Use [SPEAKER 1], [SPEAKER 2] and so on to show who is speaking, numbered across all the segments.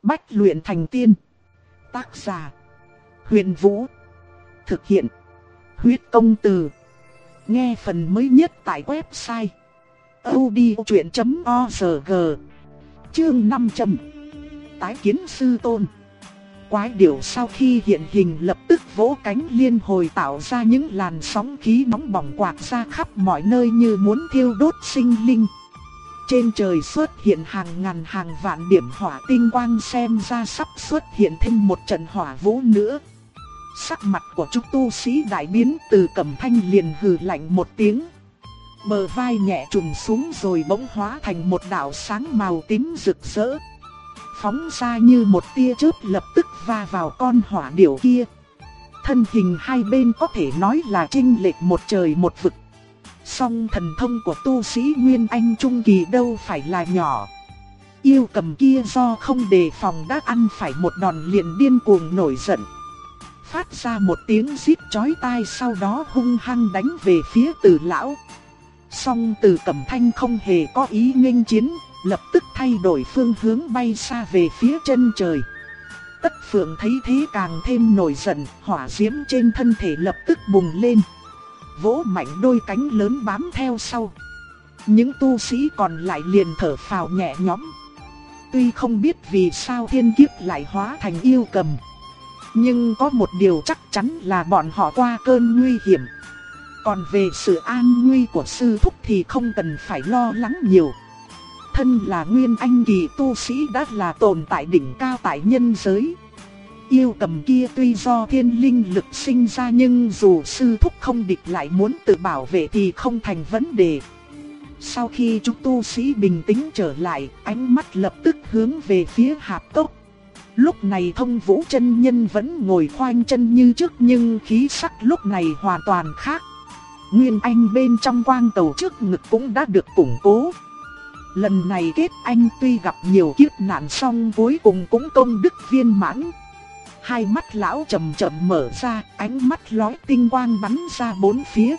[SPEAKER 1] Bách luyện thành tiên. Tác giả: Huyền Vũ. Thực hiện: Huyết Công Từ. Nghe phần mới nhất tại website audiochuyện.org. Chương 500. Tái kiến sư tôn. Quái điểu sau khi hiện hình lập tức vỗ cánh liên hồi tạo ra những làn sóng khí nóng bỏng quạt ra khắp mọi nơi như muốn thiêu đốt sinh linh. Trên trời xuất hiện hàng ngàn hàng vạn điểm hỏa tinh quang, xem ra sắp xuất hiện thêm một trận hỏa vũ nữa. Sắc mặt của chúng tu sĩ đại biến, Từ Cẩm Thanh liền hừ lạnh một tiếng. Bờ vai nhẹ trùng xuống rồi bỗng hóa thành một đạo sáng màu tím rực rỡ. Phóng ra như một tia chớp lập tức va vào con hỏa điểu kia. Thân hình hai bên có thể nói là chênh lệch một trời một vực. Song thần thông của tu sĩ Nguyên Anh Trung Kỳ đâu phải là nhỏ. Yêu cầm kia do không đề phòng đã ăn phải một đòn liền điên cuồng nổi giận. Phát ra một tiếng rít chói tai, sau đó hung hăng đánh về phía Từ lão. Song Từ Cẩm Thanh không hề có ý nghênh chiến, lập tức thay đổi phương hướng bay xa về phía chân trời. Tất Phượng thấy thế càng thêm nổi giận, hỏa diễm trên thân thể lập tức bùng lên. Vỗ mạnh đôi cánh lớn bám theo sau. Những tu sĩ còn lại liền thở phào nhẹ nhõm. Tuy không biết vì sao thiên kiếp lại hóa thành yêu cầm, nhưng có một điều chắc chắn là bọn họ qua cơn nguy hiểm. Còn về sự an nguy của sư thúc thì không cần phải lo lắng nhiều. Thân là Nguyên Anh kỳ tu sĩ đã là tồn tại đỉnh cao tại nhân giới. Yêu cầm kia tuy do thiên linh lực sinh ra, nhưng dù sư thúc không địch lại muốn tự bảo vệ thì không thành vấn đề. Sau khi chúng tu sĩ bình tĩnh trở lại, ánh mắt lập tức hướng về phía hạp cốc. Lúc này Thông Vũ chân nhân vẫn ngồi khoanh chân như trước, nhưng khí sắc lúc này hoàn toàn khác. Nguyên Anh bên trong quang tầu trước ngực cũng đã được củng cố. Lần này kết anh tuy gặp nhiều kiếp nạn, song cuối cùng cũng công đức viên mãn. Hai mắt lão chậm chậm mở ra, ánh mắt lóe tinh quang bắn ra bốn phía.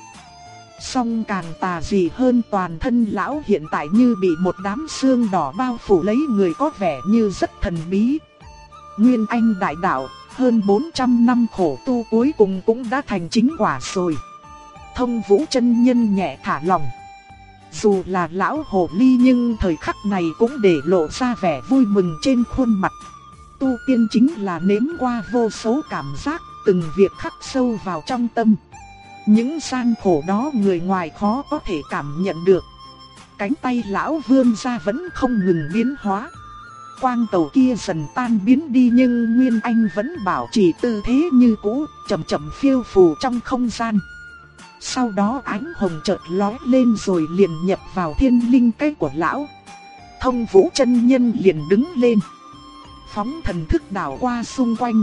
[SPEAKER 1] Song càng tà dị hơn, toàn thân lão hiện tại như bị một đám sương đỏ bao phủ lấy người, có vẻ như rất thần bí. Nguyên Anh đại đạo, hơn 400 năm khổ tu cuối cùng cũng đã thành chính quả rồi. Thông Vũ chân nhân nhẹ thả lòng. Dù là lão hồ ly nhưng thời khắc này cũng để lộ ra vẻ vui mừng trên khuôn mặt. Tu tiên chính là nếm qua vô số cảm giác, từng việc khắc sâu vào trong tâm. Những gian khổ đó người ngoài khó có thể cảm nhận được. Cánh tay lão vươn ra vẫn không ngừng biến hóa. Quang tàu kia dần tan biến đi, nhưng Nguyên Anh vẫn bảo trì tư thế như cũ, chậm chậm phiêu phù trong không gian. Sau đó ánh hồng chợt lóe lên rồi liền nhập vào thiên linh cây của lão. Thông Vũ chân nhân liền đứng lên, phóng thần thức đảo qua xung quanh,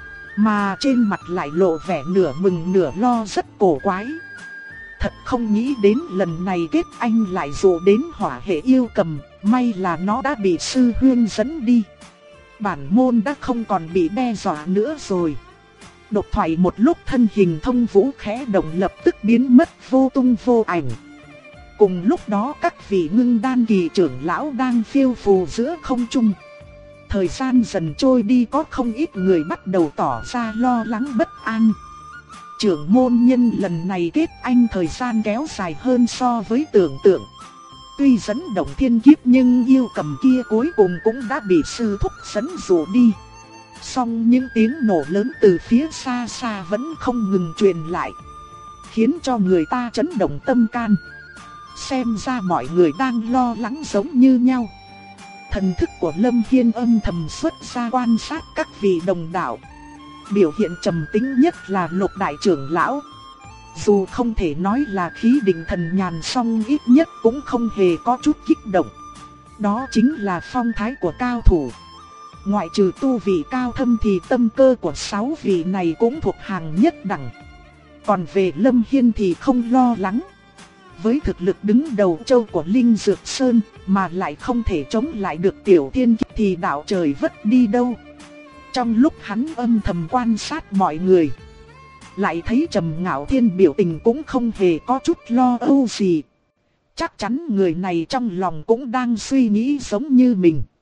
[SPEAKER 1] mà trên mặt lại lộ vẻ nửa mừng nửa lo rất cổ quái. Thật không nghĩ đến lần này kết anh lại dụ đến hỏa hệ yêu cầm, may là nó đã bị sư huynh dẫn đi. Bản môn đã không còn bị đe dọa nữa rồi. Độc thoại một lúc, thân hình Thông Vũ khẽ động lập tức biến mất vô tung vô ảnh. Cùng lúc đó các vị ngưng đan kỳ trưởng lão đang phiêu phù giữa không trung. Thời gian dần trôi đi, có không ít người bắt đầu tỏ ra lo lắng bất an. Trưởng môn nhân lần này kết anh thời gian kéo dài hơn so với tưởng tượng. Tuy dẫn động thiên kiếp nhưng yêu cầm kia cuối cùng cũng đã bị sư thúc dẫn dụ đi. Song những tiếng nổ lớn từ phía xa xa vẫn không ngừng truyền lại, khiến cho người ta chấn động tâm can. Xem ra mọi người đang lo lắng giống như nhau. Thần thức của Lâm Hiên âm thầm xuất ra quan sát các vị đồng đạo. Biểu hiện trầm tĩnh nhất là Lục đại trưởng lão. Dù không thể nói là khí định thần nhàn, song ít nhất cũng không hề có chút kích động. Đó chính là phong thái của cao thủ. Ngoại trừ tu vị cao thâm thì tâm cơ của 6 vị này cũng thuộc hàng nhất đẳng. Còn về Lâm Hiên thì không lo lắng. Với thực lực đứng đầu châu của Linh Dược Sơn mà lại không thể chống lại được Tiểu Thiên Kiếp thì đạo trời vất đi đâu. Trong lúc hắn âm thầm quan sát mọi người, lại thấy Trầm Ngạo Thiên biểu tình cũng không hề có chút lo âu gì. Chắc chắn người này trong lòng cũng đang suy nghĩ giống như mình.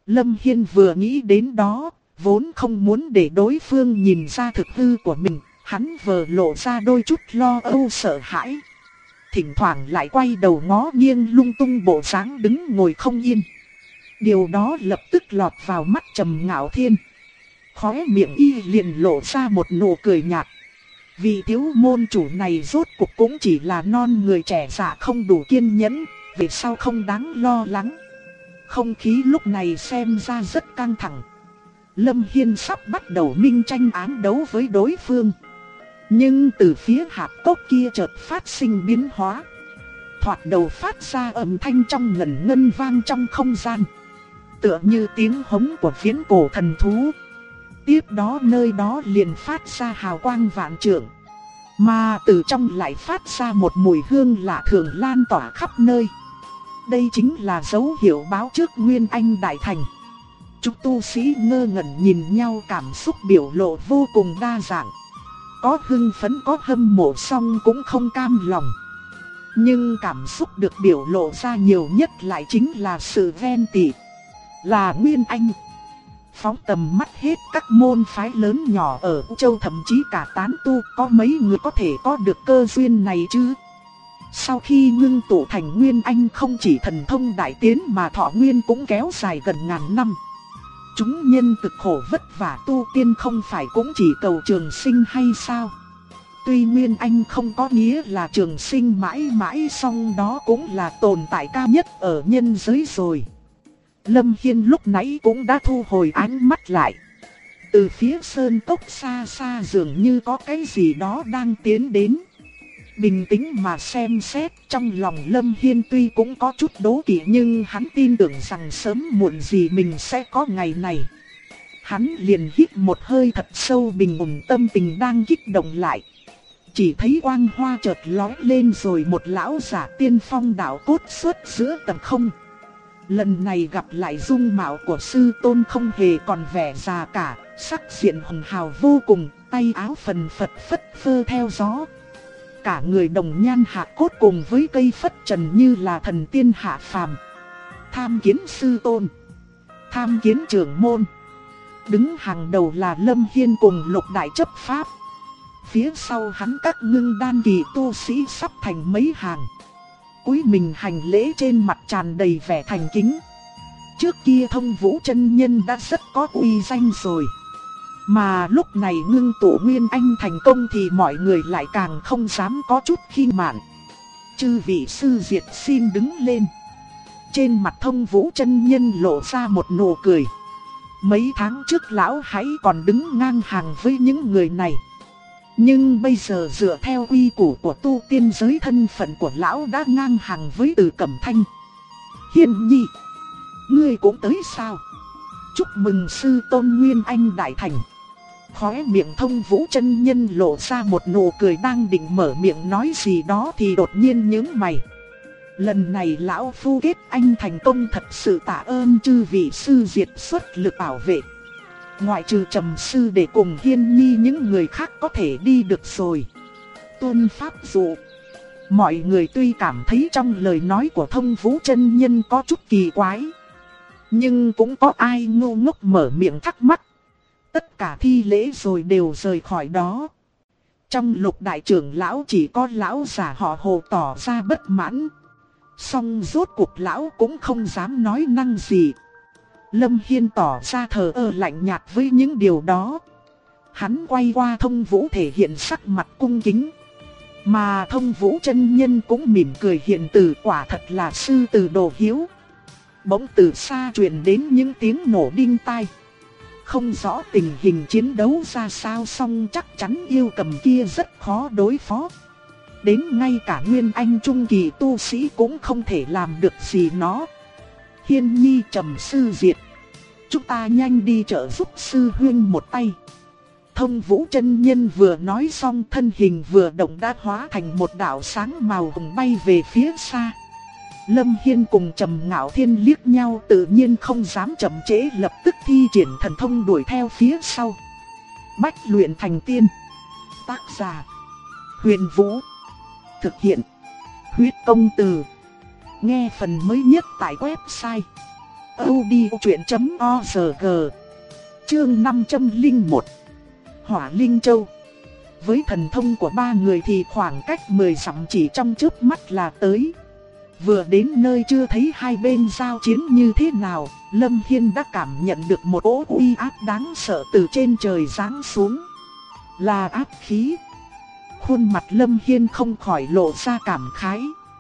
[SPEAKER 1] Lâm Hiên vừa nghĩ đến đó, vốn không muốn để đối phương nhìn ra thực hư của mình, hắn vờ lộ ra đôi chút lo âu sợ hãi. Thỉnh thoảng lại quay đầu ngó nghiêng lung tung bộ dáng đứng ngồi không yên. Điều đó lập tức lọt vào mắt Trầm Ngạo Thiên. Khóe miệng y liền lộ ra một nụ cười nhạt. Vị thiếu môn chủ này rốt cuộc cũng chỉ là non người trẻ dạ không đủ kiên nhẫn, về sau không đáng lo lắng. Không khí lúc này xem ra rất căng thẳng. Lâm Hiên sắp bắt đầu minh tranh ám đấu với đối phương. Nhưng từ phía hạp cốc kia chợt phát sinh biến hóa. Thoạt đầu phát ra âm thanh trong ngần ngân vang trong không gian, tựa như tiếng hống của viễn cổ thần thú. Tiếp đó nơi đó liền phát ra hào quang vạn trượng. Mà từ trong lại phát ra một mùi hương lạ thường lan tỏa khắp nơi. Đây chính là dấu hiệu báo trước Nguyên Anh đại thành. Chúng tu sĩ ngơ ngẩn nhìn nhau, cảm xúc biểu lộ vô cùng đa dạng. Có hưng phấn, có hâm mộ, song cũng không cam lòng. Nhưng cảm xúc được biểu lộ ra nhiều nhất lại chính là sự ghen tị. Là Nguyên Anh. Phóng tầm mắt hết các môn phái lớn nhỏ ở U Châu, thậm chí cả tán tu, có mấy người có thể có được cơ duyên này chứ? Sau khi ngưng tụ thành Nguyên Anh, không chỉ thần thông đại tiến mà thọ nguyên cũng kéo dài gần ngàn năm. Chúng nhân cực khổ vất vả tu tiên không phải cũng chỉ cầu trường sinh hay sao? Tuy Nguyên Anh không có nghĩa là trường sinh mãi mãi, song đó cũng là tồn tại cao nhất ở nhân giới rồi. Lâm Hiên lúc nãy cũng đã thu hồi ánh mắt lại. Từ phía sơn cốc xa xa dường như có cái gì đó đang tiến đến. Bình tĩnh mà xem xét, trong lòng Lâm Hiên tuy cũng có chút đố kỵ, nhưng hắn tin tưởng rằng sớm muộn gì mình sẽ có ngày này. Hắn liền hít một hơi thật sâu, bình ổn tâm tình đang kích động lại. Chỉ thấy quang hoa chợt lóe lên, rồi một lão giả tiên phong đạo cốt xuất giữa tầng không. Lần này gặp lại dung mạo của sư tôn không hề còn vẻ già cả, sắc diện hồng hào vô cùng, tay áo phần phật phất phơ theo gió. Cả người đồng nhan hạ cốt cùng với cây phất trần như là thần tiên hạ phàm. Tham kiến sư tôn, tham kiến trưởng môn. Đứng hàng đầu là Lâm Hiên cùng Lục đại chấp pháp. Phía sau hắn các ngưng đan kỳ tu sĩ sắp thành mấy hàng. Cúi mình hành lễ, trên mặt tràn đầy vẻ thành kính. Trước kia Thông Vũ chân nhân đã rất có uy danh rồi, mà lúc này ngưng tụ Nguyên Anh thành công thì mọi người lại càng không dám có chút khinh mạn. Chư vị sư diệt xin đứng lên. Trên mặt Thông Vũ chân nhân lộ ra một nụ cười. Mấy tháng trước lão hãy còn đứng ngang hàng với những người này, nhưng bây giờ dựa theo quy củ của tu tiên giới, thân phận của lão đã ngang hàng với Từ Cẩm Thanh. Hiên nhi, ngươi cũng tới sao? Chúc mừng sư tôn Nguyên Anh đại thành. Khóe miệng Thông Vũ chân nhân lộ ra một nụ cười, đang định mở miệng nói gì đó thì đột nhiên nhướng mày. Lần này lão phu kết anh thành công, thật sự tạ ơn chư vị sư diệt xuất lực bảo vệ. Ngoại trừ Trầm sư để cùng Hiên nhi, những người khác có thể đi được rồi. Tuân pháp dụ. Mọi người tuy cảm thấy trong lời nói của Thông Vũ chân nhân có chút kỳ quái, nhưng cũng có ai ngu ngốc mở miệng thắc mắc. Tất cả thi lễ rồi đều rời khỏi đó. Trong Lục đại trưởng lão chỉ có lão giả họ Hồ tỏ ra bất mãn. Song rốt cuộc lão cũng không dám nói năng gì. Lâm Hiên tỏ ra thờ ơ lạnh nhạt với những điều đó. Hắn quay qua Thông Vũ thể hiện sắc mặt cung kính. Mà Thông Vũ chân nhân cũng mỉm cười hiện từ, quả thật là sư tử đồ hiếu. Bỗng từ xa truyền đến những tiếng nổ đinh tai. Không rõ tình hình chiến đấu ra sao, song chắc chắn yêu cầm kia rất khó đối phó. Đến ngay cả Nguyên Anh trung kỳ tu sĩ cũng không thể làm được gì nó. Hiên nhi, Trầm sư diệt, chúng ta nhanh đi trợ giúp sư huynh một tay. Thông Vũ chân nhân vừa nói xong, thân hình vừa động đã hóa thành một đạo sáng màu hồng bay về phía xa. Lâm Hiên cùng Trầm Ngạo Thiên liếc nhau, tự nhiên không dám chậm trễ, lập tức thi triển thần thông đuổi theo phía sau. Bách luyện thành tiên. Tác giả: Huyền Vũ. Thực hiện: Huyết Công Từ. Nghe phần mới nhất tại website audiochuyện.org. Chương 501. Hỏa Linh Châu. Với thần thông của ba người thì khoảng cách 10 dặm chỉ trong chớp mắt là tới. Vừa đến nơi chưa thấy hai bên giao chiến như thế nào, Lâm Hiên đã cảm nhận được một cỗ uy áp đáng sợ từ trên trời giáng xuống. Là áp khí. Khuôn mặt Lâm Hiên không khỏi lộ ra cảm khái.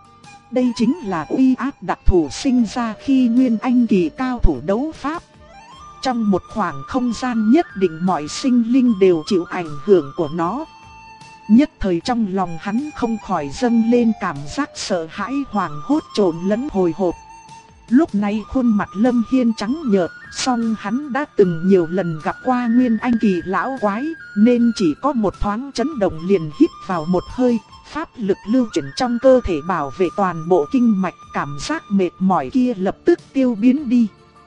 [SPEAKER 1] Đây chính là uy áp đặc thù sinh ra khi Nguyên Anh kỳ cao thủ đấu pháp. Trong một khoảng không gian nhất định mọi sinh linh đều chịu ảnh hưởng của nó. Nhất thời trong lòng hắn không khỏi dâng lên cảm giác sợ hãi, hoảng hốt, trộn lẫn hồi hộp. Lúc này khuôn mặt Lâm Hiên trắng nhợt, song hắn đã từng nhiều lần gặp qua Nguyên Anh kỳ lão quái, nên chỉ có một thoáng chấn động liền hít vào một hơi, pháp lực lưu chuyển trong cơ thể bảo vệ toàn bộ kinh mạch, cảm giác mệt mỏi kia lập tức tiêu biến đi.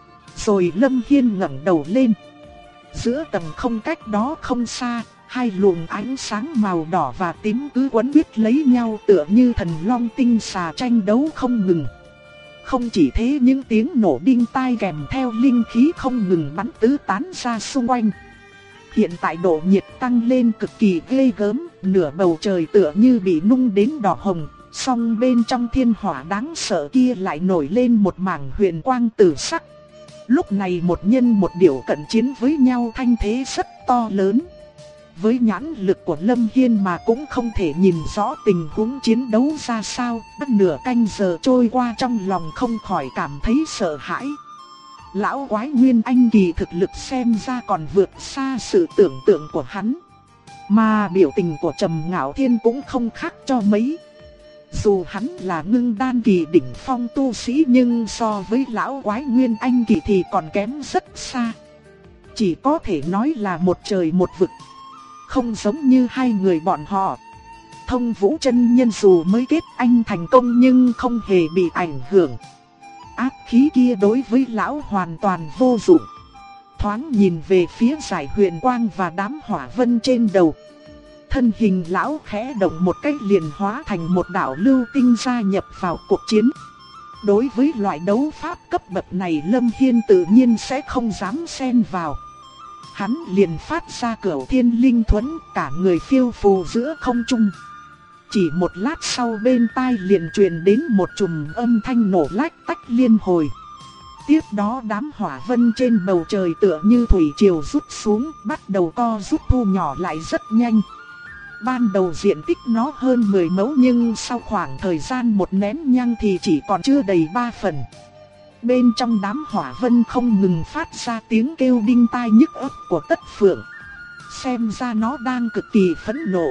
[SPEAKER 1] Rồi Lâm Hiên ngẩng đầu lên. Giữa tầng không cách đó không xa, hai luồng ánh sáng màu đỏ và tím cứ quấn quýt lấy nhau tựa như thần long tinh xà tranh đấu không ngừng. Không chỉ thế, những tiếng nổ đinh tai kèm theo linh khí không ngừng bắn tứ tán ra xung quanh. Hiện tại độ nhiệt tăng lên cực kỳ ghê gớm, nửa bầu trời tựa như bị nung đến đỏ hồng, song bên trong thiên hỏa đáng sợ kia lại nổi lên một mảng huyền quang tử sắc. Lúc này một nhân một điểu cận chiến với nhau, thanh thế rất to lớn. Với nhãn lực của Lâm Hiên mà cũng không thể nhìn rõ tình huống chiến đấu ra sao. Đã nửa canh giờ trôi qua, trong lòng không khỏi cảm thấy sợ hãi. Lão quái Nguyên Anh kỳ thực lực xem ra còn vượt xa sự tưởng tượng của hắn. Mà biểu tình của Trầm Ngạo Thiên cũng không khác cho mấy. Dù hắn là ngưng đan kỳ đỉnh phong tu sĩ, nhưng so với lão quái Nguyên Anh kỳ thì còn kém rất xa. Chỉ có thể nói là một trời một vực. Không giống như hai người bọn họ. Thông Vũ chân nhân dù mới kết anh thành công nhưng không hề bị ảnh hưởng. Áp khí kia đối với lão hoàn toàn vô dụng. Thoáng nhìn về phía dải huyền quang và đám hỏa vân trên đầu, thân hình lão khẽ động một cái liền hóa thành một đạo lưu tinh gia nhập vào cuộc chiến. Đối với loại đấu pháp cấp bậc này, Lâm Hiên tự nhiên sẽ không dám xen vào. Hắn liền phát ra Cửu Thiên Linh Thuẫn, cả người phiêu phù giữa không trung. Chỉ một lát sau, bên tai liền truyền đến một chùm âm thanh nổ lách tách liên hồi. Tiếp đó đám hỏa vân trên bầu trời tựa như thủy triều rút xuống, bắt đầu co rút thu nhỏ lại rất nhanh. Ban đầu diện tích nó hơn 10 mẫu, nhưng sau khoảng thời gian một nén nhang thì chỉ còn chưa đầy 3 phần. Bên trong đám hỏa vân không ngừng phát ra tiếng kêu đinh tai nhức óc của Tất Phượng. Xem ra nó đang cực kỳ phẫn nộ.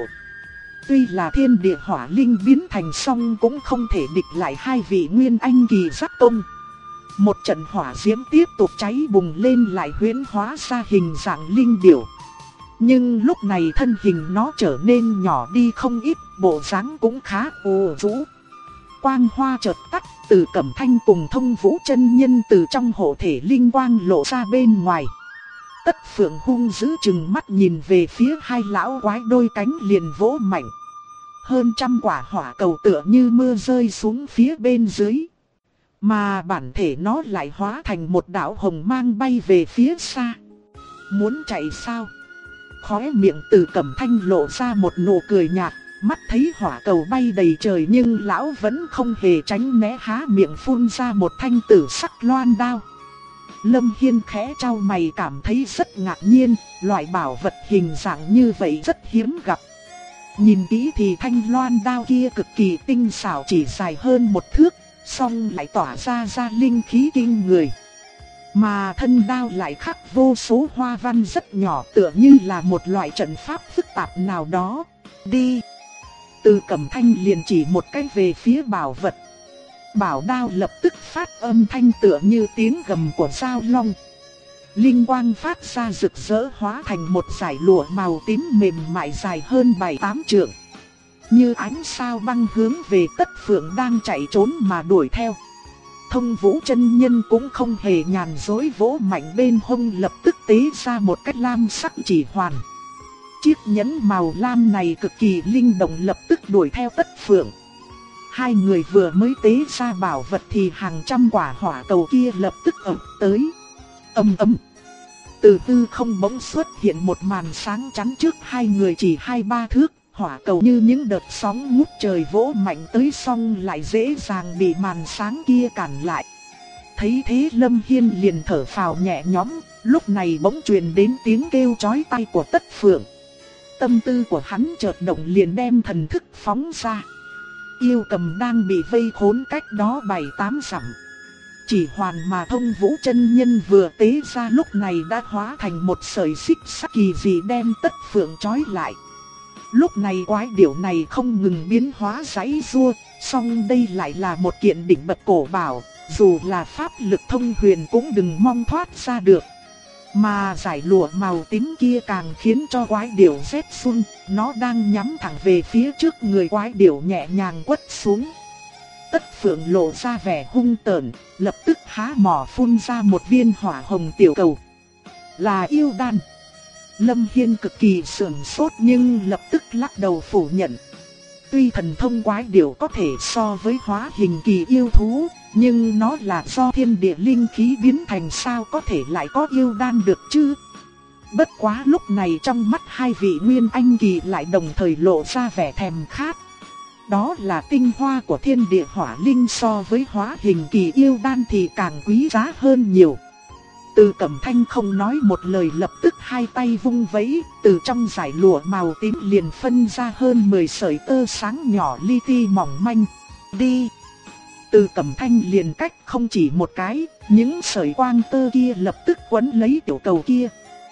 [SPEAKER 1] Tuy là thiên địa hỏa linh biến thành, song cũng không thể địch lại hai vị Nguyên Anh kỳ giác công. Một trận hỏa diễm tiếp tục cháy bùng lên, lại huyễn hóa ra hình dạng linh điểu. Nhưng lúc này thân hình nó trở nên nhỏ đi không ít, bộ dáng cũng khá u rũ. Quang hoa chợt tắt, Từ Cẩm Thanh cùng Thông Vũ chân nhân từ trong hộ thể linh quang lộ ra bên ngoài. Tất Phượng hung dữ chừng mắt nhìn về phía hai lão quái, đôi cánh liền vỗ mạnh. Hơn trăm quả hỏa cầu tựa như mưa rơi xuống phía bên dưới. Mà bản thể nó lại hóa thành một đạo hồng mang bay về phía xa. Muốn chạy sao? Khóe miệng Từ Cẩm Thanh lộ ra một nụ cười nhạt. Mắt thấy hỏa cầu bay đầy trời nhưng lão vẫn không hề tránh né, há miệng phun ra một thanh tử sắc loan đao. Lâm Hiên khẽ chau mày, cảm thấy rất ngạc nhiên, loại bảo vật hình dạng như vậy rất hiếm gặp. Nhìn kỹ thì thanh loan đao kia cực kỳ tinh xảo, chỉ dài hơn một thước, song lại tỏa ra linh khí kinh người. Mà thân đao lại khắc vô số hoa văn rất nhỏ, tựa như là một loại trận pháp phức tạp nào đó. Đi! Từ Cẩm Thanh liền chỉ một cái về phía bảo vật. Bảo đao lập tức phát âm thanh tựa như tiếng gầm của dao long. Linh quang phát ra rực rỡ, hóa thành một dải lụa màu tím mềm mại dài hơn 7-8 trượng. Như ánh sao băng hướng về Tất Phượng đang chạy trốn mà đuổi theo. Thông Vũ chân nhân cũng không hề nhàn dối, vỗ mạnh bên hông, lập tức tế ra một cái lam sắc chỉ hoàn. Chiếc nhẫn màu lam này cực kỳ linh động, lập tức đuổi theo Tất Phượng. Hai người vừa mới tế ra bảo vật thì hàng trăm quả hỏa cầu kia lập tức ập tới. Ầm ầm. Từ tư không bỗng xuất hiện một màn sáng chắn trước hai người chỉ 2-3 thước. Hỏa cầu như những đợt sóng ngút trời vỗ mạnh tới, xong lại dễ dàng bị màn sáng kia cản lại. Thấy thế Lâm Hiên liền thở phào nhẹ nhõm. Lúc này bỗng truyền đến tiếng kêu chói tai của Tất Phượng. Tâm tư của hắn chợt động, liền đem thần thức phóng ra. Yêu cầm đang bị vây khốn cách đó 7-8 dặm. Chỉ hoàn mà Thông Vũ chân nhân vừa tế ra lúc này đã hóa thành một sợi xích sắc kỳ dị đem Tất Phượng trói lại. Lúc này quái điểu này không ngừng biến hóa giãy giụa, song đây lại là một kiện đỉnh bậc cổ bảo, dù là pháp lực thông huyền cũng đừng mong thoát ra được. Mà giải lụa màu tím kia càng khiến cho quái điểu rét run, nó đang nhắm thẳng về phía trước người quái điểu nhẹ nhàng quất xuống. Tất Phượng lộ ra vẻ hung tợn, lập tức há mỏ phun ra một viên hỏa hồng tiểu cầu. Là yêu đan. Lâm Hiên cực kỳ sửng sốt nhưng lập tức lắc đầu phủ nhận. Tuy thần thông quái điểu có thể so với hóa hình kỳ yêu thú, nhưng nó là do thiên địa linh khí biến thành, sao có thể lại có yêu đan được chứ? Bất quá lúc này trong mắt hai vị nguyên anh kỳ lại đồng thời lộ ra vẻ thèm khát. Đó là tinh hoa của thiên địa hỏa linh, so với hóa hình kỳ yêu đan thì càng quý giá hơn nhiều. Từ Cẩm Thanh không nói một lời, lập tức hai tay vung vẫy, từ trong giải lụa màu tím liền phân ra hơn 10 sợi tơ sáng nhỏ li ti mỏng manh. Đi! Từ Cẩm Thanh liền cách không chỉ một cái, những sợi quang tơ kia lập tức quấn lấy tiểu cầu kia.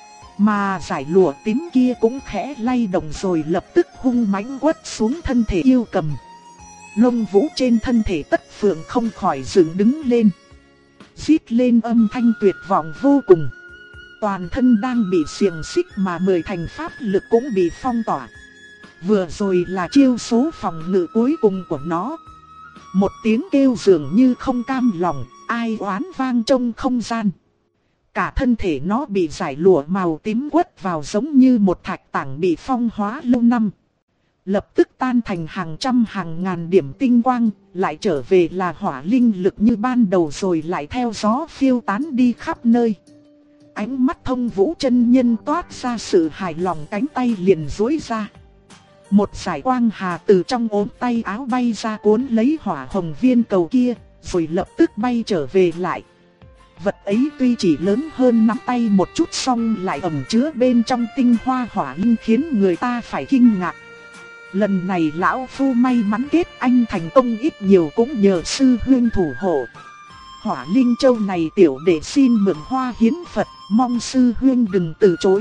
[SPEAKER 1] Mà giải lụa tím kia cũng khẽ lay động rồi lập tức hung mãnh quất xuống thân thể yêu cầm. Lông vũ trên thân thể Tất Phượng không khỏi dựng đứng lên, rít lên âm thanh tuyệt vọng vô cùng. Toàn thân đang bị xiềng xích mà 10 thành pháp lực cũng bị phong tỏa. Vừa rồi là chiêu số phòng ngự cuối cùng của nó. Một tiếng kêu dường như không cam lòng, ai oán vang trong không gian. Cả thân thể nó bị giải lụa màu tím quất vào giống như một thạch tảng bị phong hóa lâu năm. Lập tức tan thành hàng trăm hàng ngàn điểm tinh quang, lại trở về là hỏa linh lực như ban đầu rồi lại theo gió phiêu tán đi khắp nơi. Ánh mắt Thông Vũ chân nhân toát ra sự hài lòng, cánh tay liền duỗi ra. Một dải quang hà từ trong ốm tay áo bay ra cuốn lấy hỏa hồng viên cầu kia, rồi lập tức bay trở về lại. Vật ấy tuy chỉ lớn hơn nắm tay một chút, song lại ẩn chứa bên trong tinh hoa hỏa linh khiến người ta phải kinh ngạc. Lần này lão phu may mắn kết anh thành công ít nhiều cũng nhờ sư huynh thủ hộ. Hỏa linh châu này tiểu đệ xin mượn hoa hiến Phật, mong sư huynh đừng từ chối.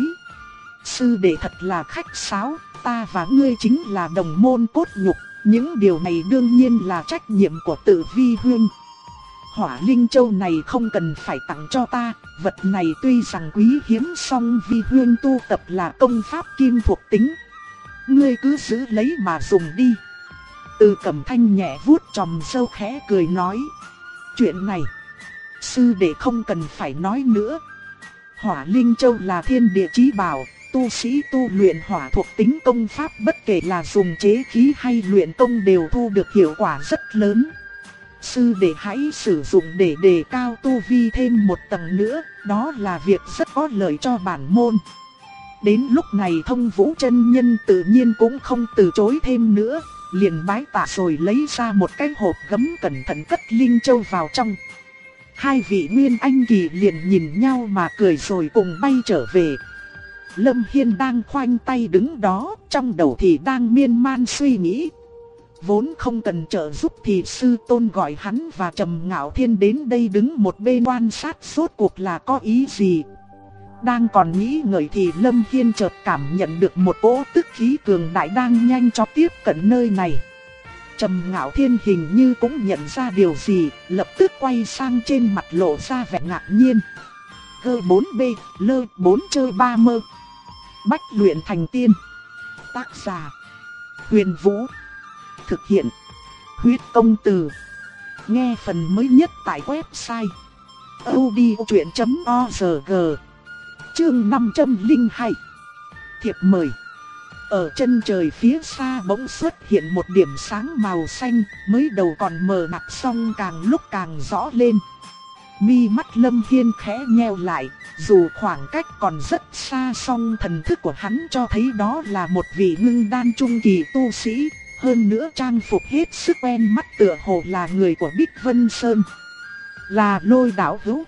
[SPEAKER 1] Sư đệ thật là khách sáo, ta và ngươi chính là đồng môn cốt nhục, những điều này đương nhiên là trách nhiệm của tự vi huynh. Hỏa linh châu này không cần phải tặng cho ta, vật này tuy rằng quý hiếm song vi huynh tu tập là công pháp kim thuộc tính. Ngươi cứ giữ lấy mà dùng đi. Từ Cẩm Thanh nhẹ vuốt chòm râu khẽ cười nói. Chuyện này, sư đệ không cần phải nói nữa. Hỏa linh châu là thiên địa chí bảo, tu sĩ tu luyện hỏa thuộc tính công pháp bất kể là dùng chế khí hay luyện công đều thu được hiệu quả rất lớn. Sư đệ hãy sử dụng để đề cao tu vi thêm một tầng nữa, đó là việc rất có lợi cho bản môn. Đến lúc này Thông Vũ chân nhân tự nhiên cũng không từ chối thêm nữa, liền bái tạ rồi lấy ra một cái hộp gấm cẩn thận cất linh châu vào trong. Hai vị nguyên anh kỳ liền nhìn nhau mà cười rồi cùng bay trở về. Lâm Hiên đang khoanh tay đứng đó, trong đầu thì đang miên man suy nghĩ. Vốn không cần trợ giúp thì sư tôn gọi hắn và Trầm Ngạo Thiên đến đây đứng một bên quan sát rốt cuộc là có ý gì. Đang còn nghĩ ngợi thì Lâm Hiên chợt cảm nhận được một cỗ tức khí cường đại đang nhanh chóng tiếp cận nơi này. Trầm Ngạo Thiên hình như cũng nhận ra điều gì, lập tức quay sang trên mặt lộ ra vẻ ngạc nhiên. G4B, L4 chơi 3 mơ. Bách luyện thành tiên. Tác giả: Huyền Vũ. Thực hiện: Huyết Công Từ. Nghe phần mới nhất tại website audiochuyện.org. Chương 502. Thiệp mời. Ở chân trời phía xa bỗng xuất hiện một điểm sáng màu xanh, mới đầu còn mờ nhạt xong càng lúc càng rõ lên. Mi mắt Lâm Hiên khẽ nheo lại, dù khoảng cách còn rất xa song thần thức của hắn cho thấy đó là một vị ngưng đan trung kỳ tu sĩ, hơn nữa trang phục hết sức quen mắt tựa hồ là người của Bích Vân Sơn. Là Lôi đạo hữu.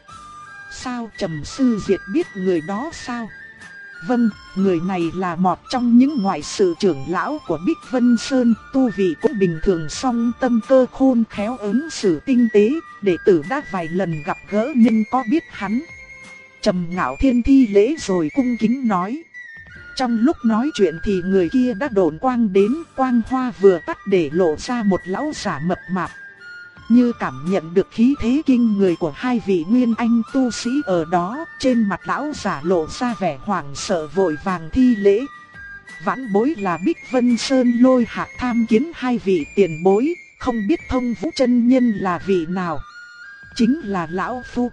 [SPEAKER 1] Sao Trầm sư Diệt biết người đó sao? Vâng, người này là một trong những ngoại sự trưởng lão của Bích Vân Sơn, tu vị cũng bình thường song tâm cơ khôn khéo ứng xử tinh tế, đệ tử đã vài lần gặp gỡ nhưng có biết hắn. Trầm Ngạo Thiên thi lễ rồi cung kính nói. Trong lúc nói chuyện thì người kia đã độn quang đến, quang hoa vừa tắt để lộ ra một lão giả mập mạp. Như cảm nhận được khí thế kinh người của hai vị nguyên anh tu sĩ ở đó, trên mặt lão giả lộ ra vẻ hoảng sợ vội vàng thi lễ. Vãn bối là Bích Vân Sơn Lôi Hạc tham kiến hai vị tiền bối, không biết Thông Vũ chân nhân là vị nào. Chính là lão phu.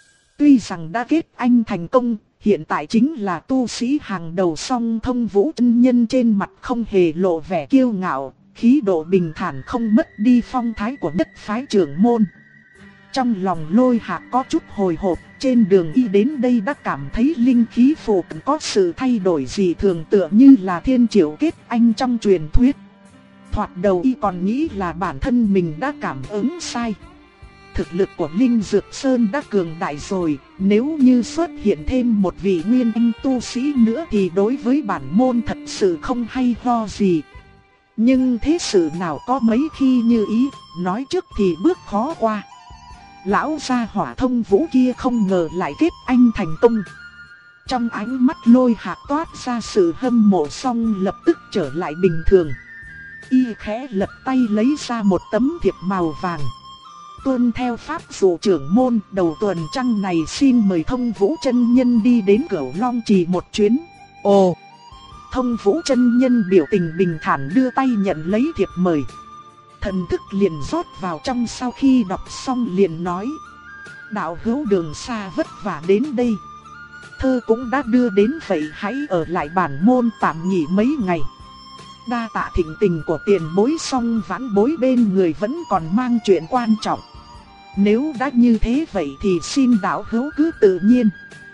[SPEAKER 1] Tuy rằng đã kết anh thành công, hiện tại chính là tu sĩ hàng đầu, song Thông Vũ chân nhân trên mặt không hề lộ vẻ kiêu ngạo, khí độ bình thản không mất đi phong thái của nhất phái trưởng môn. Trong lòng Lôi Hạc có chút hồi hộp, trên đường y đến đây đã cảm thấy linh khí phụ cận có sự thay đổi gì thường, tựa như là thiên triệu kết anh trong truyền thuyết. Thoạt đầu y còn nghĩ là bản thân mình đã cảm ứng sai. Thực lực của Linh Dược Sơn đã cường đại rồi, nếu như xuất hiện thêm một vị nguyên anh tu sĩ nữa thì đối với bản môn thật sự không hay ho gì. Nhưng thế sự nào có mấy khi như ý, nói trước thì bước khó qua. Lão gia hỏa Thông Vũ kia không ngờ lại kết anh thành công. Trong ánh mắt Lôi Hạc toát ra sự hâm mộ, xong lập tức trở lại bình thường. Y khẽ lật tay lấy ra một tấm thiệp màu vàng. Tuân theo pháp dụ trưởng môn, đầu tuần trăng này xin mời Thông Vũ chân nhân đi đến Cửu Long Trì một chuyến. Ồ! Thông Vũ chân nhân biểu tình bình thản đưa tay nhận lấy thiệp mời. Thần thức liền rót vào trong, sau khi đọc xong liền nói. Đạo hữu đường xa vất vả đến đây. Thơ cũng đã đưa đến vậy, hãy ở lại bản môn tạm nghỉ mấy ngày. Đa tạ thịnh tình của tiền bối, song vãn bối bên người vẫn còn mang chuyện quan trọng. Nếu đã như thế vậy thì xin đạo hữu cứ tự nhiên.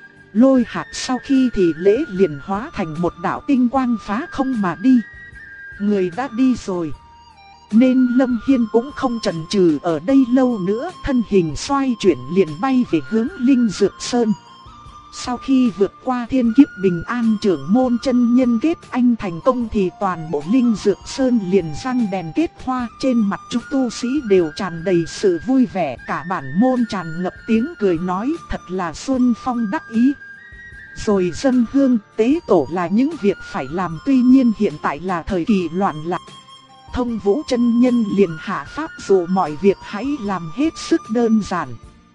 [SPEAKER 1] Lôi Hạc sau khi thì lễ liền hóa thành một đạo tinh quang phá không mà đi. Người đã đi rồi, nên Lâm Hiên cũng không chần chừ ở đây lâu nữa, thân hình xoay chuyển liền bay về hướng Linh Dược Sơn. Sau khi vượt qua thiên kiếp bình an trưởng môn chân nhân kết anh thành công thì toàn bộ Linh Dược Sơn liền răng đèn kết hoa, trên mặt chúng tu sĩ đều tràn đầy sự vui vẻ, cả bản môn tràn ngập tiếng cười nói thật là xuân phong đắc ý. Rồi dâng hương tế tổ là những việc phải làm, tuy nhiên hiện tại là thời kỳ loạn lạc. Thông Vũ chân nhân liền hạ pháp dụ mọi việc hãy làm hết sức đơn giản.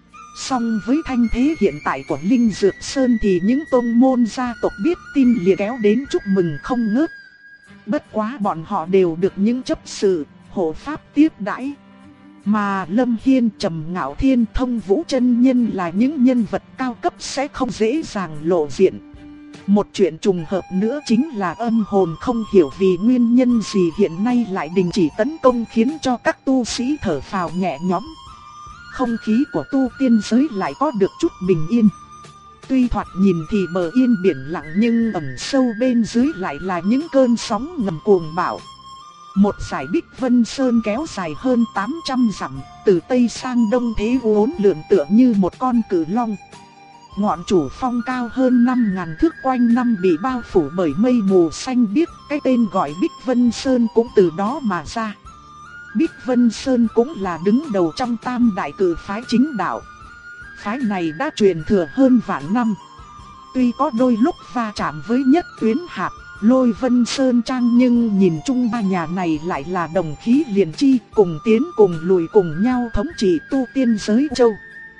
[SPEAKER 1] Song với thanh thế hiện tại của Linh Dược Sơn thì những tôn môn gia tộc biết tin liền kéo đến chúc mừng không ngớt. Bất quá bọn họ đều được những chấp sự, hộ pháp tiếp đãi. Mà Lâm Hiên, Trầm Ngạo Thiên, Thông Vũ chân nhân là những nhân vật cao cấp sẽ không dễ dàng lộ diện. Một chuyện trùng hợp nữa chính là âm hồn không hiểu vì nguyên nhân gì hiện nay lại đình chỉ tấn công, khiến cho các tu sĩ thở phào nhẹ nhõm. Không khí của tu tiên giới lại có được chút bình yên. Tuy thoạt nhìn thì bờ yên biển lặng nhưng ẩn sâu bên dưới lại là những cơn sóng ngầm cuồng bạo. Một dải Bích Vân Sơn kéo dài hơn 800 dặm, từ Tây sang Đông thế uốn lượn tựa như một con cự long. Ngọn chủ phong cao hơn 5.000 thước quanh năm bị bao phủ bởi mây mù xanh biếc, cái tên gọi Bích Vân Sơn cũng từ đó mà ra. Bích Vân Sơn cũng là đứng đầu trong tam đại cử phái chính đạo. Phái này đã truyền thừa hơn vạn năm. Tuy có đôi lúc va chạm với Nhất Tuyến Hạp, Lôi Vân Sơn Trang, nhưng nhìn chung ba nhà này lại là đồng khí liền chi, cùng tiến cùng lùi cùng nhau thống trị tu tiên giới châu.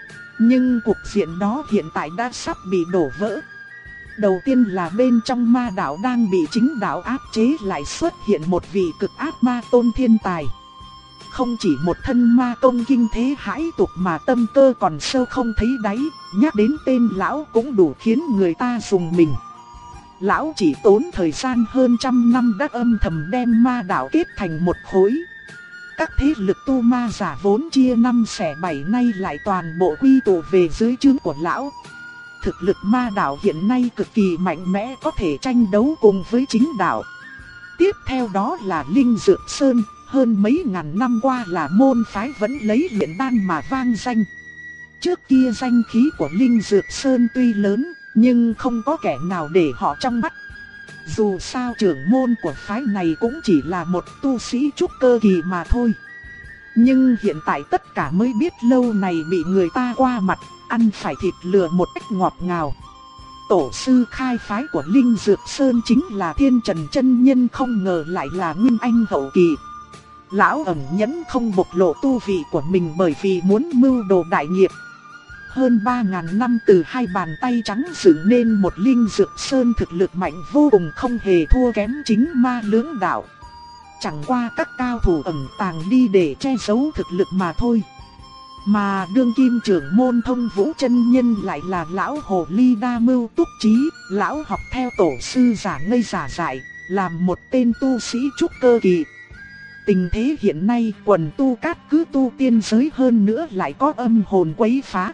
[SPEAKER 1] Nhưng cuộc diện đó hiện tại đã sắp bị đổ vỡ. Đầu tiên là bên trong ma đạo đang bị chính đạo áp chế lại xuất hiện một vị cực ác ma tôn thiên tài. Không chỉ một thân ma công kinh thế hãi tục mà tâm cơ còn sâu không thấy đáy, nhắc đến tên lão cũng đủ khiến người ta rùng mình. lão chỉ tốn thời gian hơn 100 năm đã âm thầm đem ma đạo kết thành một khối. Các thế lực tu ma giả vốn chia 5 xẻ 7 nay lại toàn bộ quy tụ về dưới trướng của lão. Thực lực ma đạo hiện nay cực kỳ mạnh mẽ, có thể tranh đấu cùng với chính đạo. Tiếp theo đó là Linh Dược Sơn, hơn mấy ngàn năm qua là môn phái vẫn lấy luyện đan mà vang danh. Trước kia danh khí của Linh Dược Sơn tuy lớn, nhưng không có kẻ nào để họ trong mắt. Dù sao trưởng môn của phái này cũng chỉ là một tu sĩ trúc cơ kỳ mà thôi. Nhưng hiện tại tất cả mới biết lâu này bị người ta qua mặt, ăn phải thịt lừa một cách ngọt ngào. Tổ sư khai phái của Linh Dược Sơn chính là Thiên Trần chân nhân, không ngờ lại là Nguyên Anh hậu kỳ. Lão ẩn nhẫn không bộc lộ tu vị của mình bởi vì muốn mưu đồ đại nghiệp. Hơn 3.000 năm từ hai bàn tay trắng dựng nên một Linh Dược Sơn thực lực mạnh vô cùng, không hề thua kém chính ma lưỡng đạo. Chẳng qua các cao thủ ẩn tàng đi để che giấu thực lực mà thôi. Mà đương kim trưởng môn Thông Vũ chân nhân lại là lão hồ ly đa mưu túc trí, lão học theo tổ sư giả ngây giả dại, làm một tên tu sĩ trúc cơ kỳ. Tình thế hiện nay quần tu cát cứ tu tiên giới hơn nữa lại có âm hồn quấy phá.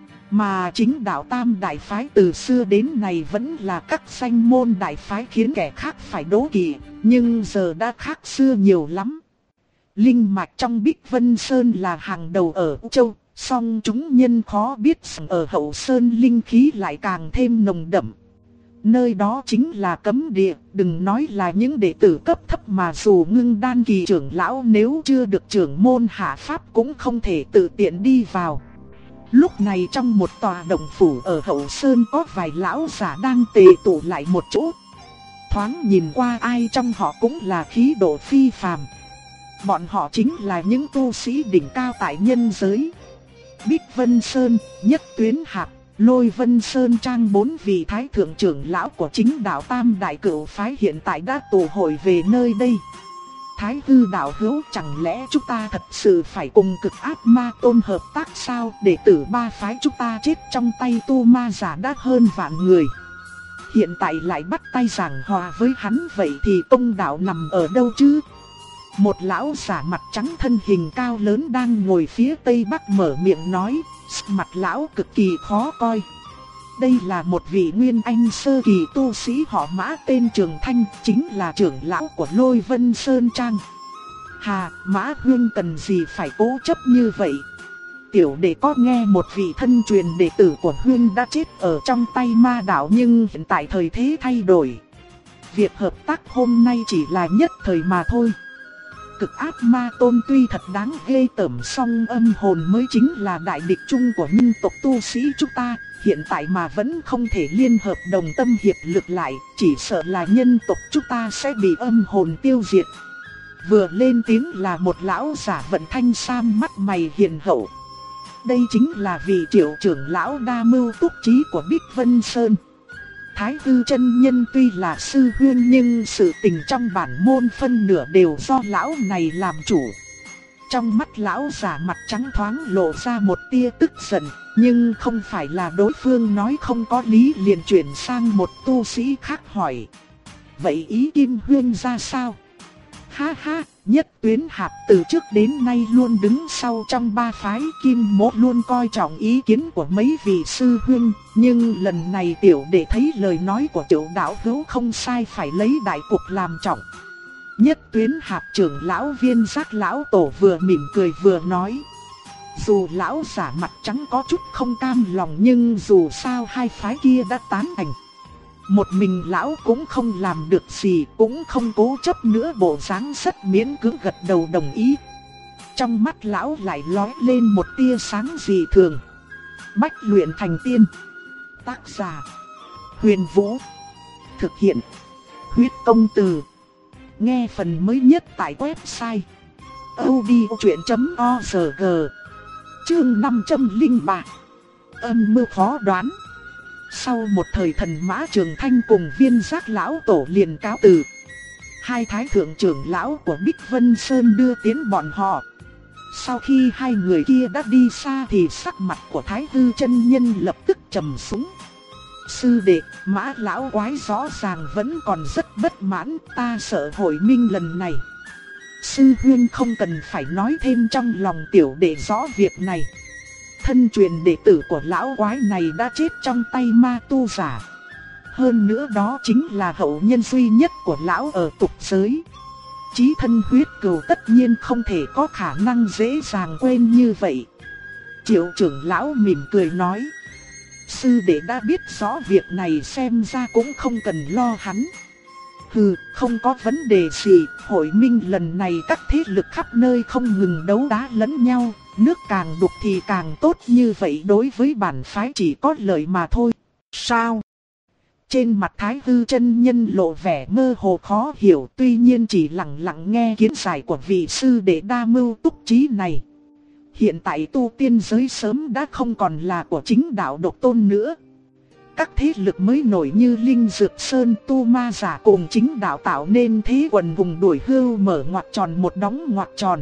[SPEAKER 1] Mà chính đạo tam đại phái từ xưa đến nay vẫn là các danh môn đại phái khiến kẻ khác phải đố kỵ, nhưng giờ đã khác xưa nhiều lắm. Linh mạch trong Bích Vân Sơn là hàng đầu ở U Châu, song chúng nhân khó biết rằng ở Hậu Sơn linh khí lại càng thêm nồng đậm. Nơi đó chính là cấm địa, đừng nói là những đệ tử cấp thấp mà dù ngưng đan kỳ trưởng lão nếu chưa được trưởng môn hạ pháp cũng không thể tự tiện đi vào. Lúc này trong một tòa động phủ ở Hậu Sơn có vài lão giả đang tề tụ lại một chỗ. Thoáng nhìn qua ai trong họ cũng là khí độ phi phàm. Bọn họ chính là những tu sĩ đỉnh cao tại nhân giới. Bích Vân Sơn, Nhất Tuyến Hạp, Lôi Vân Sơn Trang, 4 vị thái thượng trưởng lão của chính đạo tam đại cửu phái hiện tại đã tụ hội về nơi đây. Thái hư đạo hữu, chẳng lẽ chúng ta thật sự phải cùng Cực Ác Ma Tôn hợp tác sao? Đệ tử ba phái chúng ta chết trong tay tu ma giả đã hơn vạn người. Hiện tại lại bắt tay giảng hòa với hắn, vậy thì tông đạo nằm ở đâu chứ? Một lão giả mặt trắng thân hình cao lớn đang ngồi phía tây bắc mở miệng nói, mặt lão cực kỳ khó coi. Đây là một vị nguyên anh sơ kỳ tu sĩ họ Mã tên Trường Thanh, chính là trưởng lão của Lôi Vân Sơn Trang. Hà, Mã Huyên cần gì phải cố chấp như vậy? Tiểu đệ có nghe một vị thân truyền đệ tử của Huyên đã chết ở trong tay ma đạo, nhưng hiện tại thời thế thay đổi. Việc hợp tác hôm nay chỉ là nhất thời mà thôi. Cực Ác Ma Tôn tuy thật đáng ghê tởm, song âm hồn mới chính là đại địch chung của nhân tộc tu sĩ chúng ta. Hiện tại mà vẫn không thể liên hợp đồng tâm hiệp lực lại, chỉ sợ là nhân tộc chúng ta sẽ bị âm hồn tiêu diệt. Vừa lên tiếng là một lão giả vận thanh sam, mắt mày hiền hậu. Đây chính là vị triệu trưởng lão đa mưu túc trí của Bích Vân Sơn. Thái hư chân nhân tuy là sư huynh nhưng sự tình trong bản môn phân nửa đều do lão này làm chủ. Trong mắt lão giả mặt trắng thoáng lộ ra một tia tức giận, nhưng không phải là đối phương nói không có lý liền chuyển sang một tu sĩ khác hỏi. Vậy ý Kim Huyên ra sao? Ha ha, Nhất Tuyến Hạp từ trước đến nay luôn đứng sau trong ba phái, Kim Mỗ luôn coi trọng ý kiến của mấy vị sư huynh, nhưng lần này tiểu đệ thấy lời nói của tiểu đạo hữu không sai, phải lấy đại cục làm trọng. Nhất Tuyến Hạp trưởng lão Viên Giác lão tổ vừa mỉm cười vừa nói. Dù lão giả mặt trắng có chút không cam lòng, nhưng dù sao hai phái kia đã tán thành. Một mình lão cũng không làm được gì, cũng không cố chấp nữa, bộ dáng rất miễn cưỡng gật đầu đồng ý. Trong mắt lão lại lóe lên một tia sáng dị thường. Bách luyện thành tiên. Tác giả: Huyền Vũ. Thực hiện: Huyết Công Từ. Nghe phần mới nhất tại website audiochuyện.org. Chương 503. Âm mưu khó đoán. Sau một thời thần Mã Trường Thanh cùng Viên Giác lão tổ liền cáo từ. Hai thái thượng trưởng lão của Bích Vân Sơn đưa tiến bọn họ. Sau khi hai người kia đã đi xa thì sắc mặt của Thái hư chân nhân lập tức trầm xuống. Sư đệ, Mã lão quái rõ ràng vẫn còn rất bất mãn, ta sợ hội minh lần này. Sư huynh không cần phải nói thêm, trong lòng tiểu đệ rõ việc này. Thân truyền đệ tử của lão quái này đã chết trong tay ma tu giả. Hơn nữa đó chính là hậu nhân duy nhất của lão ở tục giới. Chí thân huyết cừu tất nhiên không thể có khả năng dễ dàng quên như vậy. Triệu trưởng lão mỉm cười nói. Sư đệ đã biết rõ việc này, xem ra cũng không cần lo hắn. Hừ, không có vấn đề gì, hội minh lần này các thế lực khắp nơi không ngừng đấu đá lẫn nhau, nước càng đục thì càng tốt, như vậy đối với bản phái chỉ có lợi mà thôi. Sao? Trên mặt Thái Hư chân nhân lộ vẻ mơ hồ khó hiểu, tuy nhiên chỉ lặng lặng nghe kiến giải của vị sư đệ đa mưu túc trí này. Hiện tại tu tiên giới sớm đã không còn là của chính đạo độc tôn nữa. Các thế lực mới nổi như Linh Dược Sơn, Tu Ma Giả cùng chính đạo tạo nên thế quần hùng đuổi hưu, mở ngoặc tròn một đóng ngoặc tròn.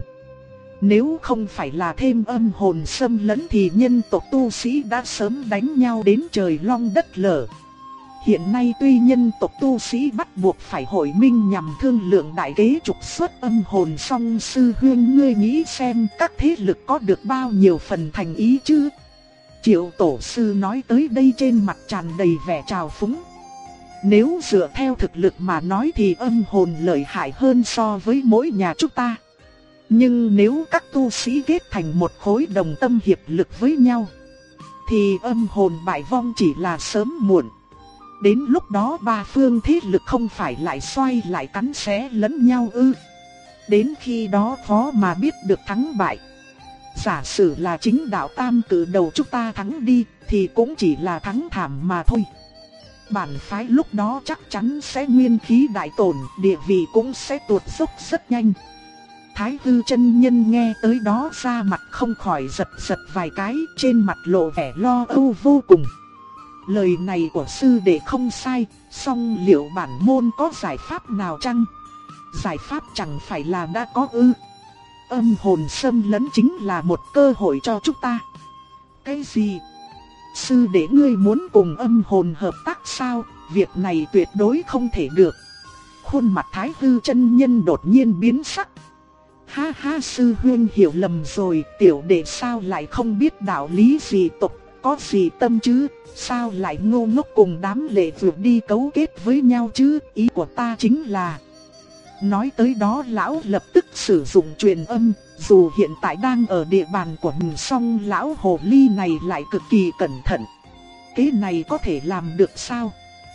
[SPEAKER 1] Nếu không phải là thêm âm hồn xâm lấn thì nhân tộc tu sĩ đã sớm đánh nhau đến trời long đất lở. Hiện nay tuy nhân tộc tu sĩ bắt buộc phải hội minh nhằm thương lượng đại kế trục xuất âm hồn, song sư huynh ngươi nghĩ xem các thế lực có được bao nhiêu phần thành ý chứ? Triệu tổ sư nói tới đây trên mặt tràn đầy vẻ trào phúng. Nếu dựa theo thực lực mà nói thì âm hồn lợi hại hơn so với mỗi nhà chúng ta. Nhưng nếu các tu sĩ kết thành một khối đồng tâm hiệp lực với nhau thì âm hồn bại vong chỉ là sớm muộn. Đến lúc đó ba phương thế lực không phải lại xoay lại cắn xé lẫn nhau ư? Đến khi đó khó mà biết được thắng bại. Giả sử là chính đạo tam cử đầu chúng ta thắng đi thì cũng chỉ là thắng thảm mà thôi. Bản phái lúc đó chắc chắn sẽ nguyên khí đại tổn, địa vị cũng sẽ tuột dốc rất nhanh. Thái Hư chân nhân nghe tới đó ra mặt không khỏi giật giật vài cái, trên mặt lộ vẻ lo âu vô cùng. Lời này của sư đệ không sai, song liệu bản môn có giải pháp nào chăng? Giải pháp chẳng phải là đã có ư? Âm hồn xâm lấn chính là một cơ hội cho chúng ta. Cái gì? Sư đệ ngươi muốn cùng âm hồn hợp tác sao? Việc này tuyệt đối không thể được. Khuôn mặt Thái Hư chân nhân đột nhiên biến sắc. Ha ha, sư huynh hiểu lầm rồi, tiểu đệ sao lại không biết đạo lý gì tộc, có gì tâm chứ? Sao lại ngu ngốc cùng đám lệ vượt đi cấu kết với nhau chứ? Ý của ta chính là... Nói tới đó lão lập tức sử dụng truyền âm, dù hiện tại đang ở địa bàn của mình song lão hồ ly này lại cực kỳ cẩn thận. Cái này có thể làm được sao?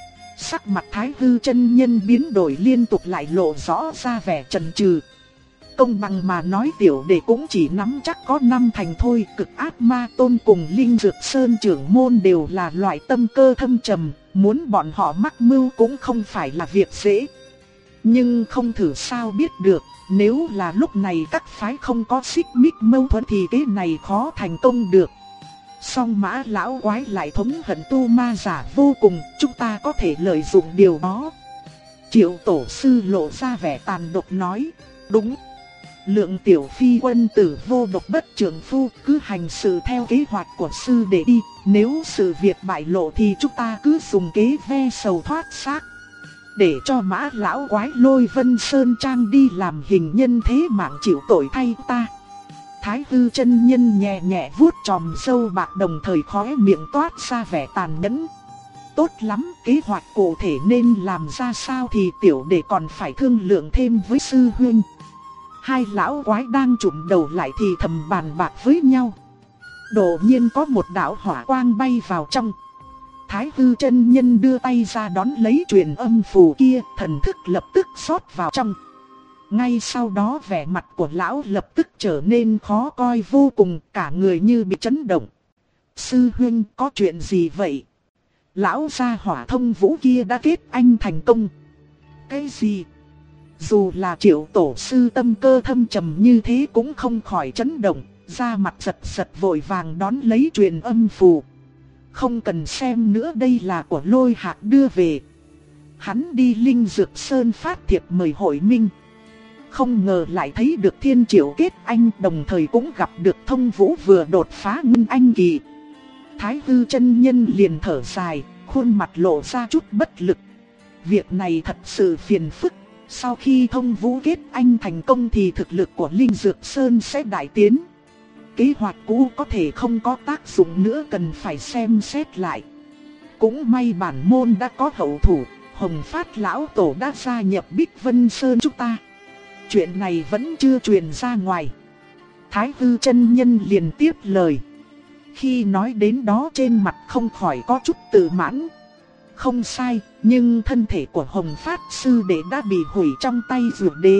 [SPEAKER 1] Sắc mặt Thái Hư chân nhân biến đổi liên tục, lại lộ rõ ra vẻ chần chừ. Công bằng mà nói tiểu đệ cũng chỉ nắm chắc có 5 thành thôi. Cực Ác Ma Tôn cùng Linh Dược Sơn trưởng môn đều là loại tâm cơ thâm trầm, muốn bọn họ mắc mưu cũng không phải là việc dễ. Nhưng không thử sao biết được, nếu là lúc này các phái không có xích mích mâu thuẫn thì cái này khó thành công được. Song Mã lão quái lại thống hận Tu Ma Giả vô cùng, chúng ta có thể lợi dụng điều đó. Triệu tổ sư lộ ra vẻ tàn độc nói, đúng. Lượng tiểu phi quân tử vô độc bất trưởng phu, cứ hành sự theo kế hoạch của sư đệ đi. Nếu sự việc bại lộ thì chúng ta cứ dùng kế ve sầu thoát xác, để cho Mã lão quái lôi Vân Sơn Trang đi làm hình nhân thế mạng chịu tội thay ta. Thái Hư chân nhân nhẹ nhẹ vuốt chòm râu bạc, đồng thời khóe miệng toát ra vẻ tàn nhẫn. Tốt lắm, kế hoạch cụ thể nên làm ra sao thì tiểu đệ còn phải thương lượng thêm với sư huynh. Hai lão quái đang chụm đầu lại thì thầm bàn bạc với nhau. Đột nhiên có một đạo hỏa quang bay vào trong. Thái Hư chân nhân đưa tay ra đón lấy truyền âm phù kia, thần thức lập tức xót vào trong. Ngay sau đó vẻ mặt của lão lập tức trở nên khó coi vô cùng, cả người như bị chấn động. Sư huynh, có chuyện gì vậy? Lão gia hỏa thông vũ kia đã kết anh thành công. Cái gì? Dù là Triệu tổ sư tâm cơ thâm trầm như thế cũng không khỏi chấn động, da mặt giật giật vội vàng đón lấy truyền âm phù. Không cần xem nữa, đây là của Lôi Hạc đưa về. Hắn đi Linh Dược Sơn phát thiệp mời hội minh. Không ngờ lại thấy được Thiên Triệu kết anh, đồng thời cũng gặp được Thông Vũ vừa đột phá Ngân Anh kỳ. Thái Hư chân nhân liền thở dài, khuôn mặt lộ ra chút bất lực. Việc này thật sự phiền phức. Sau khi thông vũ kết anh thành công thì thực lực của Linh Dược Sơn sẽ đại tiến. Kế hoạch cũ có thể không có tác dụng nữa, cần phải xem xét lại. Cũng may bản môn đã có hậu thủ, Hồng Phát lão tổ đã gia nhập Bích Vân Sơn chúng ta. Chuyện này vẫn chưa truyền ra ngoài. Thái Hư chân nhân liền tiếp lời. Khi nói đến đó trên mặt không khỏi có chút tự mãn. Không sai, nhưng thân thể của Hồng Phát sư đệ đã bị hủy trong tay Dược Đế.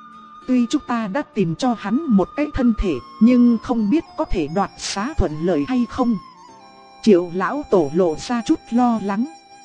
[SPEAKER 1] Tuy chúng ta đã tìm cho hắn một cái thân thể, nhưng không biết có thể đoạt xá thuận lợi hay không. Triệu lão tổ lộ ra chút lo lắng.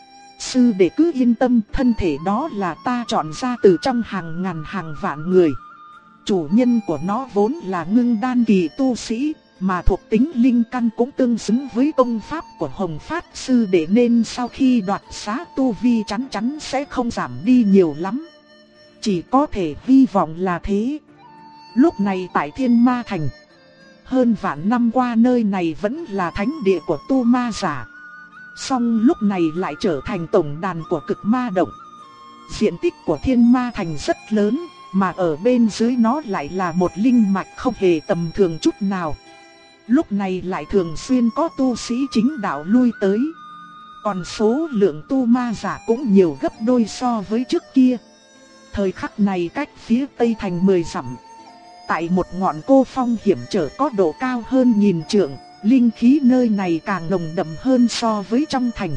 [SPEAKER 1] Sư đệ cứ yên tâm, thân thể đó là ta chọn ra từ trong hàng ngàn hàng vạn người. Chủ nhân của nó vốn là ngưng đan kỳ tu sĩ, mà thuộc tính linh căn cũng tương xứng với công pháp của Hồng Phát sư đệ, nên sau khi đoạt xá tu vi chắn chắn sẽ không giảm đi nhiều lắm. Chỉ có thể hy vọng là thế. Lúc này tại Thiên Ma Thành, hơn vạn năm qua nơi này vẫn là thánh địa của tu ma giả. Song lúc này lại trở thành tổng đàn của cực ma động. Diện tích của Thiên Ma Thành rất lớn, mà ở bên dưới nó lại là một linh mạch không hề tầm thường chút nào. Lúc này lại thường xuyên có tu sĩ chính đạo lui tới. Còn số lượng tu ma giả cũng nhiều gấp đôi so với trước kia. Thời khắc này cách phía tây thành 10 dặm, tại một ngọn cô phong hiểm trở có độ cao hơn 1000 trượng, linh khí nơi này càng nồng đậm hơn so với trong thành.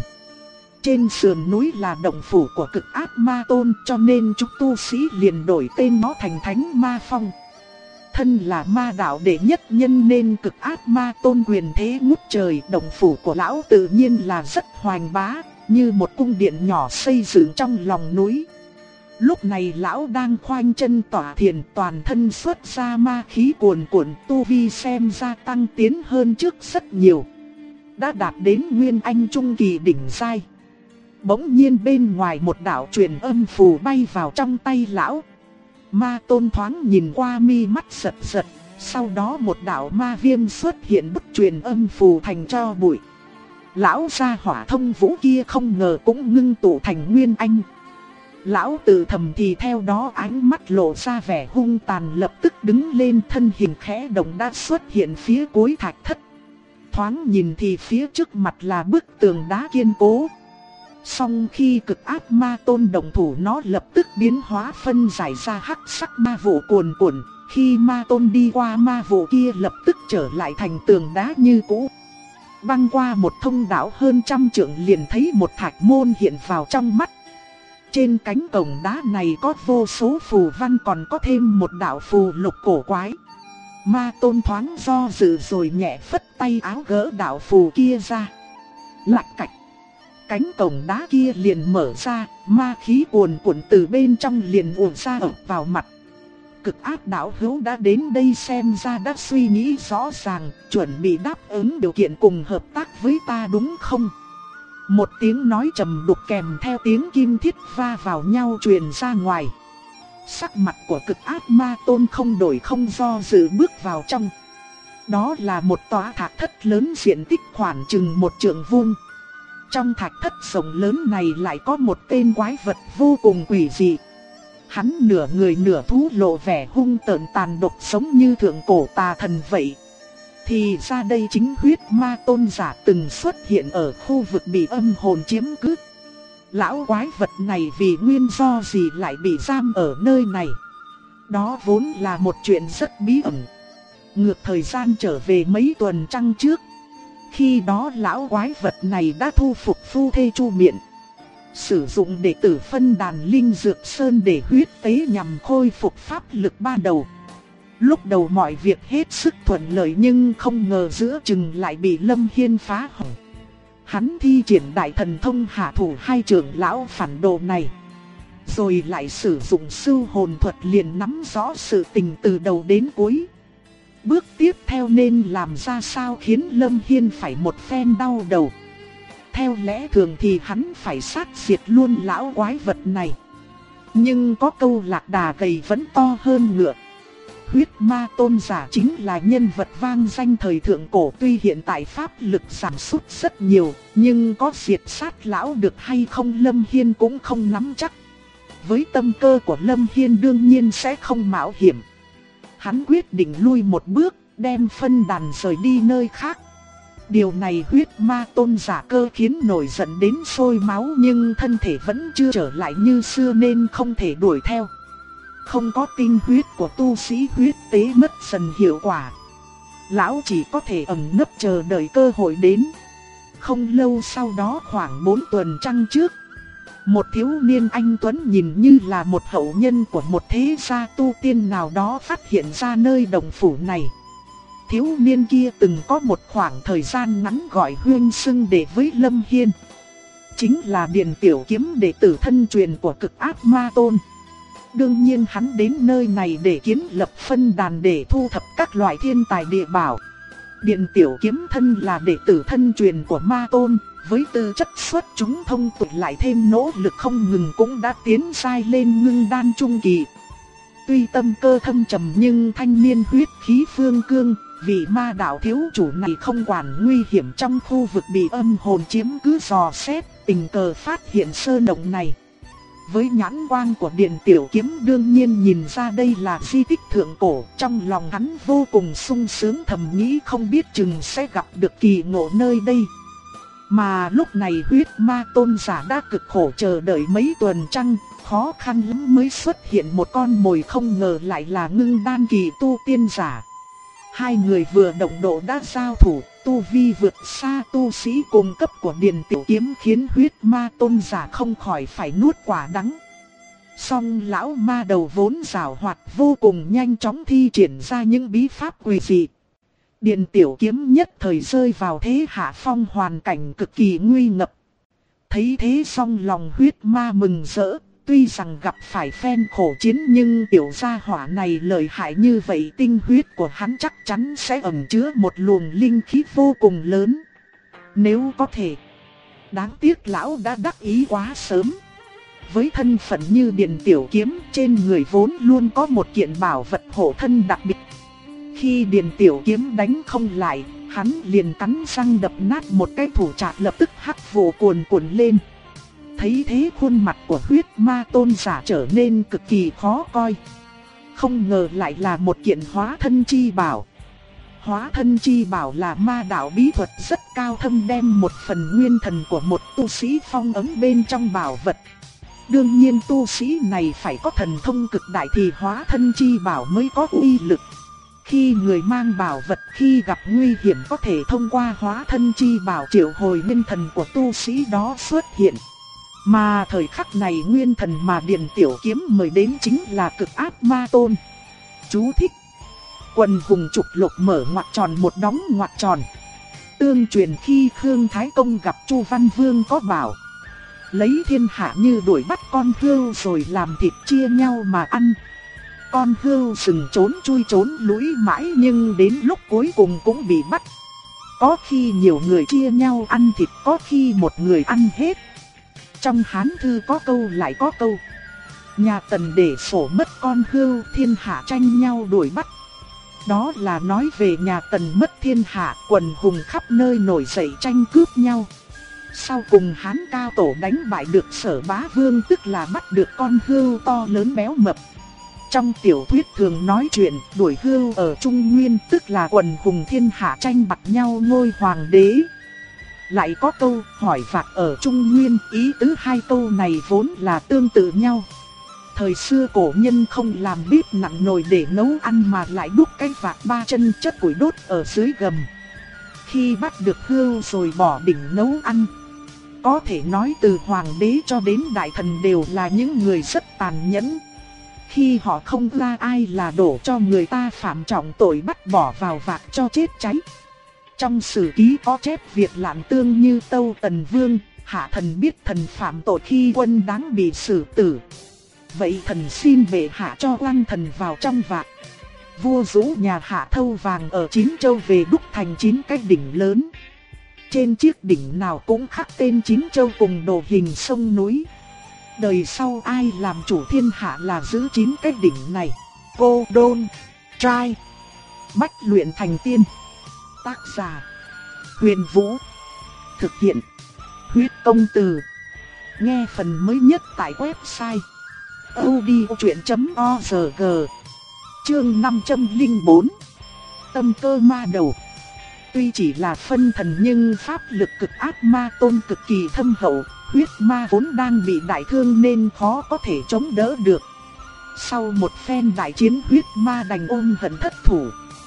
[SPEAKER 1] Trên sườn núi là động phủ của Cực Ác Ma Tôn, cho nên chúng tu sĩ liền đổi tên nó thành Thánh Ma Phong. Thân là ma đạo đệ nhất nhân nên Cực Ác Ma Tôn quyền thế ngút trời, động phủ của lão tự nhiên là rất hoành bá, như một cung điện nhỏ xây dựng trong lòng núi. Lúc này lão đang khoanh chân tỏa thiền, toàn thân xuất ra ma khí cuồn cuộn, tu vi xem ra tăng tiến hơn trước rất nhiều. Đã đạt đến Nguyên Anh Trung Kỳ đỉnh giai. Bỗng nhiên bên ngoài một đạo truyền âm phù bay vào trong tay lão. Ma Tôn thoáng nhìn qua, mi mắt giật giật, sau đó một đạo ma viêm xuất hiện bức truyền âm phù thành tro bụi. Lão gia hỏa thông vũ kia không ngờ cũng ngưng tụ thành Nguyên Anh. Lão tự thầm thì theo đó ánh mắt lộ ra vẻ hung tàn, lập tức đứng lên, thân hình khẽ động đã xuất hiện phía cuối thạch thất. Thoáng nhìn thì phía trước mặt là bức tường đá kiên cố. Song khi Cực Ác Ma Tôn động thủ, nó lập tức biến hóa phân giải ra hắc sắc ma vụ cuồn cuộn. Khi Ma Tôn đi qua, ma vụ kia lập tức trở lại thành tường đá như cũ. Băng qua một thông đạo hơn 100 trượng liền thấy một thạch môn hiện vào trong mắt. Trên cánh cổng đá này có vô số phù văn, còn có thêm một đạo phù lục cổ quái. Ma Tôn thoáng do dự rồi nhẹ phất tay áo gỡ đạo phù kia ra. Lạch cạch, cánh cổng đá kia liền mở ra, ma khí cuồn cuộn từ bên trong liền ùa ra ập vào mặt. Cực Ác đạo hữu đã đến đây, xem ra đã suy nghĩ rõ ràng, chuẩn bị đáp ứng điều kiện cùng hợp tác với ta đúng không? Một tiếng nói trầm đục kèm theo tiếng kim thiết va vào nhau truyền ra ngoài. Sắc mặt của Cực Ác Ma Tôn không đổi không do dự bước vào trong. Đó là một tòa thạch thất lớn, diện tích khoảng chừng 1 trượng vuông. Trong thạch thất rộng lớn này lại có một tên quái vật vô cùng quỷ dị. Hắn nửa người nửa thú, lộ vẻ hung tợn tàn độc, giống như thượng cổ tà thần vậy. Thì ra đây chính huyết ma tôn giả từng xuất hiện ở khu vực bị âm hồn chiếm cứ. Lão quái vật này vì nguyên do gì lại bị giam ở nơi này? Đó vốn là một chuyện rất bí ẩn. Ngược thời gian trở về mấy tuần trăng trước, khi đó lão quái vật này đã thu phục phu thê Chu Miện, sử dụng đệ tử phân đàn Linh Dược Sơn để huyết tế nhằm khôi phục pháp lực ban đầu. Lúc đầu mọi việc hết sức thuận lợi, nhưng không ngờ giữa chừng lại bị Lâm Hiên phá hỏng. Hắn thi triển đại thần thông hạ thủ 2 trưởng lão phản đồ này, rồi lại sử dụng sưu hồn thuật, liền nắm rõ sự tình từ đầu đến cuối. Bước tiếp theo nên làm ra sao khiến Lâm Hiên phải một phen đau đầu. Theo lẽ thường thì hắn phải sát diệt luôn lão quái vật này. Nhưng có câu lạc đà gầy vẫn to hơn ngựa. huyết ma tôn giả chính là nhân vật vang danh thời thượng cổ, tuy hiện tại pháp lực giảm sút rất nhiều, nhưng có diệt sát lão được hay không Lâm Hiên cũng không nắm chắc. Với tâm cơ của Lâm Hiên đương nhiên sẽ không mạo hiểm. Hắn quyết định lui một bước, đem phân đàn rời đi nơi khác. Điều này huyết ma tôn giả cơ khiến nổi giận đến sôi máu, nhưng thân thể vẫn chưa trở lại như xưa nên không thể đuổi theo. Không có tinh huyết của tu sĩ huyết tế mất dần hiệu quả. Lão chỉ có thể ẩn nấp chờ đợi cơ hội đến. Không lâu sau đó, khoảng 4 tuần trăng trước, một thiếu niên anh tuấn nhìn như là một hậu nhân của một thế gia tu tiên nào đó phát hiện ra nơi đồng phủ này. Thiếu niên kia từng có một khoảng thời gian ngắn gọi huyên xưng đệ với Lâm Hiên. Chính là Điền Tiểu Kiếm, đệ tử thân truyền của Cực Ác Ma Tôn. Đương nhiên hắn đến nơi này để kiến lập phân đàn để thu thập các loại thiên tài địa bảo. Điền Tiểu Kiếm thân là đệ tử thân truyền của Ma Tôn, với tư chất xuất chúng thông tuệ lại thêm nỗ lực không ngừng cũng đã tiến sai lên ngưng đan trung kỳ. Tuy tâm cơ thâm trầm nhưng thanh niên huyết khí phương cương, vị ma đạo thiếu chủ này không quản nguy hiểm trong khu vực bị âm hồn chiếm cứ dò xét, tình cờ phát hiện sơn động này. Với nhãn quang của Điền Tiểu Kiếm đương nhiên nhìn ra đây là di tích thượng cổ, trong lòng hắn vô cùng sung sướng thầm nghĩ không biết chừng sẽ gặp được kỳ ngộ nơi đây. Mà lúc này huyết ma tôn giả đã cực khổ chờ đợi mấy tuần trăng, khó khăn lắm mới xuất hiện một con mồi, không ngờ lại là ngưng đan kỳ tu tiên giả. Hai người vừa động độ đã giao thủ, tu vi vượt xa tu sĩ cùng cấp của Điền Tiểu Kiếm khiến huyết ma tôn giả không khỏi phải nuốt quả đắng. Song lão ma đầu vốn giàu hoạt vô cùng nhanh chóng thi triển ra những bí pháp quỷ dị. Điền Tiểu Kiếm nhất thời rơi vào thế hạ phong, hoàn cảnh cực kỳ nguy ngập. Thấy thế song lòng huyết ma mừng rỡ. Tuy rằng gặp phải phen khổ chiến nhưng tiểu gia hỏa này lợi hại như vậy, tinh huyết của hắn chắc chắn sẽ ẩn chứa một luồng linh khí vô cùng lớn. Nếu có thể, đáng tiếc lão đã đắc ý quá sớm. Với thân phận như Điền Tiểu Kiếm, trên người vốn luôn có một kiện bảo vật hộ thân đặc biệt. Khi Điền Tiểu Kiếm đánh không lại, hắn liền cắn răng đập nát một cái thủ trạc, lập tức hắc vụ cuồn cuộn lên. Thấy thế khuôn mặt của huyết ma tôn giả trở nên cực kỳ khó coi. Không ngờ lại là một kiện hóa thân chi bảo. Hóa thân chi bảo là ma đạo bí thuật rất cao thâm, đem một phần nguyên thần của một tu sĩ phong ấn bên trong bảo vật. Đương nhiên tu sĩ này phải có thần thông cực đại thì hóa thân chi bảo mới có uy lực. Khi người mang bảo vật khi gặp nguy hiểm có thể thông qua hóa thân chi bảo triệu hồi nguyên thần của tu sĩ đó xuất hiện. Mà thời khắc này nguyên thần mà Điền Tiểu Kiếm mời đến chính là Cực Ác Ma Tôn. Chú thích: Quần hùng trục lục mở ngoặc tròn một đóng ngoặc tròn. Tương truyền khi Khương Thái Công gặp Chu Văn Vương có bảo: lấy thiên hạ như đuổi bắt con hươu rồi làm thịt chia nhau mà ăn. Con hươu sừng trốn chui trốn lũi mãi nhưng đến lúc cuối cùng cũng bị bắt. Có khi nhiều người chia nhau ăn thịt, có khi một người ăn hết. Trong Hán thư có câu lại có câu: nhà Tần để sổ mất con hươu, thiên hạ tranh nhau đuổi bắt. Đó là nói về nhà Tần mất thiên hạ, quần hùng khắp nơi nổi dậy tranh cướp nhau. Sau cùng Hán cao tổ đánh bại được Sở Bá Vương, tức là bắt được con hươu to lớn béo mập. Trong tiểu thuyết thường nói chuyện đuổi hươu ở Trung Nguyên, tức là quần hùng thiên hạ tranh bặt nhau ngôi hoàng đế. Lại có câu hỏi vạc ở Trung Nguyên, ý tứ hai câu này vốn là tương tự nhau. Thời xưa cổ nhân không làm bếp nặng nồi để nấu ăn mà lại đúc cái vạc ba chân chất củi đốt ở dưới gầm. Khi bắt được hươu rồi bỏ đỉnh nấu ăn. Có thể nói từ hoàng đế cho đến đại thần đều là những người rất tàn nhẫn. Khi họ không ra ai là đổ cho người ta phạm trọng tội bắt bỏ vào vạc cho chết cháy. Trong sử ký có chép việc Lạn Tương như tâu Tần Vương, hạ thần biết thần phạm tội khi quân đáng bị xử tử. Vậy thần xin bệ hạ cho lăng thần vào trong vạc. Vua rũ nhà Hạ thâu vàng ở 9 châu về đúc thành 9 cái đỉnh lớn. Trên chiếc đỉnh nào cũng khắc tên 9 châu cùng đồ hình sông núi. Đời sau ai làm chủ thiên hạ là giữ 9 cái đỉnh này. Cô Đôn, trai. Bách luyện thành tiên. Tác giả: Huyền Vũ. Thực hiện: Huyết Công Từ. Nghe phần mới nhất tại website audiochuyện.org. Chương 504. Tâm cơ ma đầu. Tuy chỉ là phân thần nhưng pháp lực cực ác ma tôn cực kỳ thâm hậu, huyết ma vốn đang bị đại thương nên khó có thể chống đỡ được. Sau một phen đại chiến, huyết ma đành ôm hận thất thủ.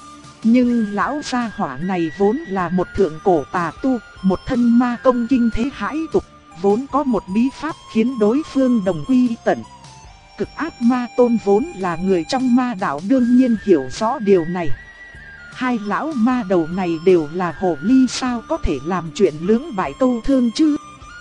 [SPEAKER 1] Nhưng lão gia hỏa này vốn là một thượng cổ tà tu, một thân ma công kinh thế hãi tục, vốn có một bí pháp khiến đối phương đồng quy tận. Cực ác ma tôn vốn là người trong ma đạo đương nhiên hiểu rõ điều này. Hai lão ma đầu này đều là hồ ly, sao có thể làm chuyện lưỡng bại câu thương chứ.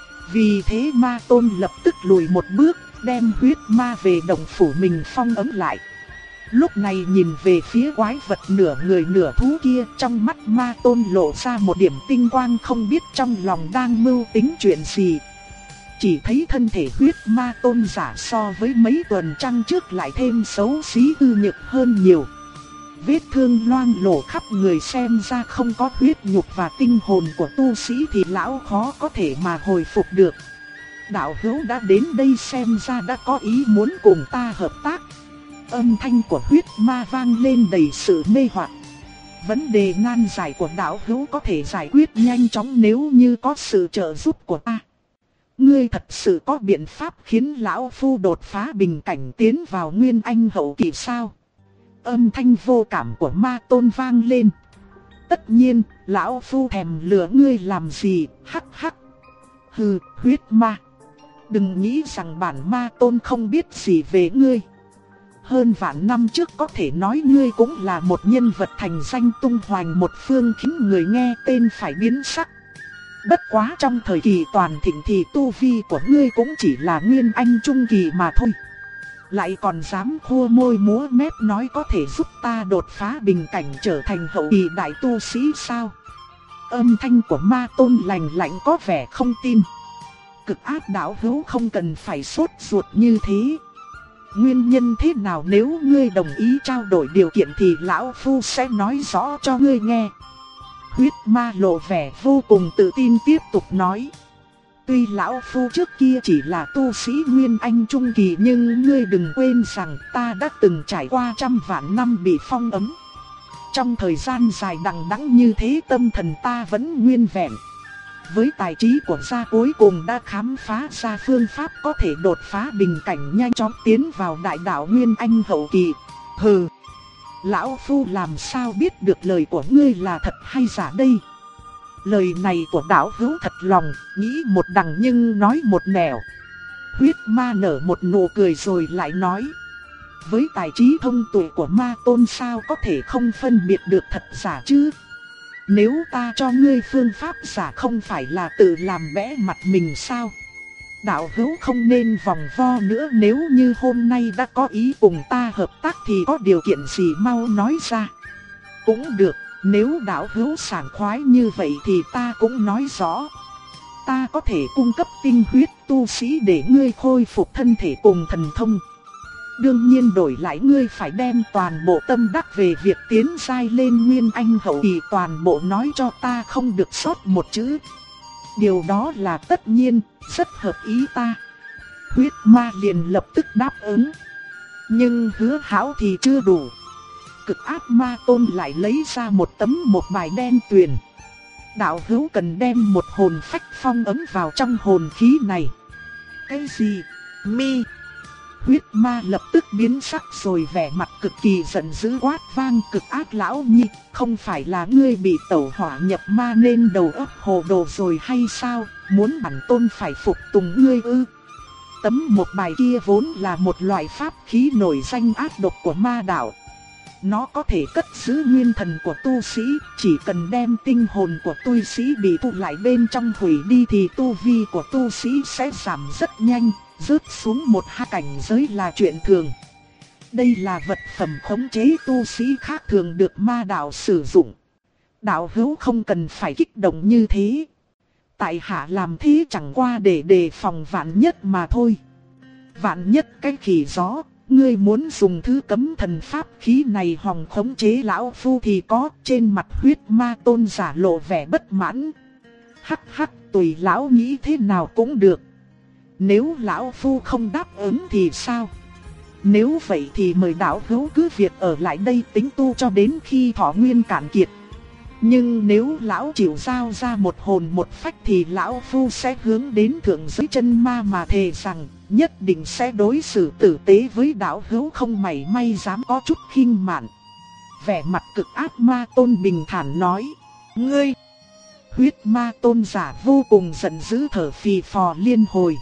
[SPEAKER 1] Vì thế ma tôn lập tức lùi một bước, đem huyết ma về động phủ mình phong ấm lại. Lúc này nhìn về phía quái vật nửa người nửa thú kia, trong mắt ma tôn lộ ra một điểm tinh quang, không biết trong lòng đang mưu tính chuyện gì. Chỉ thấy thân thể huyết ma tôn giả so với mấy tuần trăng trước lại thêm xấu xí hư nhược hơn nhiều. Vết thương loang lổ khắp người, xem ra không có huyết nhục và tinh hồn của tu sĩ thì lão khó có thể mà hồi phục được. Đạo hữu đã đến đây xem ra đã có ý muốn cùng ta hợp tác. Âm thanh của huyết ma vang lên đầy sự mê hoặc. Vấn đề nan giải của đạo hữu có thể giải quyết nhanh chóng nếu như có sự trợ giúp của ta. Ngươi thật sự có biện pháp khiến lão phu đột phá bình cảnh tiến vào nguyên anh hậu kỳ sao? Âm thanh vô cảm của ma tôn vang lên. Tất nhiên, lão phu thèm lừa ngươi làm gì, hắc hắc. Hừ, huyết ma. Đừng nghĩ rằng bản ma tôn không biết gì về ngươi. Hơn vạn năm trước có thể nói ngươi cũng là một nhân vật thành danh tung hoành một phương, khiến người nghe tên phải biến sắc. Bất quá trong thời kỳ toàn thịnh thì tu vi của ngươi cũng chỉ là nguyên anh trung kỳ mà thôi. Lại còn dám khua môi múa mép nói có thể giúp ta đột phá bình cảnh trở thành hậu kỳ đại tu sĩ sao? Âm thanh của ma tôn lạnh lạnh có vẻ không tin. Cực ác đạo hữu không cần phải sốt ruột như thế. Nguyên nhân thế nào nếu ngươi đồng ý trao đổi điều kiện thì lão phu sẽ nói rõ cho ngươi nghe. Huyết ma lộ vẻ vô cùng tự tin tiếp tục nói. Tuy lão phu trước kia chỉ là tu sĩ nguyên anh trung kỳ nhưng ngươi đừng quên rằng ta đã từng trải qua trăm vạn năm bị phong ấm. Trong thời gian dài đằng đẵng như thế tâm thần ta vẫn nguyên vẹn. Với tài trí của gia cuối cùng đã khám phá ra phương pháp có thể đột phá bình cảnh nhanh chóng tiến vào đại đạo nguyên anh hậu kỳ. Hừ, lão phu làm sao biết được lời của ngươi là thật hay giả đây? Lời này của đạo hữu thật lòng, nghĩ một đằng nhưng nói một nẻo. Huyết ma nở một nụ cười rồi lại nói. Với tài trí thông tuệ của ma tôn sao có thể không phân biệt được thật giả chứ? Nếu ta cho ngươi phương pháp giả không phải là tự làm bẽ mặt mình sao? Đạo hữu không nên vòng vo nữa, nếu như hôm nay đã có ý cùng ta hợp tác thì có điều kiện gì mau nói ra. Cũng được, nếu đạo hữu sảng khoái như vậy thì ta cũng nói rõ. Ta có thể cung cấp tinh huyết tu sĩ để ngươi khôi phục thân thể cùng thần thông. Đương nhiên đổi lại ngươi phải đem toàn bộ tâm đắc về việc tiến giai lên nguyên anh hậu kỳ toàn bộ nói cho ta, không được sót một chữ. Điều đó là tất nhiên, rất hợp ý ta. Huyết ma liền lập tức đáp ứng. Nhưng hứa hão thì chưa đủ. Cực ác ma tôn lại lấy ra một bài đen tuyền. Đạo hữu cần đem một hồn phách phong ấm vào trong hồn khí này. Cái gì? Mi? Huyết ma lập tức biến sắc rồi vẻ mặt cực kỳ giận dữ quát vang. Cực ác lão nhi, không phải là ngươi bị tẩu hỏa nhập ma nên đầu óc hồ đồ rồi hay sao? Muốn bản tôn phải phục tùng ngươi ư? Tấm một bài kia vốn là một loại pháp khí nổi danh ác độc của ma đạo. Nó có thể cất giữ nguyên thần của tu sĩ, chỉ cần đem tinh hồn của tu sĩ bị thu lại bên trong hủy đi thì tu vi của tu sĩ sẽ giảm rất nhanh, rớt xuống 1-2 cảnh giới là chuyện thường. Đây là vật phẩm khống chế tu sĩ khác thường được ma đạo sử dụng. Đạo hữu không cần phải kích động như thế. Tại hạ làm thế chẳng qua để đề phòng vạn nhất mà thôi. Vạn nhất cái khỉ gió, ngươi muốn dùng thứ cấm thần pháp khí này hòng khống chế lão phu thì có. Trên mặt huyết ma tôn giả lộ vẻ bất mãn. Hắc hắc, tùy lão nghĩ thế nào cũng được. Nếu lão phu không đáp ứng thì sao? Nếu vậy thì mời đạo hữu cứ việc ở lại đây tính tu cho đến khi thọ nguyên cạn kiệt. Nhưng nếu lão chịu giao ra một hồn một phách thì lão phu sẽ hướng đến thượng giới chân ma mà thề rằng nhất định sẽ đối xử tử tế với đạo hữu, không mảy may dám có chút khinh mạn. Vẻ mặt cực ác ma tôn bình thản nói. Ngươi! Huyết ma tôn giả vô cùng giận dữ thở phì phò liên hồi.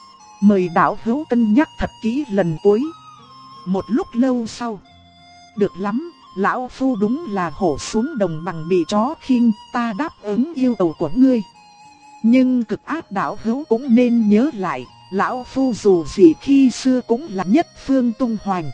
[SPEAKER 1] Mời đạo hữu cân nhắc thật kỹ lần cuối. Một lúc lâu sau. Được lắm, lão phu đúng là hổ xuống đồng bằng bị chó khinh, ta đáp ứng yêu cầu của ngươi. Nhưng cực ác đạo hữu cũng nên nhớ lại, lão phu dù gì khi xưa cũng là nhất phương tung hoành.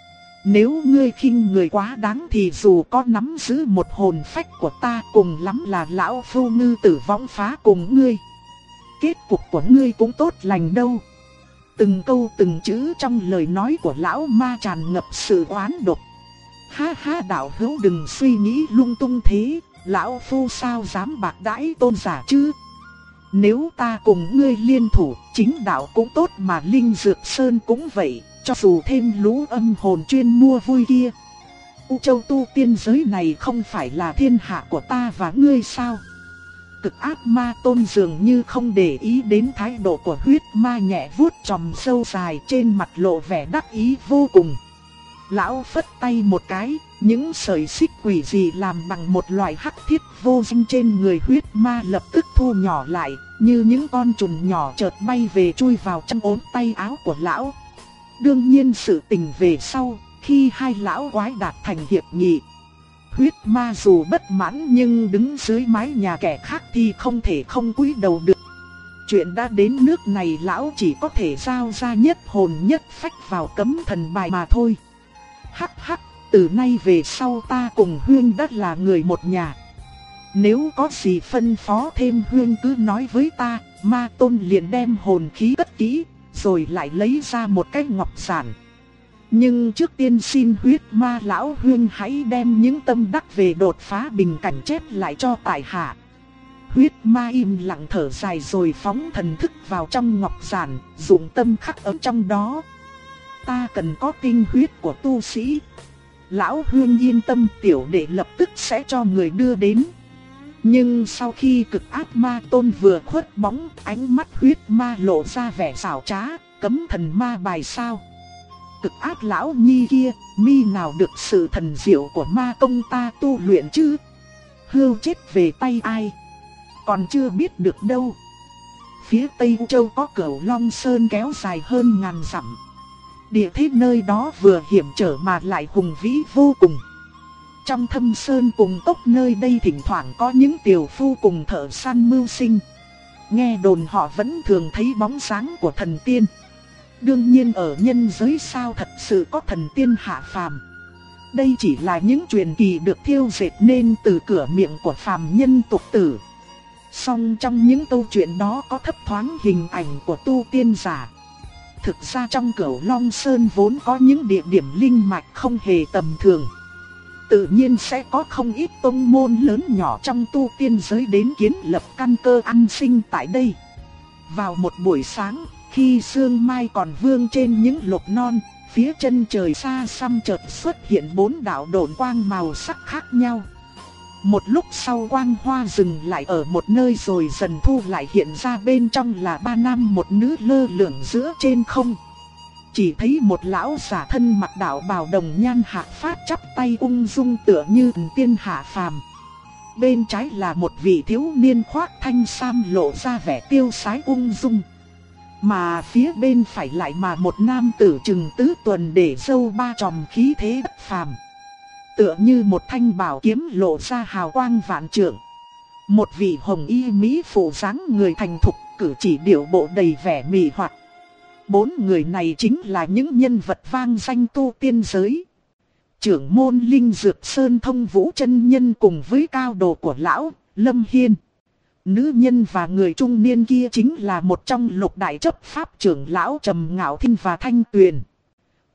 [SPEAKER 1] Nếu ngươi khinh người quá đáng thì dù có nắm giữ một hồn phách của ta, cùng lắm là lão phu ngư tử vong phá cùng ngươi. Kết cục của ngươi cũng tốt lành đâu. Từng câu từng chữ trong lời nói của lão ma tràn ngập sự oán độc. Ha ha, đạo hữu đừng suy nghĩ lung tung thế, lão phu sao dám bạc đãi tôn giả chứ. Nếu ta cùng ngươi liên thủ, chính đạo cũng tốt mà Linh Dược Sơn cũng vậy, cho dù thêm lũ âm hồn chuyên mua vui kia. U Châu tu tiên giới này không phải là thiên hạ của ta và ngươi sao? Cực ác ma tôn dường như không để ý đến thái độ của huyết ma, nhẹ vuốt chòm râu dài, trên mặt lộ vẻ đắc ý vô cùng. Lão phất tay một cái, những sợi xích quỷ dị làm bằng một loại hắc thiết vô danh trên người huyết ma lập tức thu nhỏ lại, như những con trùng nhỏ chợt bay về chui vào trong ốm tay áo của lão. Đương nhiên sự tình về sau, khi hai lão quái đạt thành hiệp nghị, huyết ma dù bất mãn nhưng đứng dưới mái nhà kẻ khác thì không thể không cúi đầu được. Chuyện đã đến nước này, lão chỉ có thể giao ra nhất hồn nhất phách vào cấm thần bài mà thôi. Hắc hắc, từ nay về sau ta cùng Huyên đã là người một nhà. Nếu có gì phân phó thêm Huyên cứ nói với ta. Ma tôn liền đem hồn khí cất kỹ, rồi lại lấy ra một cái ngọc giản. Nhưng trước tiên xin huyết ma lão Huyên hãy đem những tâm đắc về đột phá bình cảnh chép lại cho tại hạ. Huyết ma im lặng thở dài rồi phóng thần thức vào trong ngọc giản, dụng tâm khắc ở trong đó. Ta cần có tinh huyết của tu sĩ. Lão Huyên yên tâm, tiểu đệ lập tức sẽ cho người đưa đến. Nhưng sau khi cực ác ma tôn vừa khuất bóng, ánh mắt huyết ma lộ ra vẻ xảo trá. Cấm thần ma bài sao? Cực ác lão nhi kia, mi nào được sự thần diệu của ma công ta tu luyện chứ? Hươu chết về tay ai? Còn chưa biết được đâu. Phía Tây U Châu có Cửu Long Sơn kéo dài hơn ngàn dặm. Địa thế nơi đó vừa hiểm trở mà lại hùng vĩ vô cùng. Trong thâm sơn cùng cốc nơi đây thỉnh thoảng có những tiểu phu cùng thợ săn mưu sinh. Nghe đồn họ vẫn thường thấy bóng sáng của thần tiên. Đương nhiên ở nhân giới sao thật sự có thần tiên hạ phàm. Đây chỉ là những truyền kỳ được thiêu dệt nên từ cửa miệng của phàm nhân tục tử. Song trong những câu chuyện đó có thấp thoáng hình ảnh của tu tiên giả. Thực ra trong Cửu Long Sơn vốn có những địa điểm linh mạch không hề tầm thường. Tự nhiên sẽ có không ít tông môn lớn nhỏ trong tu tiên giới đến kiến lập căn cơ an sinh tại đây. Vào một buổi sáng, khi sương mai còn vương trên những lục non, phía chân trời xa xăm chợt xuất hiện 4 đạo độn quang màu sắc khác nhau. Một lúc sau quang hoa dừng lại ở một nơi rồi dần thu lại, hiện ra bên trong là 3 nam một nữ lơ lửng giữa trên không. Chỉ thấy một lão giả thân mặc đạo bào đồng nhan hạ phát chắp tay ung dung tựa như tiên hạ phàm. Bên trái là một vị thiếu niên khoác thanh sam lộ ra vẻ tiêu sái ung dung. Mà phía bên phải lại mà một nam tử chừng tứ tuần để râu ba chòm khí thế bất phàm. Tựa như một thanh bảo kiếm lộ ra hào quang vạn trượng. Một vị hồng y mỹ phụ dáng người thành thục, cử chỉ điệu bộ đầy vẻ mị hoặc. 4 người này chính là những nhân vật vang danh tu tiên giới. Trưởng môn Linh Dược Sơn Thông Vũ chân nhân cùng với cao đồ của lão Lâm Hiên. Nữ nhân và người trung niên kia chính là một trong 6 đại chấp pháp trưởng lão Trầm Ngạo Thiên và Thanh Tuyền.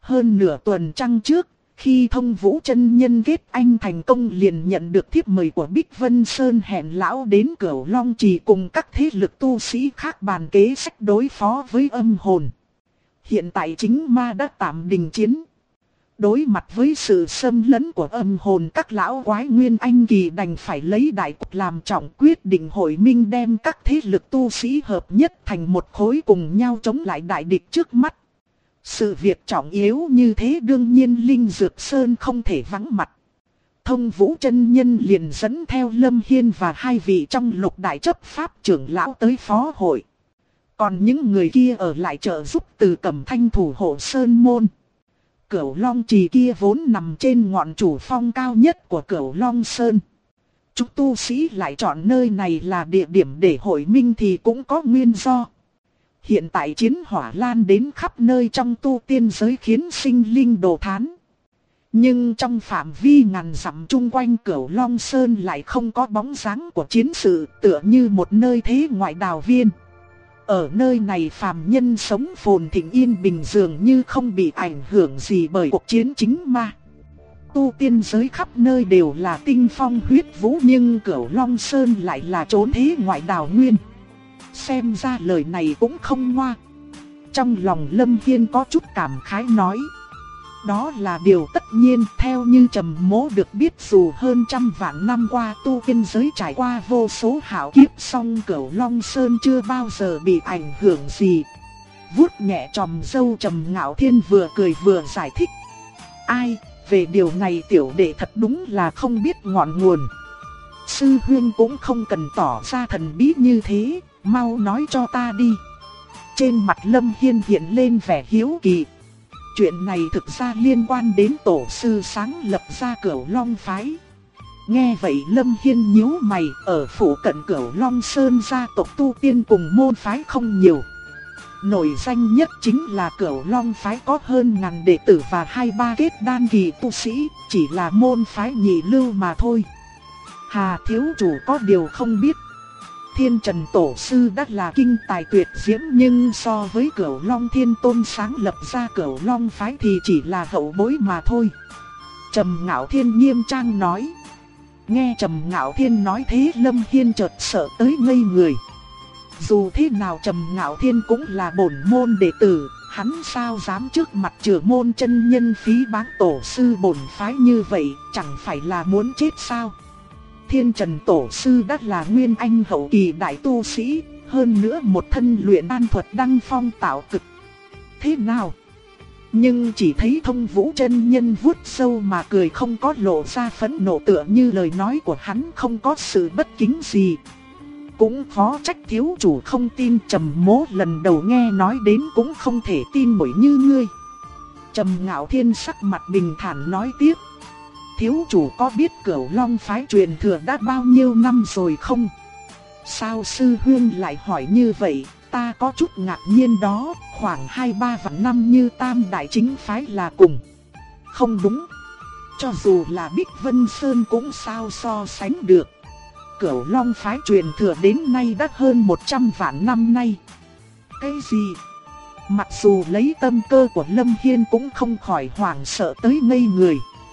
[SPEAKER 1] Hơn nửa tuần trăng trước, khi Thông Vũ chân nhân kết anh thành công liền nhận được thiếp mời của Bích Vân Sơn hẹn lão đến Cửu Long Trì cùng các thế lực tu sĩ khác bàn kế sách đối phó với âm hồn. Hiện tại chính ma đã tạm đình chiến. Đối mặt với sự xâm lấn của âm hồn, các lão quái Nguyên Anh kỳ đành phải lấy đại cục làm trọng, quyết định hội minh đem các thế lực tu sĩ hợp nhất thành một khối cùng nhau chống lại đại địch trước mắt. Sự việc trọng yếu như thế đương nhiên Linh Dược Sơn không thể vắng mặt. Thông Vũ chân nhân liền dẫn theo Lâm Hiên và hai vị trong Lục Đại chấp pháp trưởng lão tới phó hội. Còn những người kia ở lại trợ giúp Từ Cẩm Thanh thủ hộ Sơn môn. Cửu Long Trì kia vốn nằm trên ngọn chủ phong cao nhất của Cửu Long Sơn. Chúng tu sĩ lại chọn nơi này là địa điểm để hội minh thì cũng có nguyên do. Hiện tại chiến hỏa lan đến khắp nơi trong tu tiên giới khiến sinh linh đồ thán. Nhưng trong phạm vi ngàn dặm chung quanh Cửu Long Sơn lại không có bóng dáng của chiến sự, tựa như một nơi thế ngoại đào viên. Ở nơi này phàm nhân sống phồn thịnh yên bình dường như không bị ảnh hưởng gì bởi cuộc chiến chính ma. Tu tiên giới khắp nơi đều là tinh phong huyết vũ, nhưng Cửu Long Sơn lại là chốn thế ngoại đào nguyên. Xem ra lời này cũng không ngoa. Trong lòng Lâm Hiên có chút cảm khái nói. Đó là điều tất nhiên, theo như Trầm Mỗ được biết dù hơn trăm vạn năm qua tu tiên giới trải qua vô số hạo kiếp, song Cửu Long Sơn chưa bao giờ bị ảnh hưởng gì. Vuốt nhẹ chòm râu Trầm Ngạo Thiên vừa cười vừa giải thích. Ai, về điều này tiểu đệ thật đúng là không biết ngọn nguồn. Sư huynh cũng không cần tỏ ra thần bí như thế, mau nói cho ta đi. Trên mặt Lâm Hiên hiện lên vẻ hiếu kỳ. Chuyện này thực ra liên quan đến tổ sư sáng lập ra Cửu Long phái. Nghe vậy Lâm Hiên nhíu mày, ở phủ cận Cửu Long Sơn gia tộc tu tiên cùng môn phái không nhiều. Nổi danh nhất chính là Cửu Long phái có hơn ngàn đệ tử và 2-3 kết đan kỳ tu sĩ, chỉ là môn phái nhị lưu mà thôi. Hà thiếu chủ có điều không biết. Thiên Trần Tổ Sư đã là kinh tài tuyệt diễm, nhưng so với Cửu Long Thiên Tôn sáng lập ra Cửu Long phái thì chỉ là hậu bối mà thôi. Trầm Ngạo Thiên nghiêm trang nói. Nghe Trầm Ngạo Thiên nói thế Lâm Hiên chợt sợ tới ngây người. Dù thế nào Trầm Ngạo Thiên cũng là bổn môn đệ tử, hắn sao dám trước mặt Chửa Môn chân nhân phí báng tổ sư bổn phái như vậy, chẳng phải là muốn chết sao? Thiên Trần Tổ Sư đã là Nguyên Anh hậu kỳ đại tu sĩ, hơn nữa một thân luyện đan thuật đăng phong tạo cực. Thế nào? Nhưng chỉ thấy Thông Vũ chân nhân vuốt râu mà cười, không có lộ ra phẫn nộ, tựa như lời nói của hắn không có sự bất kính gì. Cũng khó trách thiếu chủ không tin, Trầm Mỗ lần đầu nghe nói đến cũng không thể tin nổi như ngươi. Trầm Ngạo Thiên sắc mặt bình thản nói tiếp. Thiếu chủ có biết Cửu Long phái truyền thừa đã bao nhiêu năm rồi không? Sao sư huynh lại hỏi như vậy, ta có chút ngạc nhiên đó, khoảng 2-3 vạn năm như Tam Đại chính phái là cùng. Không đúng, cho dù là Bích Vân Sơn cũng sao so sánh được. Cửu Long phái truyền thừa đến nay đã hơn 100 vạn năm nay. Cái gì? Mặc dù lấy tâm cơ của Lâm Hiên cũng không khỏi hoảng sợ tới ngây người.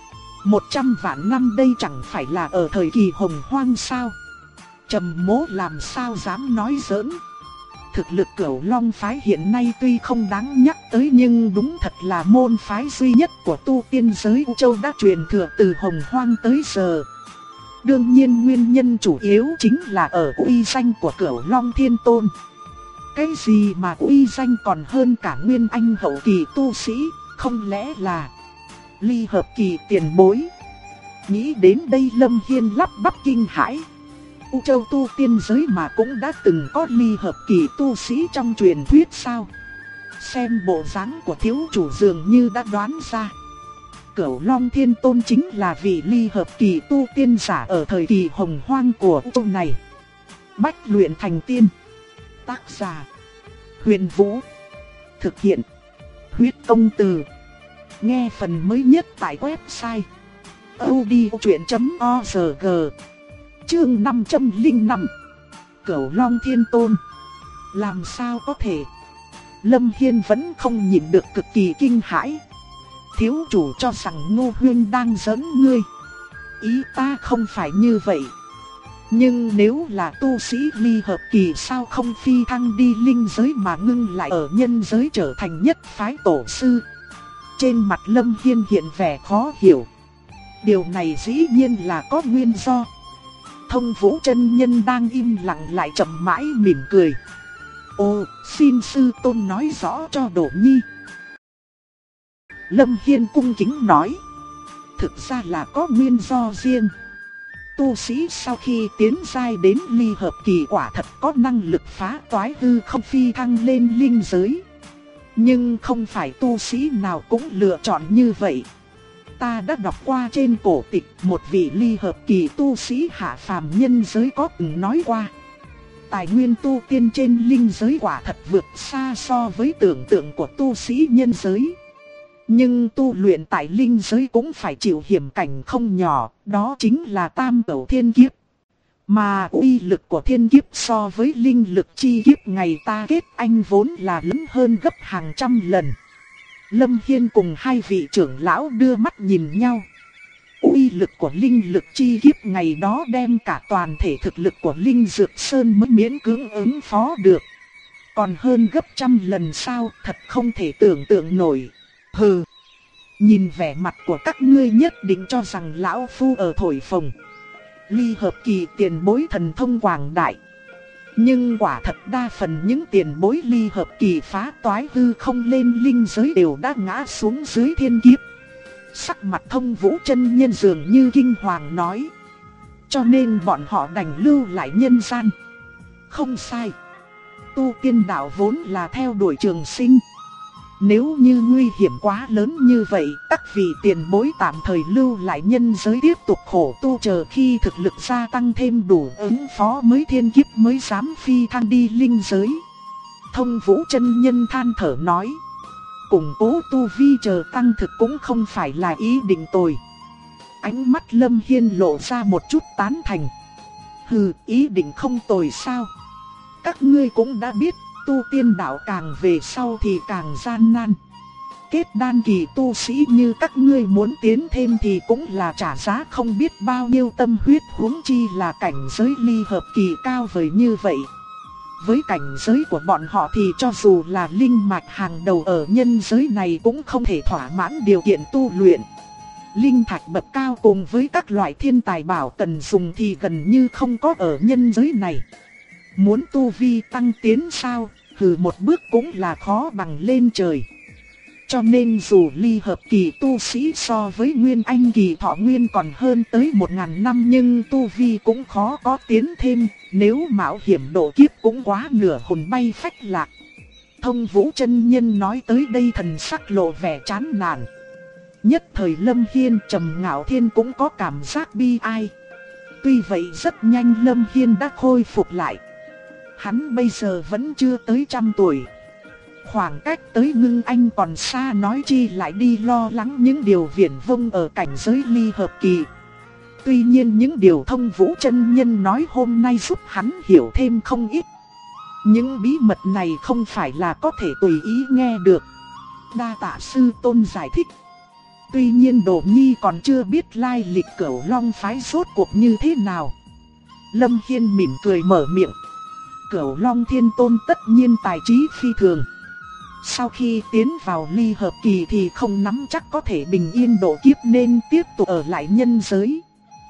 [SPEAKER 1] 100 vạn năm đây chẳng phải là ở thời kỳ hồng hoang sao? Trầm Mỗ làm sao dám nói giỡn. Thực lực Cửu Long phái hiện nay tuy không đáng nhắc tới, nhưng đúng thật là môn phái duy nhất của tu tiên giới U Châu đã truyền thừa từ hồng hoang tới giờ. Đương nhiên nguyên nhân chủ yếu chính là ở uy danh của Cửu Long Thiên Tôn. Cái gì mà uy danh còn hơn cả Nguyên Anh hậu kỳ tu sĩ, không lẽ là Ly Hợp kỳ tiền bối? Nghĩ đến đây Lâm Hiên lắp bắp kinh hãi. U Châu tu tiên giới mà cũng đã từng có Ly Hợp kỳ tu sĩ trong truyền thuyết sao? Xem bộ dáng của thiếu chủ dường như đã đoán ra. Cửu Long Thiên Tôn chính là vị Ly Hợp kỳ tu tiên giả ở thời kỳ hồng hoang của U Châu này. Bách luyện thành tiên. Tác giả Huyền Vũ. Thực hiện Huyết Công Từ. Nghe phần mới nhất tại website audiochuyện.org. Chương 505. Cửu Long Thiên Tôn. Làm sao có thể? Lâm Hiên vẫn không nhịn được cực kỳ kinh hãi. Thiếu chủ cho rằng Ngô Huyên đang giỡn ngươi. Ý ta không phải như vậy. Nhưng nếu là tu sĩ ly hợp kỳ sao không phi thăng đi linh giới mà ngưng lại ở nhân giới trở thành nhất phái tổ sư. Trên mặt Lâm Hiên hiện vẻ khó hiểu. Điều này dĩ nhiên là có nguyên do. Thông Vũ chân nhân đang im lặng lại chậm mãi mỉm cười. Ồ, xin sư tôn nói rõ cho Đỗ Nhi. Lâm Hiên cung kính nói. Thực ra là có nguyên do riêng. Tu sĩ sau khi tiến giai đến ly hợp kỳ quả thật có năng lực phá toái hư không phi thăng lên linh giới. Nhưng không phải tu sĩ nào cũng lựa chọn như vậy. Ta đã đọc qua trên cổ tịch một vị ly hợp kỳ tu sĩ hạ phàm nhân giới có từng nói qua. Tài nguyên tu tiên trên linh giới quả thật vượt xa so với tưởng tượng của tu sĩ nhân giới. Nhưng tu luyện tại linh giới cũng phải chịu hiểm cảnh không nhỏ, đó chính là tam tẩu thiên kiếp. Mà uy lực của thiên kiếp so với linh lực chi kiếp ngày ta kết anh vốn là lớn hơn gấp hàng trăm lần. Lâm Hiên cùng hai vị trưởng lão đưa mắt nhìn nhau. Uy lực của linh lực chi kiếp ngày đó đem cả toàn thể thực lực của Linh Dược Sơn mới miễn cưỡng ứng phó được. Còn hơn gấp trăm lần sao, thật không thể tưởng tượng nổi. Hừ, nhìn vẻ mặt của các ngươi nhất định cho rằng lão phu ở thổi phồng. Ly hợp kỳ tiền bối thần thông quảng đại. Nhưng quả thật đa phần những tiền bối ly hợp kỳ phá toái hư không lên linh giới đều đã ngã xuống dưới thiên kiếp. Sắc mặt Thông Vũ chân nhân dường như kinh hoàng nói. Cho nên bọn họ đành lưu lại nhân gian. Không sai. Tu tiên đạo vốn là theo đuổi trường sinh. Nếu như nguy hiểm quá lớn như vậy, các vị tiền bối tạm thời lưu lại nhân giới tiếp tục khổ tu chờ khi thực lực gia tăng thêm đủ ứng phó mới thiên kiếp mới dám phi thăng đi linh giới. Thông Vũ chân nhân than thở nói. Củng cố tu vi chờ tăng thực cũng không phải là ý định tồi. Ánh mắt Lâm Hiên lộ ra một chút tán thành. Hừ, ý định không tồi sao? Các ngươi cũng đã biết, tu tiên đạo càng về sau thì càng gian nan. Kết đan kỳ tu sĩ như các ngươi muốn tiến thêm thì cũng là trả giá không biết bao nhiêu tâm huyết, huống chi là cảnh giới ly hợp kỳ cao vời như vậy. Với cảnh giới của bọn họ thì cho dù là linh mạch hàng đầu ở nhân giới này cũng không thể thỏa mãn điều kiện tu luyện. Linh thạch bậc cao cùng với các loại thiên tài bảo cần dùng thì gần như không có ở nhân giới này. Muốn tu vi tăng tiến sao, một bước cũng là khó bằng lên trời. Cho nên dù ly hợp kỳ tu sĩ so với nguyên anh kỳ thọ nguyên còn hơn tới 1000 năm nhưng tu vi cũng khó có tiến thêm, nếu mạo hiểm độ kiếp cũng quá nửa hồn bay phách lạc. Thông Vũ chân nhân nói tới đây thần sắc lộ vẻ chán nản. Nhất thời Lâm Hiên Trầm Ngạo Thiên cũng có cảm giác bi ai. Tuy vậy rất nhanh Lâm Hiên đã khôi phục lại. Hắn bây giờ vẫn chưa tới 100 tuổi. Khoảng cách tới ngưng anh còn xa, nói chi lại đi lo lắng những điều viển vông ở cảnh giới ly hợp kỳ. Tuy nhiên những điều Thông Vũ chân nhân nói hôm nay giúp hắn hiểu thêm không ít. Những bí mật này không phải là có thể tùy ý nghe được. Đa tạ sư tôn giải thích. Tuy nhiên Đỗ Nhi còn chưa biết lai lịch Cửu Long phái rốt cuộc như thế nào. Lâm Hiên mỉm cười mở miệng. Cửu Long Thiên Tôn tất nhiên tài trí phi thường. Sau khi tiến vào ly hợp kỳ thì không nắm chắc có thể bình yên độ kiếp nên tiếp tục ở lại nhân giới.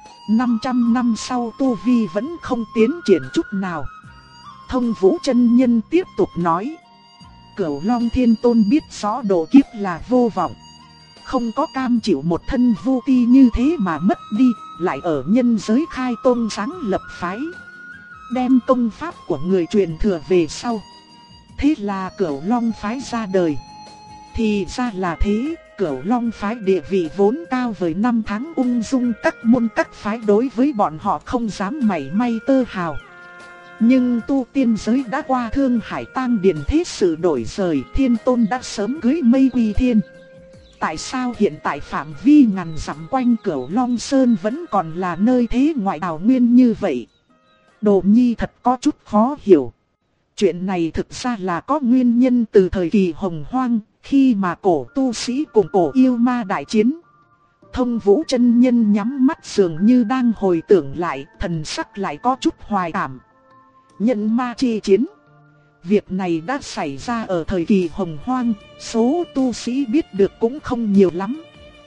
[SPEAKER 1] 500 năm sau tu vi vẫn không tiến triển chút nào. Thông Vũ chân nhân tiếp tục nói. Cửu Long Thiên Tôn biết rõ độ kiếp là vô vọng. Không có cam chịu một thân vô ti như thế mà mất đi, lại ở nhân giới khai tôn sáng lập phái. Đem công pháp của người truyền thừa về sau. Thế là Cửu Long phái ra đời. Thì ra là thế, Cửu Long phái địa vị vốn cao với năm tháng ung dung, các môn các phái đối với bọn họ không dám mảy may tơ hào. Nhưng tu tiên giới đã qua Thương Hải Tang Điền, thế sự đổi rời, Thiên Tôn đã sớm cưới mây quy thiên. Tại sao hiện tại phạm vi ngàn dặm quanh Cửu Long Sơn vẫn còn là nơi thế ngoại đào nguyên như vậy? Đỗ Nhi thật có chút khó hiểu. Chuyện này thực ra là có nguyên nhân từ thời kỳ Hồng Hoang, khi mà cổ tu sĩ cùng cổ yêu ma đại chiến. Thông Vũ chân nhân nhắm mắt dường như đang hồi tưởng lại, thần sắc lại có chút hoài cảm. Nhân ma chi chiến. Việc này đã xảy ra ở thời kỳ Hồng Hoang, số tu sĩ biết được cũng không nhiều lắm.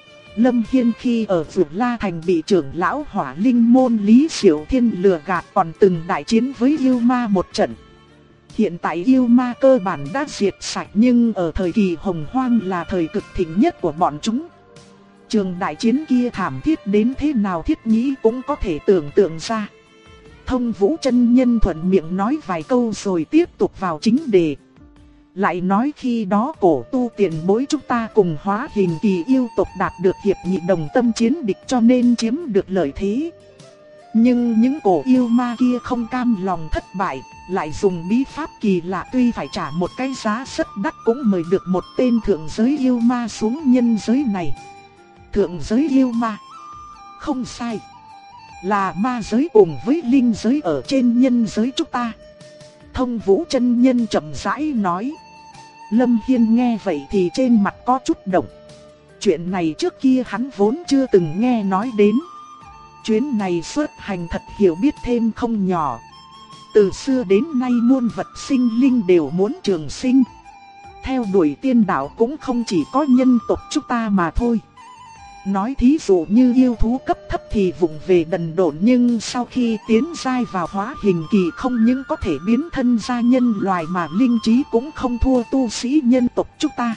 [SPEAKER 1] Lâm Hiên khi ở Vượt La Thành bị trưởng lão Hỏa Linh môn Lý Diệu Thiên lừa gạt, còn từng đại chiến với yêu ma một trận. Hiện tại yêu ma cơ bản đã diệt sạch, nhưng ở thời kỳ Hồng Hoang là thời cực thịnh nhất của bọn chúng. Trường đại chiến kia thảm thiết đến thế nào Thiết Nhĩ cũng có thể tưởng tượng ra. Thông Vũ chân nhân thuận miệng nói vài câu rồi tiếp tục vào chính đề. Lại nói khi đó cổ tu tiền bối chúng ta cùng Hóa Hình kỳ yêu tộc đạt được hiệp nghị đồng tâm chiến địch, cho nên chiếm được lợi thế. Nhưng những cổ yêu ma kia không cam lòng thất bại, lại dùng bí pháp kỳ lạ, tuy phải trả một cái giá rất đắt cũng mời được một tên thượng giới yêu ma xuống nhân giới này. Thượng giới yêu ma? Không sai, là ma giới cùng với linh giới ở trên nhân giới chúng ta. Thông Vũ chân nhân chậm rãi nói. Lâm Hiên nghe vậy thì trên mặt có chút động. Chuyện này trước kia hắn vốn chưa từng nghe nói đến. Chuyến này xuất hành thật hiểu biết thêm không nhỏ. Từ xưa đến nay muôn vật sinh linh đều muốn trường sinh. Theo đuổi tiên đạo cũng không chỉ có nhân tộc chúng ta mà thôi. Nói thí dụ như yêu thú cấp thấp thì vụng về đần độn, nhưng sau khi tiến giai vào Hóa Hình kỳ không những có thể biến thân ra nhân loài mà linh trí cũng không thua tu sĩ nhân tộc chúng ta.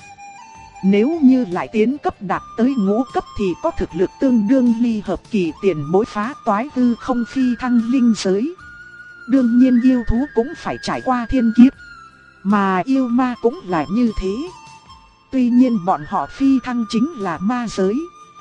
[SPEAKER 1] Nếu như lại tiến cấp đạt tới ngũ cấp thì có thực lực tương đương ly hợp kỳ tiền bối phá toái hư không phi thăng linh giới. Đương nhiên yêu thú cũng phải trải qua thiên kiếp, mà yêu ma cũng là như thế. Tuy nhiên bọn họ phi thăng chính là ma giới.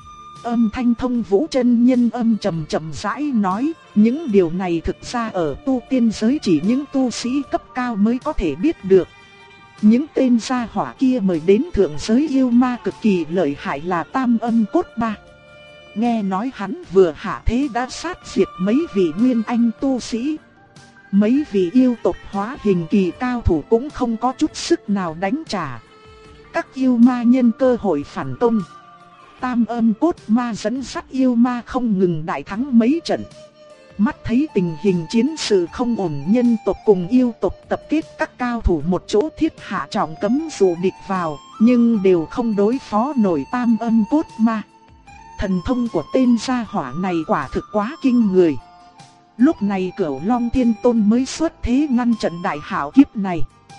[SPEAKER 1] Âm thanh Thông Vũ chân nhân âm trầm trầm rãi nói, những điều này thực ra ở tu tiên giới chỉ những tu sĩ cấp cao mới có thể biết được. Những tên gia hỏa kia mời đến thượng giới yêu ma cực kỳ lợi hại là Tam Âm Cốt Ma. Nghe nói hắn vừa hạ thế đã sát diệt mấy vị nguyên anh tu sĩ. Mấy vị yêu tộc Hóa Hình kỳ cao thủ cũng không có chút sức nào đánh trả. Các yêu ma nhân cơ hội phản công. Tam Âm Cốt Ma dẫn dắt yêu ma không ngừng đại thắng mấy trận. Mắt thấy tình hình chiến sự không ổn, nhân tộc cùng yêu tộc tập kết các cao thủ một chỗ thiết hạ trọng cấm dụ địch vào, nhưng đều không đối phó nổi Tam Âm Cốt Ma. Thần thông của tên gia hỏa này quả thực quá kinh người. Lúc này Cửu Long Thiên Tôn mới xuất thế ngăn trận đại hảo kiếp này.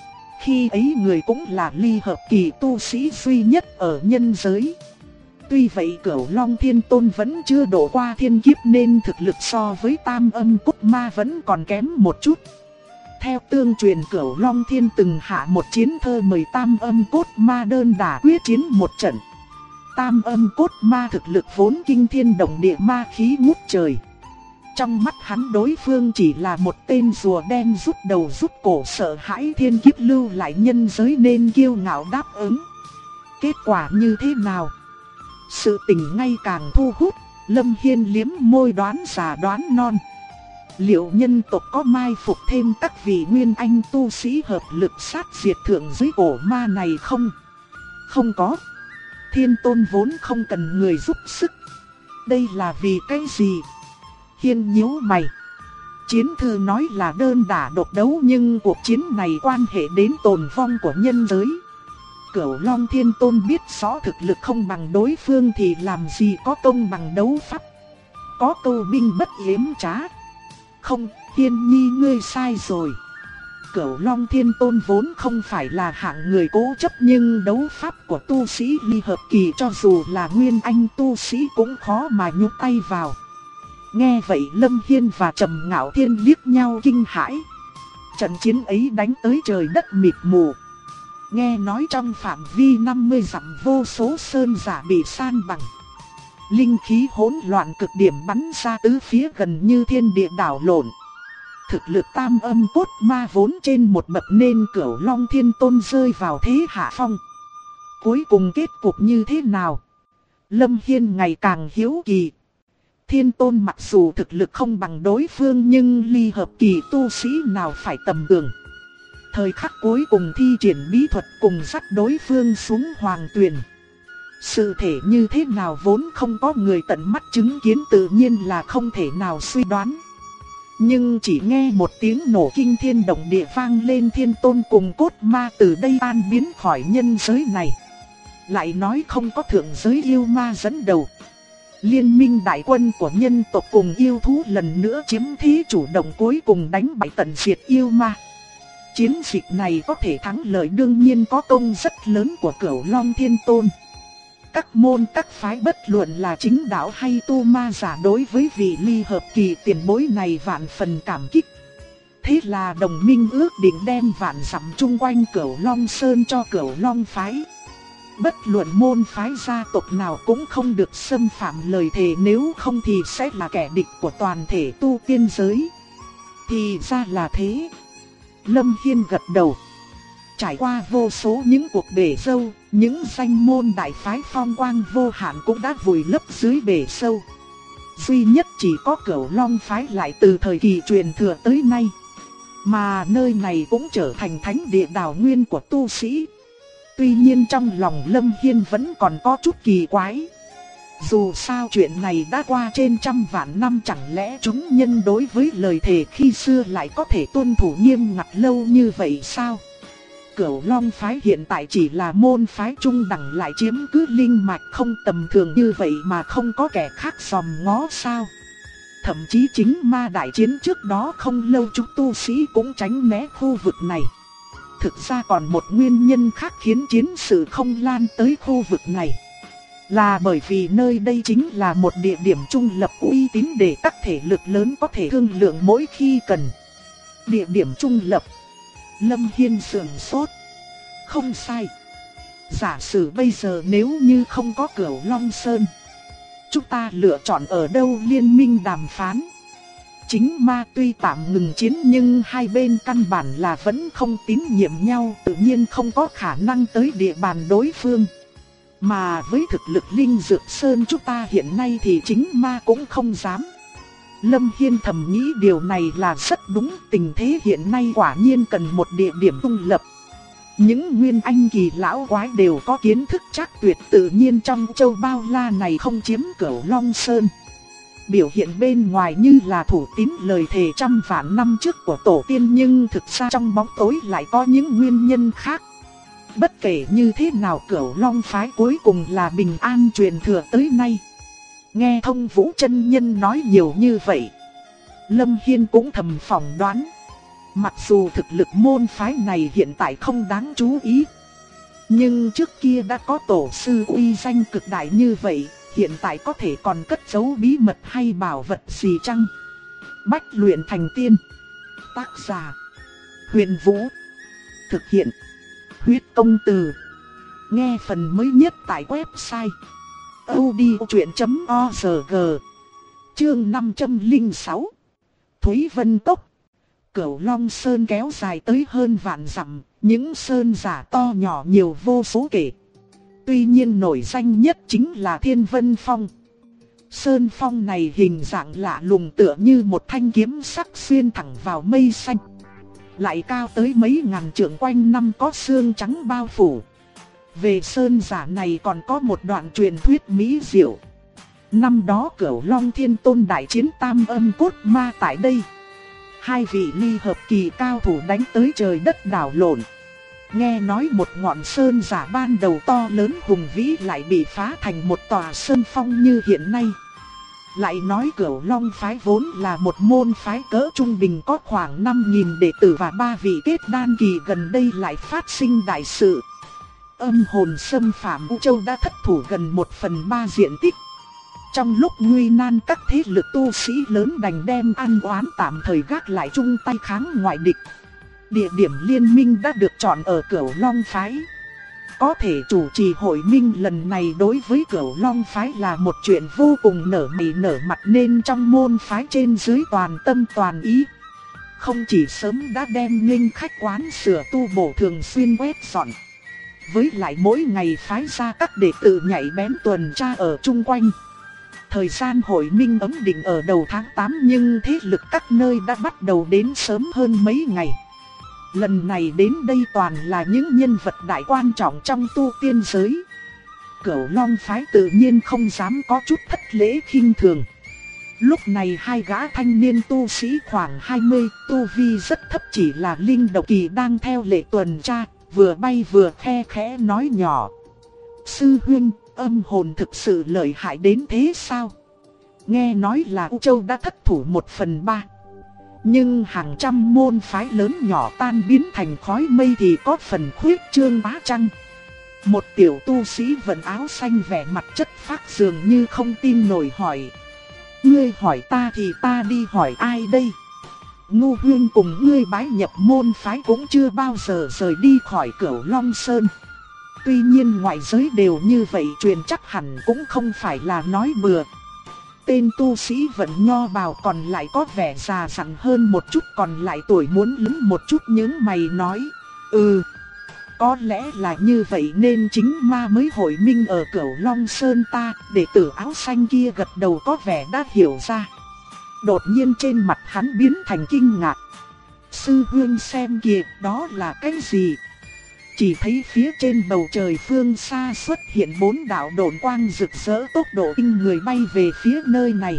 [SPEAKER 1] Khi ấy người cũng là ly hợp kỳ tu sĩ duy nhất ở nhân giới. Tuy vậy Cửu Long Thiên Tôn vẫn chưa độ qua thiên kiếp nên thực lực so với Tam Âm Cốt Ma vẫn còn kém một chút. Theo tương truyền Cửu Long Thiên từng hạ một chiến thơ mời Tam Âm Cốt Ma đơn đả quyết chiến một trận. Tam Âm Cốt Ma thực lực vốn kinh thiên động địa, ma khí ngút trời. Trong mắt hắn đối phương chỉ là một tên rùa đen rút đầu rút cổ, sợ hãi thiên kiếp lưu lại nhân giới nên kiêu ngạo đáp ứng. Kết quả như thế nào? Sự tình ngay càng thu hút, Lâm Hiên liếm môi đoán già đoán non. Liệu nhân tộc có mai phục thêm các vị nguyên anh tu sĩ hợp lực sát diệt thượng giới cổ ma này không? Không có. Thiên Tôn vốn không cần người giúp sức. Đây là vì cái gì? Hiên nhíu mày. Chiến thư nói là đơn đả độc đấu, nhưng cuộc chiến này quan hệ đến tồn vong của nhân giới. Cửu Long Thiên Tôn biết rõ thực lực không bằng đối phương thì làm gì có công bằng đấu pháp. Có câu binh bất yếm trá. Không, Hiên nhi ngươi sai rồi. Cửu Long Thiên Tôn vốn không phải là hạng người cố chấp, nhưng đấu pháp của tu sĩ ly hợp kỳ cho dù là nguyên anh tu sĩ cũng khó mà nhúc tay vào. Nghe vậy Lâm Hiên và Trầm Ngạo Thiên liếc nhau kinh hãi. Trận chiến ấy đánh tới trời đất mịt mù. Nghe nói trong phạm vi 50 dặm vô số sơn giả bị san bằng. Linh khí hỗn loạn cực điểm bắn ra tứ phía, gần như thiên địa đảo lộn. Thực lực Tam Âm Cốt Ma vốn trên một bậc nên Cửu Long Thiên Tôn rơi vào thế hạ phong. Cuối cùng kết cục như thế nào? Lâm Hiên ngày càng hiếu kỳ. Thiên Tôn mặc dù thực lực không bằng đối phương nhưng ly hợp kỳ tu sĩ nào phải tầm thường. Thời khắc cuối cùng thi triển bí thuật cùng dắt đối phương xuống hoàng tuyền. Sự thể như thế nào vốn không có người tận mắt chứng kiến, tự nhiên là không thể nào suy đoán. Nhưng chỉ nghe một tiếng nổ kinh thiên động địa vang lên, Thiên Tôn cùng cốt ma từ đây tan biến khỏi nhân giới này. Lại nói không có thượng giới yêu ma dẫn đầu. Liên minh đại quân của nhân tộc cùng yêu thú lần nữa chiếm thế chủ động, cuối cùng đánh bại tận diệt yêu ma. Chiến dịch này có thể thắng lợi đương nhiên có công rất lớn của Cửu Long Thiên Tôn. Các môn các phái bất luận là chính đạo hay tu ma giả đối với vị ly hợp kỳ tiền bối này vạn phần cảm kích. Thế là đồng minh ước định đem vạn dặm chung quanh Cửu Long Sơn cho Cửu Long phái. Bất luận môn phái gia tộc nào cũng không được xâm phạm lời thề, nếu không thì sẽ là kẻ địch của toàn thể tu tiên giới. Thì ra là thế. Lâm Hiên gật đầu. Trải qua vô số những cuộc bể sâu, những danh môn đại phái phong quang vô hạn cũng đã vùi lấp dưới bể sâu. Duy nhất chỉ có Cửu Long phái lại từ thời kỳ truyền thừa tới nay. Mà nơi này cũng trở thành thánh địa đào nguyên của tu sĩ. Tuy nhiên trong lòng Lâm Hiên vẫn còn có chút kỳ quái. Dù sao chuyện này đã qua trên trăm vạn năm, chẳng lẽ chúng nhân đối với lời thề khi xưa lại có thể tuân thủ nghiêm ngặt lâu như vậy sao? Cửu Long phái hiện tại chỉ là môn phái trung đẳng, lại chiếm cứ linh mạch không tầm thường như vậy mà không có kẻ khác dòm ngó sao? Thậm chí chính ma đại chiến trước đó không lâu chúng tu sĩ cũng tránh né khu vực này. Thực ra còn một nguyên nhân khác khiến chiến sự không lan tới khu vực này. Là bởi vì nơi đây chính là một địa điểm trung lập uy tín để các thể lực lớn có thể thương lượng mỗi khi cần. Địa điểm trung lập. Lâm Hiên sườn sốt. Không sai. Giả sử bây giờ nếu như không có Cửu Long Sơn, chúng ta lựa chọn ở đâu liên minh đàm phán? Chính ma tuy tạm ngừng chiến nhưng hai bên căn bản là vẫn không tín nhiệm nhau, tự nhiên không có khả năng tới địa bàn đối phương. Mà với thực lực Linh Dược Sơn chúng ta hiện nay thì chính ma cũng không dám. Lâm Hiên thầm nghĩ điều này là rất đúng, tình thế hiện nay quả nhiên cần một địa điểm trung lập. Những nguyên anh kỳ lão quái đều có kiến thức chắc tuyệt, tự nhiên trong châu bao la này không chiếm Cửu Long Sơn. Biểu hiện bên ngoài như là thủ tín lời thề trăm vạn năm trước của tổ tiên, nhưng thực ra trong bóng tối lại có những nguyên nhân khác. Bất kể như thế nào Cửu Long phái cuối cùng là bình an truyền thừa tới nay. Nghe Thông Vũ chân nhân nói nhiều như vậy, Lâm Hiên cũng thầm phỏng đoán. Mặc dù thực lực môn phái này hiện tại không đáng chú ý, nhưng trước kia đã có tổ sư uy danh cực đại như vậy, hiện tại có thể còn cất giấu bí mật hay bảo vật gì chăng? Bách luyện thành tiên. Tác giả: Huyền Vũ. Thực hiện: Huyết Công Từ. Nghe phần mới nhất tại website audiochuyện.org. Chương 506. Thúy Vân Cốc. Cửu Long Sơn kéo dài tới hơn vạn dặm, những sơn giả to nhỏ nhiều vô số kể. Tuy nhiên nổi danh nhất chính là Thiên Vân Phong. Sơn phong này hình dạng lạ lùng, tựa như một thanh kiếm sắc xuyên thẳng vào mây xanh. Lại cao tới mấy ngàn trượng, quanh năm có sương trắng bao phủ. Về sơn giả này còn có một đoạn truyền thuyết mỹ diệu. Năm đó Cửu Long Thiên Tôn đại chiến Tam Âm Cốt Ma tại đây. Hai vị ly hợp kỳ cao thủ đánh tới trời đất đảo lộn. Nghe nói một ngọn sơn giả ban đầu to lớn hùng vĩ lại bị phá thành một tòa sơn phong như hiện nay. Lại nói Cửu Long phái vốn là một môn phái cỡ trung bình, có khoảng 5.000 đệ tử và 3 vị kết đan kỳ, gần đây lại phát sinh đại sự. Âm hồn xâm phạm U Châu đã thất thủ gần 1/3 diện tích. Trong lúc nguy nan, các thế lực tu sĩ lớn đành đem ăn oán tạm thời gác lại, chung tay kháng ngoại địch. Địa điểm liên minh đã được chọn ở Cửu Long phái. Có thể chủ trì hội minh lần này đối với Cửu Long phái là một chuyện vô cùng nở mày nở mặt, nên trong môn phái trên dưới toàn tâm toàn ý. Không chỉ sớm đã đem nghênh khách quán sửa tu bổ, thường xuyên quét dọn. Với lại mỗi ngày phái ra các đệ tử nhảy bén tuần tra ở chung quanh. Thời gian hội minh ấm định ở đầu tháng 8, nhưng thế lực các nơi đã bắt đầu đến sớm hơn mấy ngày. Lần này đến đây toàn là những nhân vật đại quan trọng trong tu tiên giới. Cửu Long phái tự nhiên không dám có chút thất lễ khinh thường. Lúc này hai gã thanh niên tu sĩ khoảng 20, tu vi rất thấp chỉ là linh độc kỳ đang theo lệ tuần tra, vừa bay vừa khe khẽ nói nhỏ. Sư huynh, âm hồn thực sự lợi hại đến thế sao? Nghe nói là U Châu đã thất thủ 1/3. Nhưng hàng trăm môn phái lớn nhỏ tan biến thành khói mây thì có phần khuyết trương bá chăng? Một tiểu tu sĩ vận áo xanh vẻ mặt chất phác dường như không tin nổi hỏi. Ngươi hỏi ta thì ta đi hỏi ai đây? Ngô huynh cùng ngươi bái nhập môn phái cũng chưa bao giờ rời đi khỏi Cửu Long Sơn. Tuy nhiên ngoại giới đều như vậy, truyền chắc hẳn cũng không phải là nói bừa. Tên tu sĩ vận nho bào còn lại có vẻ già dặn hơn một chút, còn lại tuổi muốn lớn một chút, những mày nói. Có lẽ là như vậy nên chính ma mới hội minh ở Cửu Long Sơn ta. Đệ tử áo xanh kia gật đầu có vẻ đã hiểu ra. Đột nhiên trên mặt hắn biến thành kinh ngạc. Sư huynh xem kìa, đó là cái gì? Chỉ thấy phía trên bầu trời phương xa xuất hiện 4 đạo độn quang rực rỡ, tốc độ kinh người bay về phía nơi này.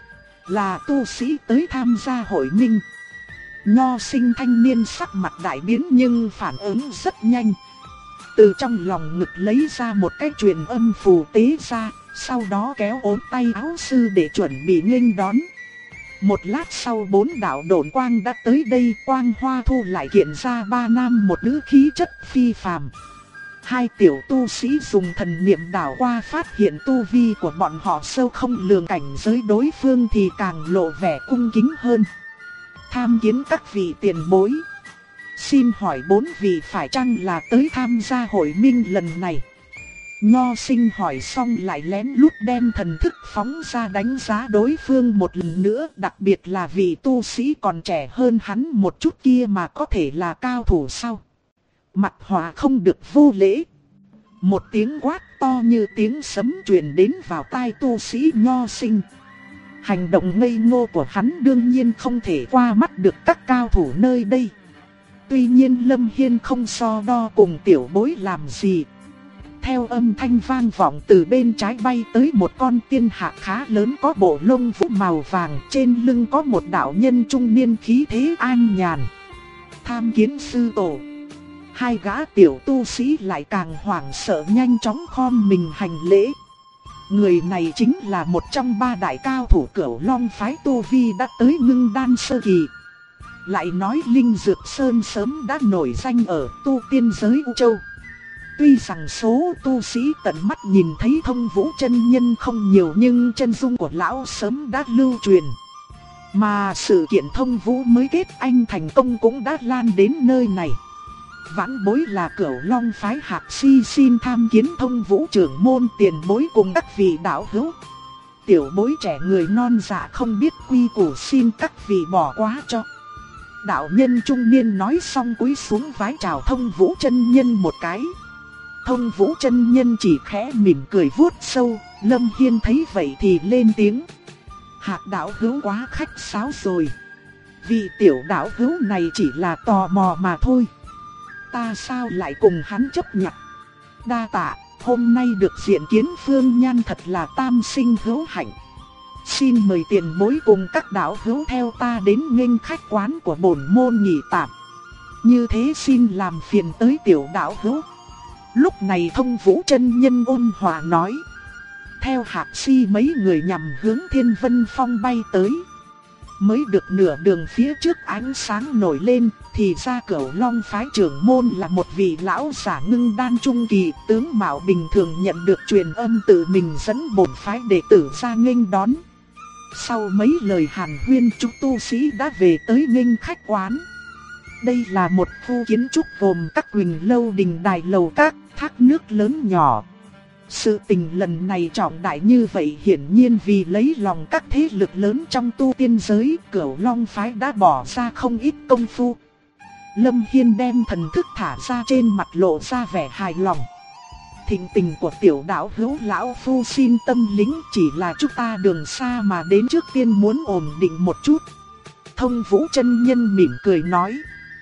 [SPEAKER 1] Là tu sĩ tới tham gia hội minh. Nho sinh thanh niên sắc mặt đại biến nhưng phản ứng rất nhanh. Từ trong lòng ngực lấy ra một cái truyền âm phù tế ra, sau đó kéo ốm tay áo sư để chuẩn bị nghênh đón. Một lát sau 4 đạo độn quang đã tới đây, quang hoa thu lại kiện ra 3 nam một nữ khí chất phi phàm. Hai tiểu tu sĩ dùng thần niệm đảo qua phát hiện tu vi của bọn họ sâu không lường, cảnh giới đối phương thì càng lộ vẻ cung kính hơn. Tham kiến các vị tiền bối. Xin hỏi 4 vị phải chăng là tới tham gia hội minh lần này? Nho sinh hỏi xong lại lén lút đem thần thức phóng ra đánh giá đối phương một lần nữa, đặc biệt là vị tu sĩ còn trẻ hơn hắn một chút kia mà có thể là cao thủ sao? Mặt Hòa không được vô lễ. Một tiếng quát to như tiếng sấm truyền đến vào tai tu sĩ Nho sinh. Hành động ngây ngô của hắn đương nhiên không thể qua mắt được các cao thủ nơi đây. Tuy nhiên Lâm Hiên không so đo cùng tiểu bối làm gì. Theo âm thanh vang vọng từ bên trái bay tới một con tiên hạ khá lớn có bộ lông vũ màu vàng, trên lưng có một đạo nhân trung niên khí thế an nhàn. Tham kiến sư tổ. Hai gã tiểu tu sĩ lại càng hoảng sợ nhanh chóng khom mình hành lễ. Người này chính là một trong 3 đại cao thủ Cửu Long phái tu vi đã tới ngưng đan sơ kỳ. Lại nói Linh Dược Sơn sớm đã nổi danh ở tu tiên giới U Châu. Tuy rằng số tu sĩ tận mắt nhìn thấy Thông Vũ chân nhân không nhiều nhưng chân dung của lão sớm đã lưu truyền. Mà sự kiện Thông Vũ mới kết anh thành công cũng đã lan đến nơi này. Vãn bối là Cửu Long phái Hạc Si xin tham kiến Thông Vũ trưởng môn tiền bối cùng các vị đạo hữu. Tiểu bối trẻ người non dạ không biết quy củ, xin các vị bỏ qua cho. Đạo nhân trung niên nói xong cúi xuống vái chào Thông Vũ chân nhân một cái. Thông Vũ chân nhân chỉ khẽ mỉm cười vuốt sâu. Lâm Hiên thấy vậy thì lên tiếng. Hạc đạo hữu quá khách sáo rồi. Vị tiểu đạo hữu này chỉ là tò mò mà thôi. Ta sao lại cùng hắn chấp nhận. Đa tạ, hôm nay được diện kiến Phương Nhan thật là tam sinh hữu hạnh. Xin mời tiền bối cùng các đạo hữu theo ta đến nghênh khách quán của bổn môn nhị tạp. Như thế xin làm phiền tới tiểu đạo hữu. Lúc này Thông Vũ chân nhân ôn hòa nói. Theo Hạc Si mấy người nhằm hướng Thiên Vân Phong bay tới. Mới được nửa đường phía trước ánh sáng nổi lên, thì ra Cửu Long phái trưởng môn là một vị lão giả ngưng đan trung kỳ, tướng mạo bình thường nhận được truyền âm tự mình dẫn bổn phái đệ tử ra nghênh đón. Sau mấy lời hàn huyên, chúng tu sĩ đã về tới nghênh khách quán. Đây là một khu kiến trúc gồm các quỳnh lâu, đình đài, lầu các, thác nước lớn nhỏ. Sự tình lần này trọng đại như vậy hiển nhiên vì lấy lòng các thế lực lớn trong tu tiên giới, Cửu Long phái đã bỏ ra không ít công phu. Lâm Hiên đem thần thức thả ra, trên mặt lộ ra vẻ hài lòng. Thịnh tình của tiểu đạo hữu lão phu xin tâm lĩnh, chỉ là chúng ta đường xa mà đến, trước tiên muốn ổn định một chút. Thông Vũ chân nhân mỉm cười nói.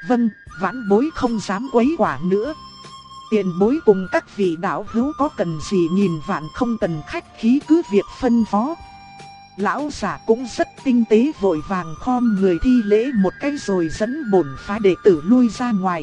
[SPEAKER 1] Vâng, vãn bối không dám quấy quả nữa. Tiền bối cùng các vị đạo hữu có cần gì nghìn vạn không cần khách khí cứ việc phân phó. Lão giả cũng rất tinh tế vội vàng khom người thi lễ một cái rồi dẫn bổn phái đệ tử lui ra ngoài.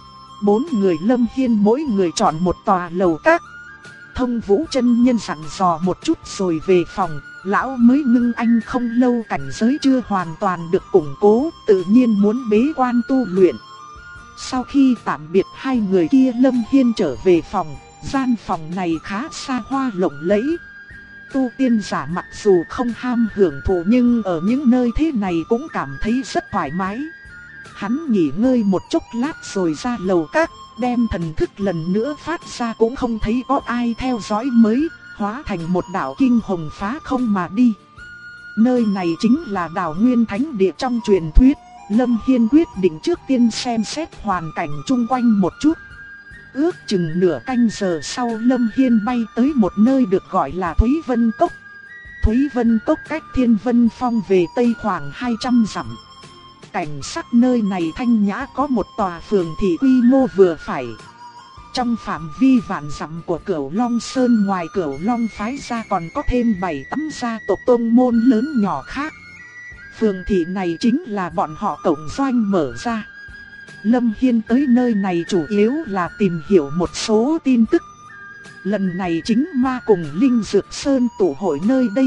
[SPEAKER 1] 4 người Lâm Hiên mỗi người chọn một tòa lầu các. Thông Vũ chân nhân dặn dò một chút rồi về phòng, lão mới ngưng anh không lâu cảnh giới chưa hoàn toàn được củng cố, tự nhiên muốn bế quan tu luyện. Sau khi tạm biệt hai người kia, Lâm Hiên trở về phòng, gian phòng này khá xa hoa lộng lẫy. Tu tiên giả mặc dù không ham hưởng thụ nhưng ở những nơi thế này cũng cảm thấy rất thoải mái. Hắn nghỉ ngơi một chốc lát rồi ra lầu các, đem thần thức lần nữa phát ra cũng không thấy có ai theo dõi mới, hóa thành một đạo kinh hồng phá không mà đi. Nơi này chính là Đào Nguyên Thánh Địa trong truyền thuyết. Lâm Hiên quyết định trước tiên xem xét hoàn cảnh chung quanh một chút. Ước chừng nửa canh giờ sau, Lâm Hiên bay tới một nơi được gọi là Thúy Vân Cốc. Thúy Vân Cốc cách Thiên Vân Phong về Tây khoảng 200 dặm. Cảnh sắc nơi này thanh nhã, có một tòa phường thị quy mô vừa phải. Trong phạm vi vạn dặm của Cửu Long Sơn, ngoài Cửu Long phái ra còn có thêm 7-8 gia tộc tông môn lớn nhỏ khác. Phường thị này chính là bọn họ cộng doanh mở ra. Lâm Hiên tới nơi này chủ yếu là tìm hiểu một số tin tức. Lần này chính ma cùng Linh Dược Sơn tụ hội nơi đây.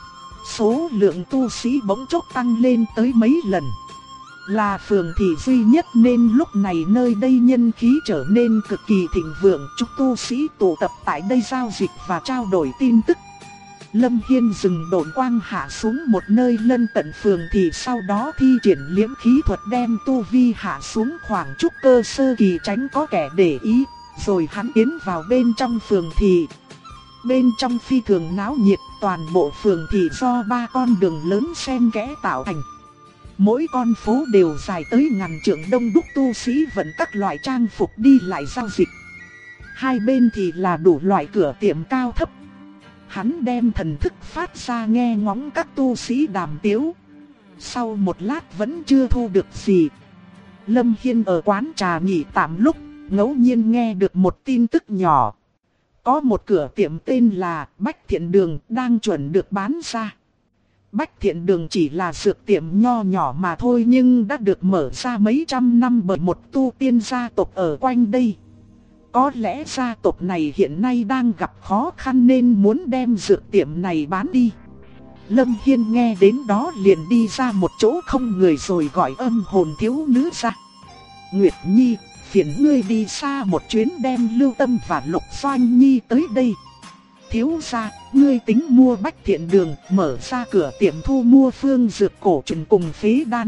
[SPEAKER 1] Số lượng tu sĩ bỗng chốc tăng lên tới mấy lần. Là phường thị duy nhất nên lúc này nơi đây nhân khí trở nên cực kỳ thịnh vượng. Chúng tu sĩ tụ tập tại đây giao dịch và trao đổi tin tức. Lâm Hiên dừng độn quang hạ xuống một nơi lân cận phường thị, sau đó thi triển liễm khí thuật đem tu vi hạ xuống khoảng trúc cơ sơ kỳ tránh có kẻ để ý, rồi hắn tiến vào bên trong phường thị. Bên trong phi thường náo nhiệt, toàn bộ phường thị do 3 con đường lớn xen kẽ tạo thành. Mỗi con phố đều dài tới ngàn trượng, đông đúc tu sĩ vận các loại trang phục đi lại giao dịch. Hai bên thì là đủ loại cửa tiệm cao thấp. Hắn đem thần thức phát ra nghe ngóng các tu sĩ đàm tiếu. Sau một lát vẫn chưa thu được gì. Lâm Hiên ở quán trà nghỉ tạm lúc, ngẫu nhiên nghe được một tin tức nhỏ. Có một cửa tiệm tên là Bách Thiện Đường đang chuẩn được bán ra. Bách Thiện Đường chỉ là dược tiệm nho nhỏ mà thôi, nhưng đã được mở ra mấy trăm năm bởi một tu tiên gia tộc ở quanh đây. Có lẽ gia tộc này hiện nay đang gặp khó khăn nên muốn đem dược tiệm này bán đi. Lâm Hiên nghe đến đó liền đi ra một chỗ không người rồi gọi âm hồn thiếu nữ ra. Nguyệt Nhi, phiền ngươi đi xa một chuyến đem Lưu Tâm và Lục Doanh Nhi tới đây. Thiếu gia, ngươi tính mua Bách Thiện Đường, mở ra cửa tiệm thu mua phương dược cổ truyền cùng phế đan.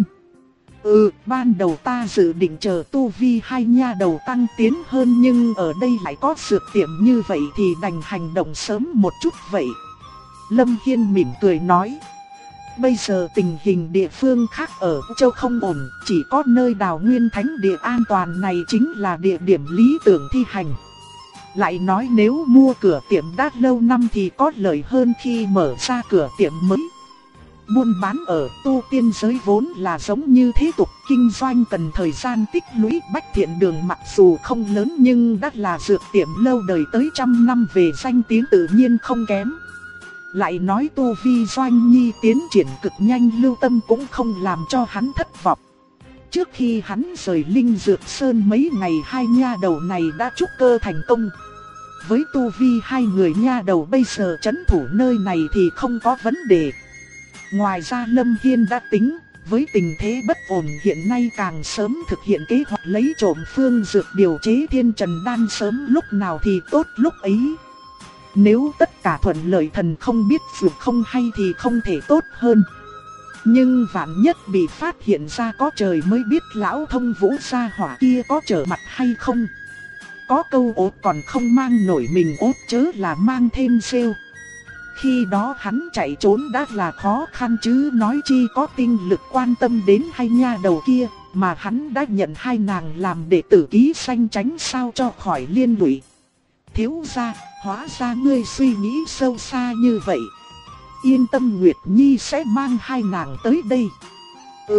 [SPEAKER 1] Ban đầu ta dự định chờ tu vi hai nha đầu tăng tiến hơn, nhưng ở đây lại có dược tiệm như vậy thì đành hành động sớm một chút vậy. Lâm Hiên mỉm cười nói. Bây giờ tình hình địa phương khác ở châu không ổn, chỉ có nơi Đào Nguyên Thánh Địa an toàn này chính là địa điểm lý tưởng thi hành. Lại nói nếu mua cửa tiệm đã lâu năm thì có lợi hơn khi mở ra cửa tiệm mới. Buôn bán ở tu tiên giới vốn là giống như thế tục, kinh doanh cần thời gian tích lũy. Bách Thiện Đường mặc dù không lớn nhưng đã là dược tiệm lâu đời tới trăm năm, về danh tiếng tự nhiên không kém. Lại nói tu vi Doanh Nhi tiến triển cực nhanh, Lưu Tâm cũng không làm cho hắn thất vọng. Trước khi hắn rời Linh Dược Sơn mấy ngày, hai nha đầu này đã trúc cơ thành công. Với tu vi hai người nha đầu bây giờ trấn thủ nơi này thì không có vấn đề. Ngoài ra Lâm Hiên đã tính, với tình thế bất ổn hiện nay càng sớm thực hiện kế hoạch lấy trộm phương dược điều chế Thiên Trần Đan, sớm lúc nào thì tốt lúc ấy. Nếu tất cả thuận lợi, thần không biết dù không hay thì không thể tốt hơn. Nhưng vạn nhất bị phát hiện ra, có trời mới biết lão Thông Vũ gia hỏa kia có trở mặt hay không. Có câu ốt còn không mang nổi mình ốt chớ là mang thêm rêu. Khi đó hắn chạy trốn đã là khó khăn chứ nói chi có tinh lực quan tâm đến hai nha đầu kia, mà hắn đã nhận hai nàng làm đệ tử ký danh tránh sao cho khỏi liên lụy. Thiếu gia, hóa ra ngươi suy nghĩ sâu xa như vậy. Yên tâm, Nguyệt Nhi sẽ mang hai nàng tới đây.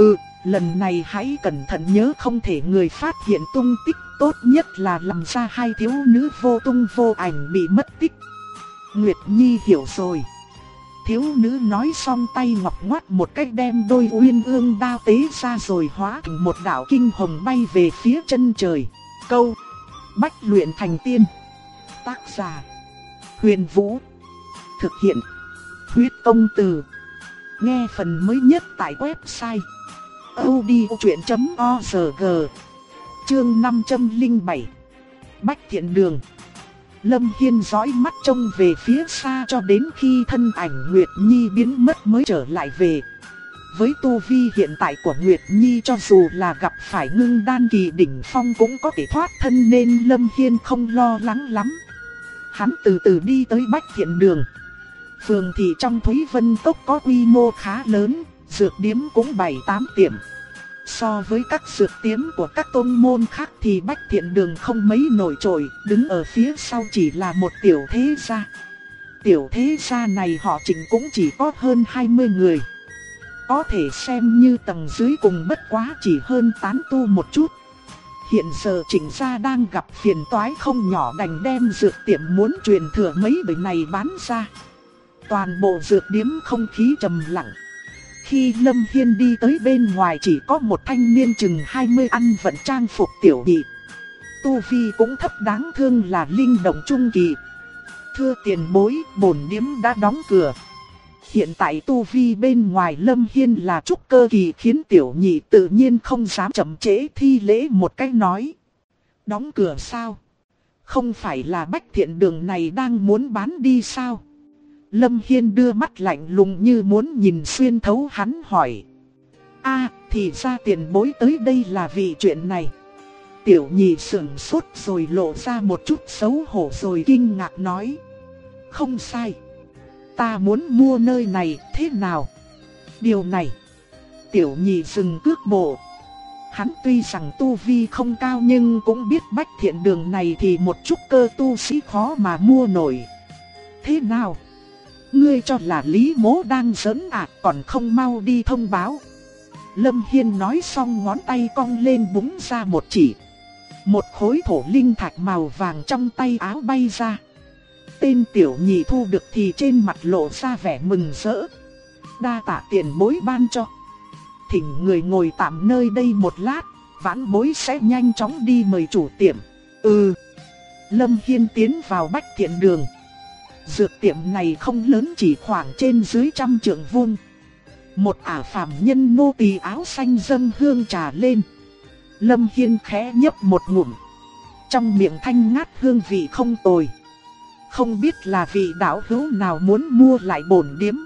[SPEAKER 1] Lần này hãy cẩn thận nhớ không thể người phát hiện tung tích, tốt nhất là làm ra hai thiếu nữ vô tung vô ảnh bị mất tích. Nguyệt Nhi hiểu rồi. Thiếu nữ nói xong tay ngọc ngoắt một cách đem đôi uyên ương đao tế ra rồi hóa thành một đạo kinh hồng bay về phía chân trời. Câu Bách luyện thành tiên. Tác giả Huyền Vũ. Thực hiện Huyết Công Từ. Nghe phần mới nhất tại website audiochuyện.org. Chương 507. Bách Thiện Đường. Lâm Hiên dõi mắt trông về phía xa cho đến khi thân ảnh Nguyệt Nhi biến mất mới trở lại về. Với tu vi hiện tại của Nguyệt Nhi, cho dù là gặp phải ngưng đan kỳ đỉnh phong cũng có thể thoát thân, nên Lâm Hiên không lo lắng lắm. Hắn từ từ đi tới Bách Thiện Đường. Phường thị trong Thúy Vân Cốc có quy mô khá lớn, dược điếm cũng 7-8 tiệm. So với các dược điếm của các tôn môn khác thì Bách Thiện Đường không mấy nổi trội, đứng ở phía sau chỉ là một tiểu thế gia. Tiểu thế gia này họ Trịnh cũng chỉ có hơn 20 người. Có thể xem như tầng dưới cùng, bất quá chỉ hơn tán tu một chút. Hiện giờ Trịnh gia đang gặp phiền toái không nhỏ, đành đem dược tiệm muốn truyền thừa mấy bữa này bán ra. Toàn bộ dược điếm không khí trầm lặng. Khi Lâm Hiên đi tới bên ngoài chỉ có một thanh niên chừng 20 ăn vận trang phục tiểu nhị. Tu vi cũng thấp đáng thương, là linh động trung kỳ. Thưa tiền bối, bổn điếm đã đóng cửa. Hiện tại tu vi bên ngoài Lâm Hiên là trúc cơ kỳ, khiến tiểu nhị tự nhiên không dám chậm trễ, thi lễ một cách nói. Đóng cửa sao? Không phải là Bách Thiện Đường này đang muốn bán đi sao? Lâm Hiên đưa mắt lạnh lùng như muốn nhìn xuyên thấu hắn, hỏi. Thì ra tiền bối tới đây là vì chuyện này. Tiểu nhị sững sốt rồi lộ ra một chút xấu hổ rồi kinh ngạc nói. Không sai. Ta muốn mua nơi này, thế nào? Điều này. Tiểu nhị dừng cước bộ. Hắn tuy rằng tu vi không cao nhưng cũng biết Bách Thiện Đường này thì một chút cơ tu sĩ khó mà mua nổi. Thế nào? Ngươi cho là Lý Mỗ đang giỡn còn không mau đi thông báo. Lâm Hiên nói xong ngón tay cong lên búng ra một chỉ. Một khối thổ linh thạch màu vàng trong tay áo bay ra. Tên tiểu nhị thu được thì trên mặt lộ ra vẻ mừng rỡ. Đa tạ tiền bối ban cho. Thỉnh người ngồi tạm nơi đây một lát, vãn bối sẽ nhanh chóng đi mời chủ tiệm. Lâm Hiên tiến vào Bách Thiện Đường. Dược tiệm này không lớn, chỉ khoảng trên dưới 100 trượng vuông. Một ả phàm nhân nô tỳ áo xanh dâng hương trà lên. Lâm Hiên khẽ nhấp một ngụm. Trong miệng thanh ngát hương vị không tồi. Không biết là vị đạo hữu nào muốn mua lại bổn điếm.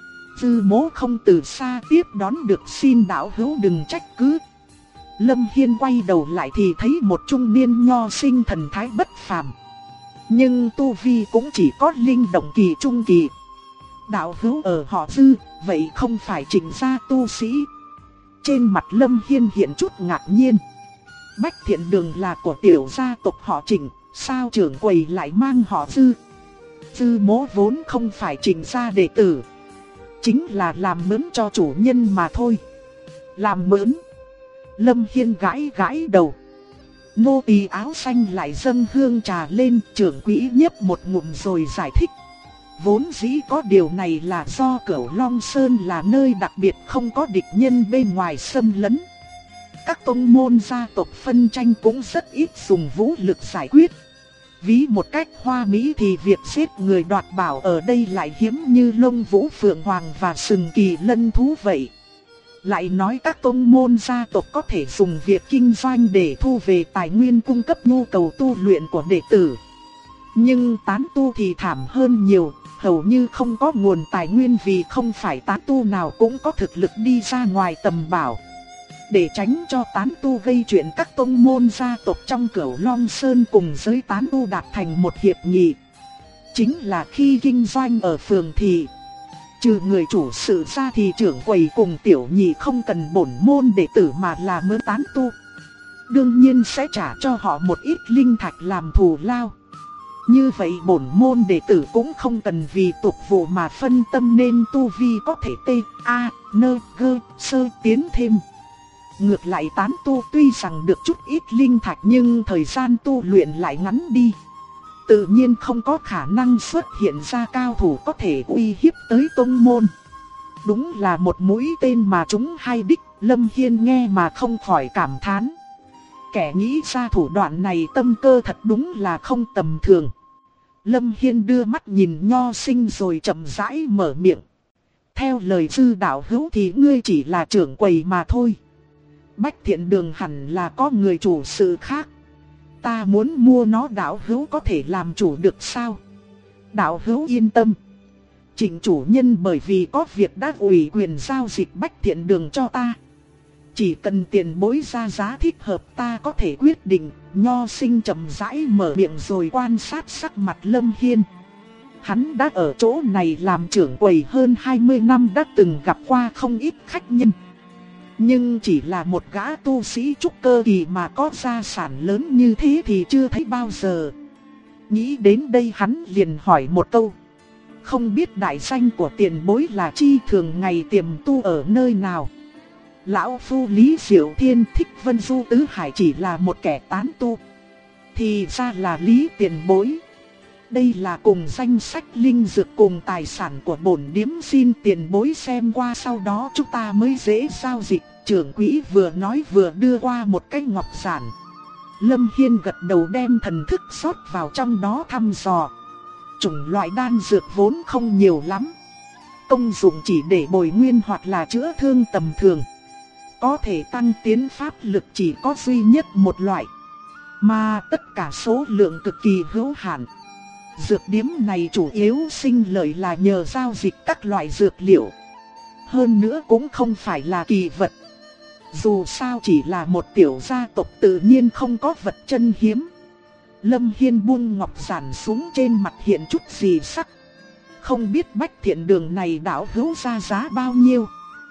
[SPEAKER 1] Dư mỗ không từ xa tiếp đón được, xin đạo hữu đừng trách cứ. Lâm Hiên quay đầu lại thì thấy một trung niên nho sinh thần thái bất phàm. Nhưng tu vi cũng chỉ có linh động kỳ trung kỳ. Đạo hữu ở họ Dư, vậy không phải Trịnh gia tu sĩ? Trên mặt Lâm Hiên hiện chút ngạc nhiên. Bách Thiện Đường là của tiểu gia tộc họ Trịnh, sao trưởng quầy lại mang họ Dư? Dư mỗ vốn không phải Trịnh gia đệ tử, chính là làm mướn cho chủ nhân mà thôi. Làm mướn? Lâm Hiên gãi gãi đầu. Nô tỳ áo xanh lại dâng hương trà lên, trưởng quỹ nhấp một ngụm rồi giải thích. Vốn dĩ có điều này là do Cửu Long Sơn là nơi đặc biệt, không có địch nhân bên ngoài xâm lấn. Các tông môn gia tộc phân tranh cũng rất ít dùng vũ lực giải quyết. Ví một cách hoa mỹ thì việc giết người đoạt bảo ở đây lại hiếm như lông vũ phượng hoàng và sừng kỳ lân thú vậy. Lại nói các tông môn gia tộc có thể dùng việc kinh doanh để thu về tài nguyên cung cấp nhu cầu tu luyện của đệ tử. Nhưng tán tu thì thảm hơn nhiều, hầu như không có nguồn tài nguyên vì không phải tán tu nào cũng có thực lực đi ra ngoài tầm bảo. Để tránh cho tán tu gây chuyện, các tông môn gia tộc trong Cửu Long Sơn cùng giới tán tu đạt thành một hiệp nghị. Chính là khi kinh doanh ở phường thị, trừ người chủ sự ra thì trưởng quầy cùng tiểu nhị không cần bổn môn đệ tử mà là mướn tán tu. Đương nhiên sẽ trả cho họ một ít linh thạch làm thù lao. Như vậy bổn môn đệ tử cũng không cần vì tục vụ mà phân tâm, nên tu vi có thể T, A, N, G, Sơ tiến thêm. Ngược lại tán tu tuy rằng được chút ít linh thạch nhưng thời gian tu luyện lại ngắn đi. Tự nhiên không có khả năng xuất hiện ra cao thủ có thể uy hiếp tới tông môn. Đúng là một mũi tên mà chúng hai đích, Lâm Hiên nghe mà không khỏi cảm thán. Kẻ nghĩ ra thủ đoạn này tâm cơ thật đúng là không tầm thường. Lâm Hiên đưa mắt nhìn Nho Sinh rồi chậm rãi mở miệng. Theo lời sư đạo hữu thì ngươi chỉ là trưởng quầy mà thôi. Bách Thiện Đường hẳn là có người chủ sự khác. Ta muốn mua nó, đạo hữu có thể làm chủ được sao? Đạo hữu yên tâm. Trịnh chủ nhân bởi vì có việc đã ủy quyền giao dịch Bách Thiện Đường cho ta. Chỉ cần tiền bối ra giá thích hợp ta có thể quyết định. Nho Sinh chậm rãi mở miệng rồi quan sát sắc mặt Lâm Hiên. Hắn đã ở chỗ này làm trưởng quầy hơn 20 năm, đã từng gặp qua không ít khách nhân. Nhưng chỉ là một gã tu sĩ trúc cơ kỳ mà có gia sản lớn như thế thì chưa thấy bao giờ. Nghĩ đến đây hắn liền hỏi một câu. Không biết đại danh của tiền bối là chi, thường ngày tiềm tu ở nơi nào? Lão phu Lý Diệu Thiên Thích Vân Du Tứ Hải chỉ là một kẻ tán tu. Thì ra là Lý tiền bối. Đây là cùng danh sách linh dược cùng tài sản của bổn điếm, xin tiền bối xem qua sau đó chúng ta mới dễ giao dịch. Trưởng quỹ vừa nói vừa đưa qua một cái ngọc giản. Lâm Hiên gật đầu đem thần thức rót vào trong đó thăm dò. Chủng loại đan dược vốn không nhiều lắm. Công dụng chỉ để bồi nguyên hoặc là chữa thương tầm thường. Có thể tăng tiến pháp lực chỉ có duy nhất một loại. Mà tất cả số lượng cực kỳ hữu hạn. Dược điếm này chủ yếu sinh lợi là nhờ giao dịch các loại dược liệu. Hơn nữa cũng không phải là kỳ vật. Dù sao chỉ là một tiểu gia tộc tự nhiên không có vật chân hiếm. Lâm Hiên buông ngọc giản xuống, trên mặt hiện chút gì sắc. Không biết Bách Thiện Đường này đạo hữu ra giá bao nhiêu?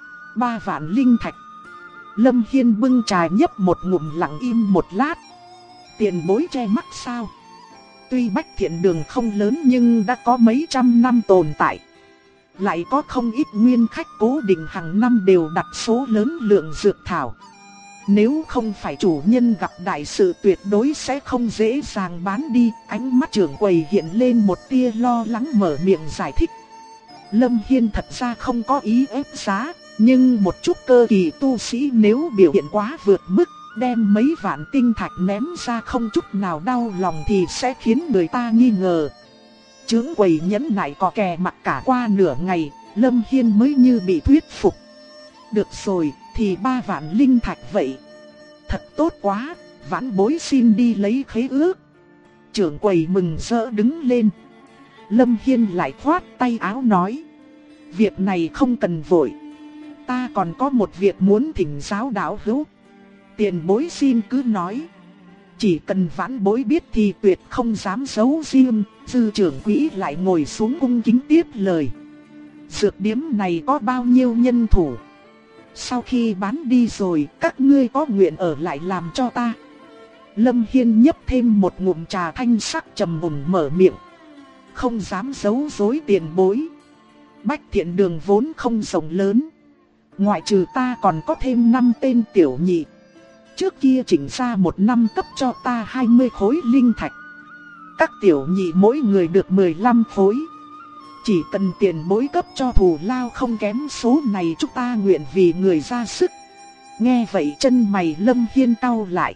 [SPEAKER 1] 3 vạn linh thạch. Lâm Hiên bưng trà nhấp một ngụm, lặng im một lát. Tiền bối che mắt sao? Tuy Bách Thiện Đường không lớn nhưng đã có mấy trăm năm tồn tại. Lại có không ít nguyên khách cố định hàng năm đều đặt số lớn lượng dược thảo. Nếu không phải chủ nhân gặp đại sự tuyệt đối sẽ không dễ dàng bán đi. Ánh mắt trưởng quầy hiện lên một tia lo lắng, mở miệng giải thích. Lâm Hiên thật ra không có ý ép giá, nhưng một chút cơ kỳ tu sĩ nếu biểu hiện quá vượt mức, đem mấy vạn tinh thạch ném ra không chút nào đau lòng thì sẽ khiến người ta nghi ngờ. Trưởng quầy nhẫn nại cò kè mặt cả qua nửa ngày, Lâm Hiên mới như bị thuyết phục. Được rồi, thì 3 vạn linh thạch vậy. Thật tốt quá, vãn bối xin đi lấy khế ước. Trưởng quầy mừng rỡ đứng lên. Lâm Hiên lại khoát tay áo nói. Việc này không cần vội. Ta còn có một việc muốn thỉnh giáo đạo hữu. Tiền bối xin cứ nói. Chỉ cần vãn bối biết thì tuyệt không dám giấu riêng. Dư trưởng quỹ lại ngồi xuống cung kính tiếp lời. Dược điếm này có bao nhiêu nhân thủ? Sau khi bán đi rồi, các ngươi có nguyện ở lại làm cho ta? Lâm Hiên nhấp thêm một ngụm trà, thanh sắc trầm mùn mở miệng. Không dám giấu giấu tiền bối. Bách Thiện Đường vốn không rộng lớn. Ngoại trừ ta còn có thêm 5 tên tiểu nhị. Trước kia chỉnh ra một năm cấp cho ta 20 khối linh thạch. Các tiểu nhị mỗi người được 15 khối. Chỉ cần tiền bối cấp cho thù lao không kém số này, chúng ta nguyện vì người ra sức. Nghe vậy chân mày Lâm Hiên cau lại.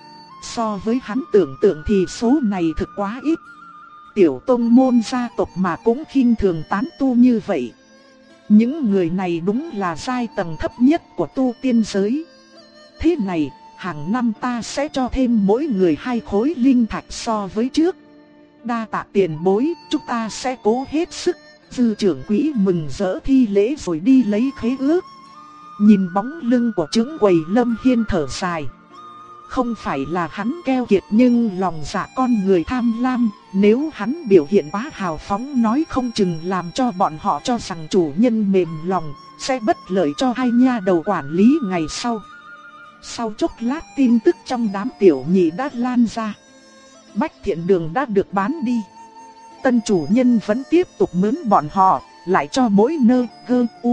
[SPEAKER 1] So với hắn tưởng tượng thì số này thực quá ít. Tiểu tông môn gia tộc mà cũng khinh thường tán tu như vậy. Những người này đúng là giai tầng thấp nhất của tu tiên giới. Thế này, hàng năm ta sẽ cho thêm mỗi người 2 khối linh thạch so với trước. Đa tạ tiền bối, chúng ta sẽ cố hết sức. Dư trưởng quỹ mừng rỡ thi lễ rồi đi lấy khế ước. Nhìn bóng lưng của trưởng quầy, Lâm Hiên thở dài. Không phải là hắn keo kiệt nhưng lòng dạ con người tham lam. Nếu hắn biểu hiện quá hào phóng, nói không chừng làm cho bọn họ cho rằng chủ nhân mềm lòng, sẽ bất lợi cho hai nha đầu quản lý ngày sau. Sau chốc lát tin tức trong đám tiểu nhị đã lan ra. Bách Thiện Đường đã được bán đi. Tân chủ nhân vẫn tiếp tục mướn bọn họ, lại cho mỗi nơi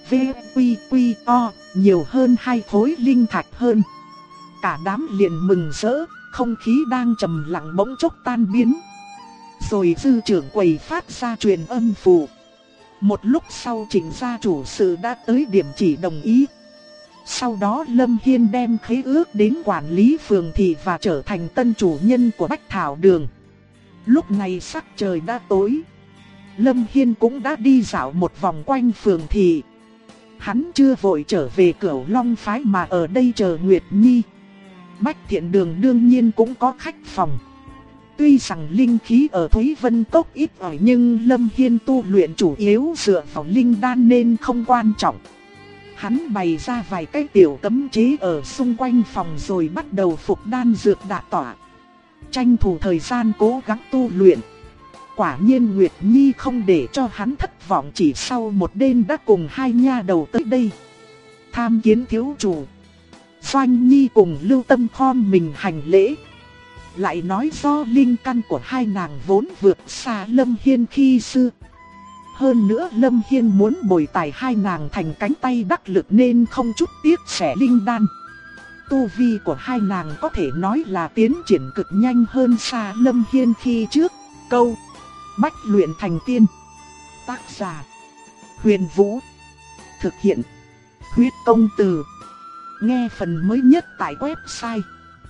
[SPEAKER 1] V, Quy, Quy, O, nhiều hơn 2 khối linh thạch hơn. Cả đám liền mừng rỡ, không khí đang trầm lặng bỗng chốc tan biến. Rồi dư trưởng quầy phát ra truyền âm phù. Một lúc sau Trịnh gia chủ sự đã tới điểm chỉ đồng ý. Sau đó Lâm Hiên đem khế ước đến quản lý phường thị và trở thành tân chủ nhân của Bách Thảo Đường. Lúc này sắc trời đã tối. Lâm Hiên cũng đã đi dạo một vòng quanh phường thị. Hắn chưa vội trở về Cửu Long phái mà ở đây chờ Nguyệt Nhi. Bách Thiện Đường đương nhiên cũng có khách phòng. Tuy rằng linh khí ở Thúy Vân Cốc ít ỏi nhưng Lâm Hiên tu luyện chủ yếu dựa vào linh đan nên không quan trọng. Hắn bày ra vài cái tiểu cấm chế ở xung quanh phòng rồi bắt đầu phục đan dược đả tỏa. Tranh thủ thời gian cố gắng tu luyện. Quả nhiên Nguyệt Nhi không để cho hắn thất vọng, chỉ sau một đêm đã cùng hai nha đầu tới đây. Tham kiến thiếu chủ. Doanh Nhi cùng Lưu Tâm khom mình hành lễ. Lại nói do linh căn của hai nàng vốn vượt xa Lâm Hiên khi xưa. Hơn nữa Lâm Hiên muốn bồi tài hai nàng thành cánh tay đắc lực nên không chút tiếc sẻ linh đan. Tu vi của hai nàng có thể nói là tiến triển cực nhanh hơn xa Lâm Hiên khi trước. Câu Bách luyện thành tiên. Tác giả Huyền Vũ. Thực hiện Huyết Công Từ. Nghe phần mới nhất tại website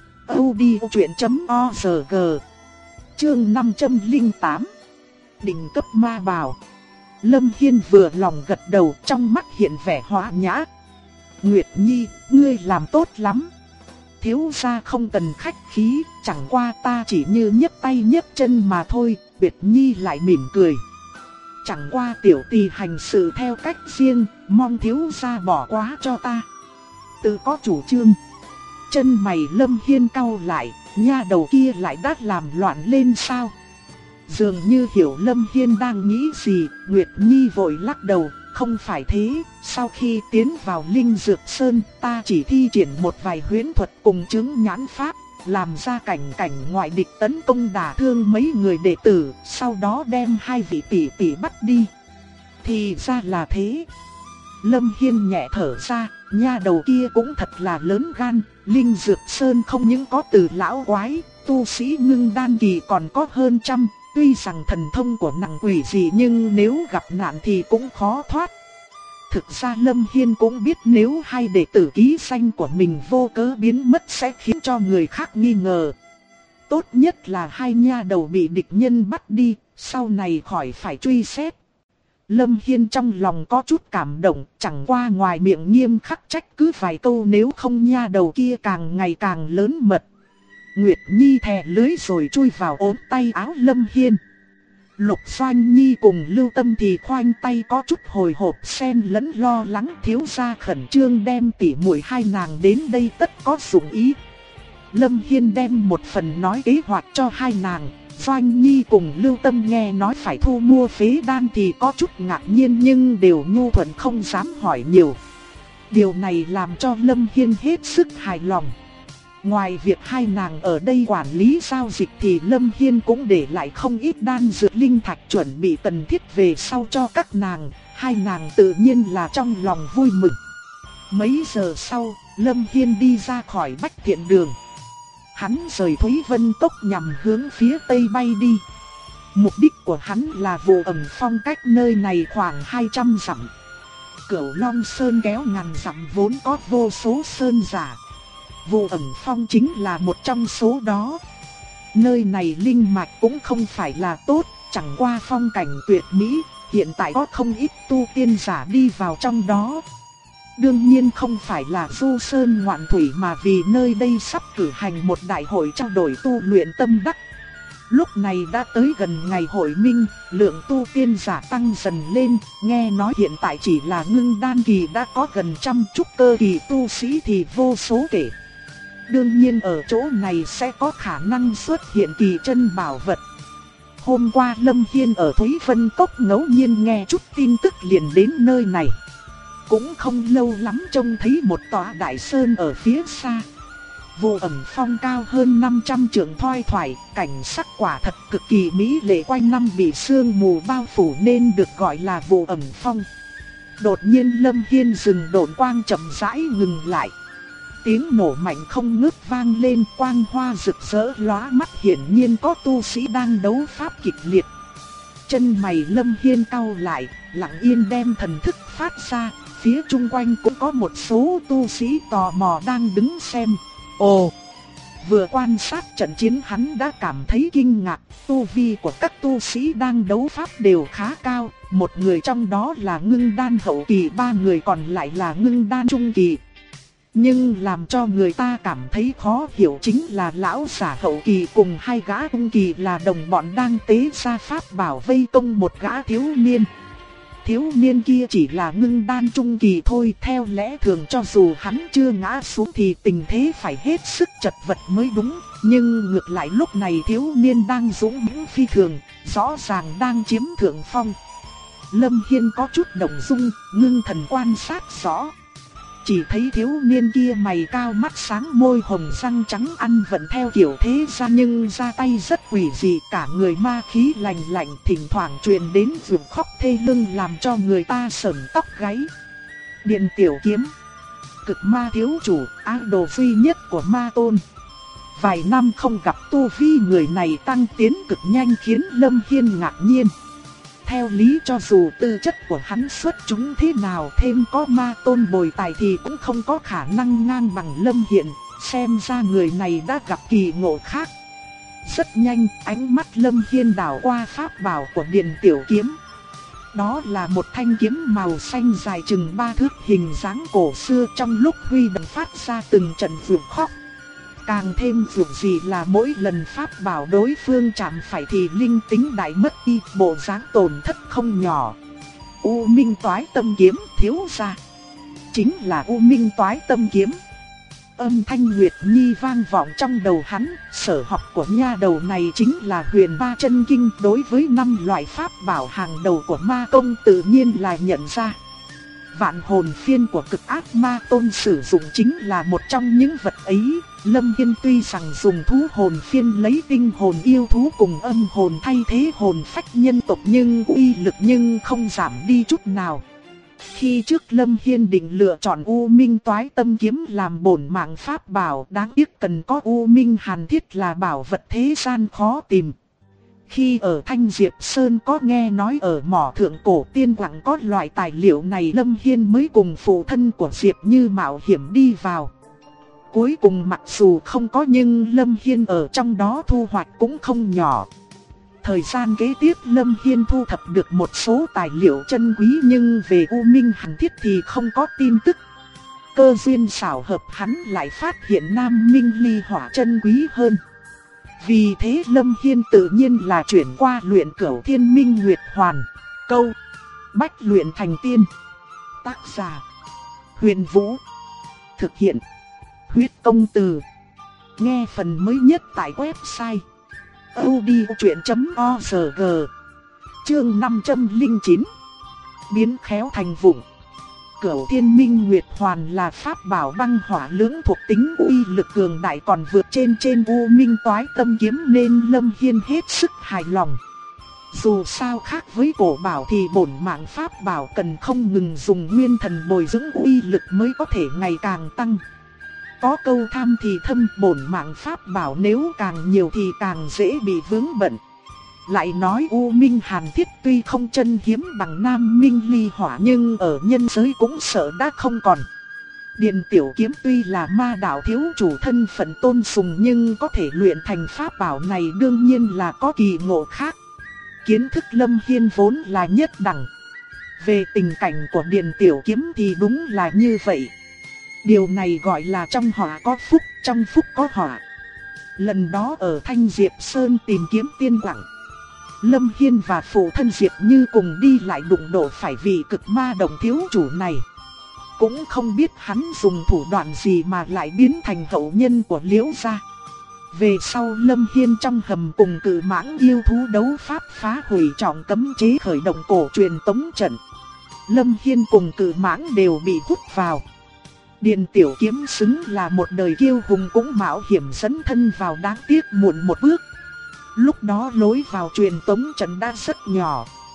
[SPEAKER 1] audiochuyện.org. Chương 508. Đỉnh cấp ma bào. Lâm Hiên vừa lòng gật đầu, trong mắt hiện vẻ hòa nhã. Nguyệt Nhi, ngươi làm tốt lắm. Thiếu gia không cần khách khí, chẳng qua ta chỉ như nhấc tay nhấc chân mà thôi. Nguyệt Nhi lại mỉm cười. Chẳng qua tiểu tỳ hành sự theo cách riêng, mong thiếu gia bỏ qua cho ta. Tự có chủ trương. Chân mày Lâm Hiên cau lại, nha đầu kia lại đã làm loạn lên sao? Dường như hiểu Lâm Hiên đang nghĩ gì, Nguyệt Nhi vội lắc đầu, không phải thế, sau khi tiến vào Linh Dược Sơn, ta chỉ thi triển một vài huyễn thuật cùng chứng nhãn pháp, làm ra cảnh ngoại địch tấn công đả thương mấy người đệ tử, sau đó đem hai vị tỷ tỷ bắt đi. Thì ra là thế. Lâm Hiên nhẹ thở ra, nha đầu kia cũng thật là lớn gan. Linh Dược Sơn không những có từ lão quái, tu sĩ ngưng đan kỳ còn có hơn trăm. Tuy rằng thần thông của nàng quỷ dị nhưng nếu gặp nạn thì cũng khó thoát. Thực ra Lâm Hiên cũng biết nếu hai đệ tử ký danh của mình vô cớ biến mất sẽ khiến cho người khác nghi ngờ. Tốt nhất là hai nha đầu bị địch nhân bắt đi, sau này khỏi phải truy xét. Lâm Hiên trong lòng có chút cảm động, chẳng qua ngoài miệng nghiêm khắc trách cứ vài câu nếu không nha đầu kia càng ngày càng lớn mật. Nguyệt Nhi thè lưới rồi chui vào ốm tay áo Lâm Hiên. Lục Doanh Nhi cùng Lưu Tâm thì khoanh tay có chút hồi hộp xen lẫn lo lắng, thiếu gia khẩn trương đem tỉ muội hai nàng đến đây tất có dụng ý. Lâm Hiên đem một phần nói kế hoạch cho hai nàng. Doanh Nhi cùng Lưu Tâm nghe nói phải thu mua phế đan thì có chút ngạc nhiên nhưng đều nhu thuận không dám hỏi nhiều. Điều này làm cho Lâm Hiên hết sức hài lòng. Ngoài việc hai nàng ở đây quản lý giao dịch thì Lâm Hiên cũng để lại không ít đan dược linh thạch chuẩn bị cần thiết về sau cho các nàng. Hai nàng tự nhiên là trong lòng vui mừng. Mấy giờ sau, Lâm Hiên đi ra khỏi Bách Thiện Đường. Hắn rời Thúy Vân Cốc nhằm hướng phía tây bay đi. Mục đích của hắn là Vụ Ẩn Phong cách nơi này khoảng 200 dặm. Cửu Long Sơn kéo ngàn dặm vốn có vô số sơn giả. Vụ Ẩn Phong chính là một trong số đó. Nơi này linh mạch cũng không phải là tốt, chẳng qua phong cảnh tuyệt mỹ, hiện tại có không ít tu tiên giả đi vào trong đó. Đương nhiên không phải là du sơn ngoạn thủy mà vì nơi đây sắp cử hành một đại hội trao đổi tu luyện tâm đắc. Lúc này đã tới gần ngày hội minh, lượng tu tiên giả tăng dần lên, nghe nói hiện tại chỉ là ngưng đan kỳ đã có gần trăm, trúc cơ kỳ tu sĩ thì vô số kể. Đương nhiên ở chỗ này sẽ có khả năng xuất hiện kỳ chân bảo vật. Hôm qua Lâm Hiên ở Thúy Vân Cốc ngẫu nhiên nghe chút tin tức liền đến nơi này. Cũng không lâu lắm trông thấy một tòa đại sơn ở phía xa. Vụ Ẩn Phong cao hơn 500 trượng thoai thoải, cảnh sắc quả thật cực kỳ mỹ lệ, quanh năm bị sương mù bao phủ nên được gọi là Vụ Ẩn Phong. Đột nhiên Lâm Hiên dừng độn quang chậm rãi ngừng lại. Tiếng nổ mạnh không ngớt vang lên, quang hoa rực rỡ lóa mắt, hiển nhiên có tu sĩ đang đấu pháp kịch liệt. Chân mày Lâm Hiên cau lại, lặng yên đem thần thức phát ra, phía chung quanh cũng có một số tu sĩ tò mò đang đứng xem. Ồ! Vừa quan sát trận chiến hắn đã cảm thấy kinh ngạc, tu vi của các tu sĩ đang đấu pháp đều khá cao, một người trong đó là ngưng đan hậu kỳ, ba người còn lại là ngưng đan trung kỳ. Nhưng làm cho người ta cảm thấy khó hiểu chính là lão giả hậu kỳ cùng hai gã trung kỳ là đồng bọn đang tế ra pháp bảo vây công một gã thiếu niên. Thiếu niên kia chỉ là ngưng đan trung kỳ thôi, theo lẽ thường cho dù hắn chưa ngã xuống thì tình thế phải hết sức chật vật mới đúng. Nhưng ngược lại lúc này thiếu niên đang dũng mãnh phi thường, rõ ràng đang chiếm thượng phong. Lâm Hiên có chút động dung, ngưng thần quan sát rõ. Chỉ thấy thiếu niên kia mày cao mắt sáng, môi hồng răng trắng, ăn vận theo kiểu thế gian nhưng ra tay rất quỷ dị, cả người ma khí lạnh lạnh, thỉnh thoảng truyền đến giọng khóc thê lương làm cho người ta sởn tóc gáy. Điện tiểu kiếm, cực ma thiếu chủ, ác đồ duy nhất của ma tôn. Vài năm không gặp, tu vi người này tăng tiến cực nhanh khiến Lâm Hiên ngạc nhiên. Theo lý cho dù tư chất của hắn xuất chúng thế nào, thêm có ma tôn bồi tài thì cũng không có khả năng ngang bằng Lâm Hiên, xem ra người này đã gặp kỳ ngộ khác. Rất nhanh, ánh mắt Lâm Hiên đảo qua pháp bảo của Điện tiểu kiếm. Đó là một thanh kiếm màu xanh dài chừng 3 thước, hình dáng cổ xưa, trong lúc huy động phát ra từng trận vượng khóc. Càng thêm vượng gì là mỗi lần pháp bảo đối phương chạm phải thì linh tính đại mất đi, bộ dáng tổn thất không nhỏ. U Minh Toái Tâm Kiếm thiếu gia. Chính là U Minh Toái Tâm Kiếm. Âm thanh Nguyệt Nhi vang vọng trong đầu hắn, sở học của nha đầu này chính là Huyền Ba Chân Kinh, đối với 5 loại pháp bảo hàng đầu của ma công tự nhiên là nhận ra. Vạn hồn phiên của cực ác ma tôn sử dụng chính là một trong những vật ấy. Lâm Hiên tuy rằng dùng thú hồn phiên lấy tinh hồn yêu thú cùng âm hồn thay thế hồn phách nhân tộc nhưng uy lực nhưng không giảm đi chút nào. Khi trước Lâm Hiên định lựa chọn U Minh Toái Tâm Kiếm làm bổn mạng pháp bảo, đáng tiếc cần có U Minh Hàn Thiết là bảo vật thế gian khó tìm. Khi ở Thanh Diệp Sơn có nghe nói ở mỏ thượng cổ tiên quặng có loại tài liệu này, Lâm Hiên mới cùng phụ thân của Diệp Như mạo hiểm đi vào. Cuối cùng mặc dù không có nhưng Lâm Hiên ở trong đó thu hoạch cũng không nhỏ. Thời gian kế tiếp Lâm Hiên thu thập được một số tài liệu chân quý nhưng về U Minh Hàn Thiết thì không có tin tức. Cơ duyên xảo hợp hắn lại phát hiện Nam Minh Ly Hỏa chân quý hơn. Vì thế Lâm Hiên tự nhiên là chuyển qua luyện Cửu Thiên Minh Nguyệt Hoàn. Câu bách luyện thành tiên. Tác giả Huyền Vũ. Thực hiện Huyết Công Từ. Nghe phần mới nhất tại website audiochuyện.org. Chương 509. Biến khéo thành vụng. Cửu Thiên Minh Nguyệt Hoàn là pháp bảo băng hỏa lưỡng thuộc tính, uy lực cường đại còn vượt trên U Minh Toái Tâm Kiếm nên Lâm Hiên hết sức hài lòng. Dù sao khác với cổ bảo thì bổn mạng pháp bảo cần không ngừng dùng nguyên thần bồi dưỡng uy lực mới có thể ngày càng tăng. Có câu tham thì thâm, bổn mạng pháp bảo nếu càng nhiều thì càng dễ bị vướng bận. Lại nói U Minh Hàn Thiết tuy không chân hiếm bằng Nam Minh Ly Hỏa nhưng ở nhân giới cũng sợ đã không còn. Điện tiểu kiếm tuy là ma đạo thiếu chủ thân phận tôn sùng nhưng có thể luyện thành pháp bảo này đương nhiên là có kỳ ngộ khác. Kiến thức Lâm Hiên vốn là nhất đẳng. Về tình cảnh của điện tiểu kiếm thì đúng là như vậy. Điều này gọi là trong họa có phúc, trong phúc có họa. Lần đó ở Thanh Diệp Sơn tìm kiếm tiên quặng, Lâm Hiên và phụ thân Diệp Như cùng đi lại đụng độ phải vị cực ma đồng thiếu chủ này. Cũng không biết hắn dùng thủ đoạn gì mà lại biến thành hậu nhân của Liễu gia. Về sau Lâm Hiên trong hầm cùng cự mãng yêu thú đấu pháp phá hủy trọng cấm chế khởi động cổ truyền tống trận. Lâm Hiên cùng cự mãng đều bị hút vào. Điện tiểu kiếm xứng là một đời kiêu hùng cũng mạo hiểm dẫn thân vào, đáng tiếc muộn một bước. Lúc đó lối vào truyền tống trận đã rất nhỏ.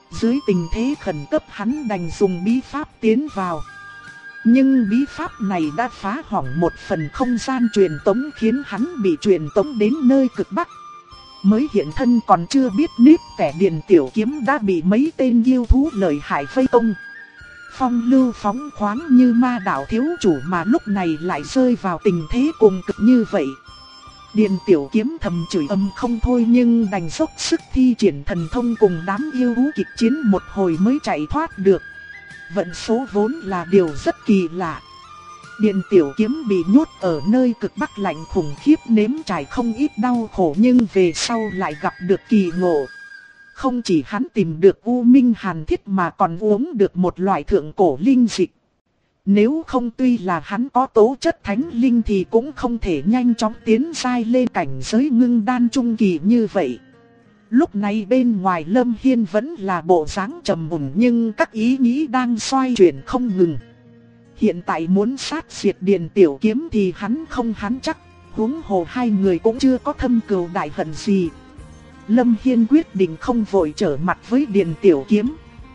[SPEAKER 1] Dưới tình thế khẩn cấp hắn đành dùng bí pháp tiến vào. Nhưng bí pháp này đã phá hỏng một phần không gian truyền tống khiến hắn bị truyền tống đến nơi cực bắc. Mới hiện thân còn chưa biết nếp kẻ Điền Tiểu Kiếm đã bị mấy tên yêu thú lợi hại vây công. Phong lưu phóng khoáng như ma đạo thiếu chủ mà lúc này lại rơi vào tình thế cùng cực như vậy. Điền Tiểu Kiếm thầm chửi âm không thôi nhưng đành dốc sức thi triển thần thông cùng đám yêu thú kịch chiến một hồi mới chạy thoát được. Vận số vốn là điều rất kỳ lạ. Điền Tiểu Kiếm bị nhốt ở nơi cực bắc lạnh khủng khiếp nếm trải không ít đau khổ nhưng về sau lại gặp được kỳ ngộ. Không chỉ hắn tìm được U Minh Hàn Thiết mà còn uống được một loại thượng cổ linh dịch. Nếu không tuy là hắn có tố chất thánh linh thì cũng không thể nhanh chóng tiến giai lên cảnh giới ngưng đan trung kỳ như vậy. Lúc này bên ngoài Lâm Hiên vẫn là bộ dáng trầm mùn nhưng các ý nghĩ đang xoay chuyển không ngừng. Hiện tại muốn sát diệt Điền Tiểu Kiếm thì hắn chắc, huống hồ hai người cũng chưa có thâm cừu đại hận gì. Lâm Hiên quyết định không vội trở mặt với Điền Tiểu Kiếm.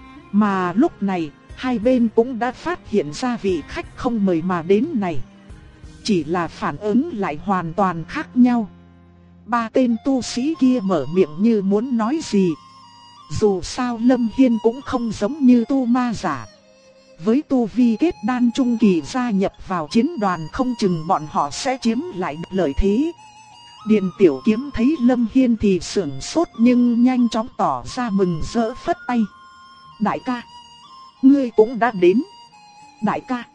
[SPEAKER 1] Mà lúc này, hai bên cũng đã phát hiện ra vị khách không mời mà đến này. Chỉ là phản ứng lại hoàn toàn khác nhau. Ba tên tu sĩ kia mở miệng như muốn nói gì. Dù sao Lâm Hiên cũng không giống như tu ma giả. Với tu vi kết đan trung kỳ gia nhập vào chiến đoàn không chừng bọn họ sẽ chiếm lại lợi thế. Điền Tiểu Kiếm thấy Lâm Hiên thì sửng sốt nhưng nhanh chóng tỏ ra mừng rỡ phất tay. Đại ca, ngươi cũng đã đến. Đại ca.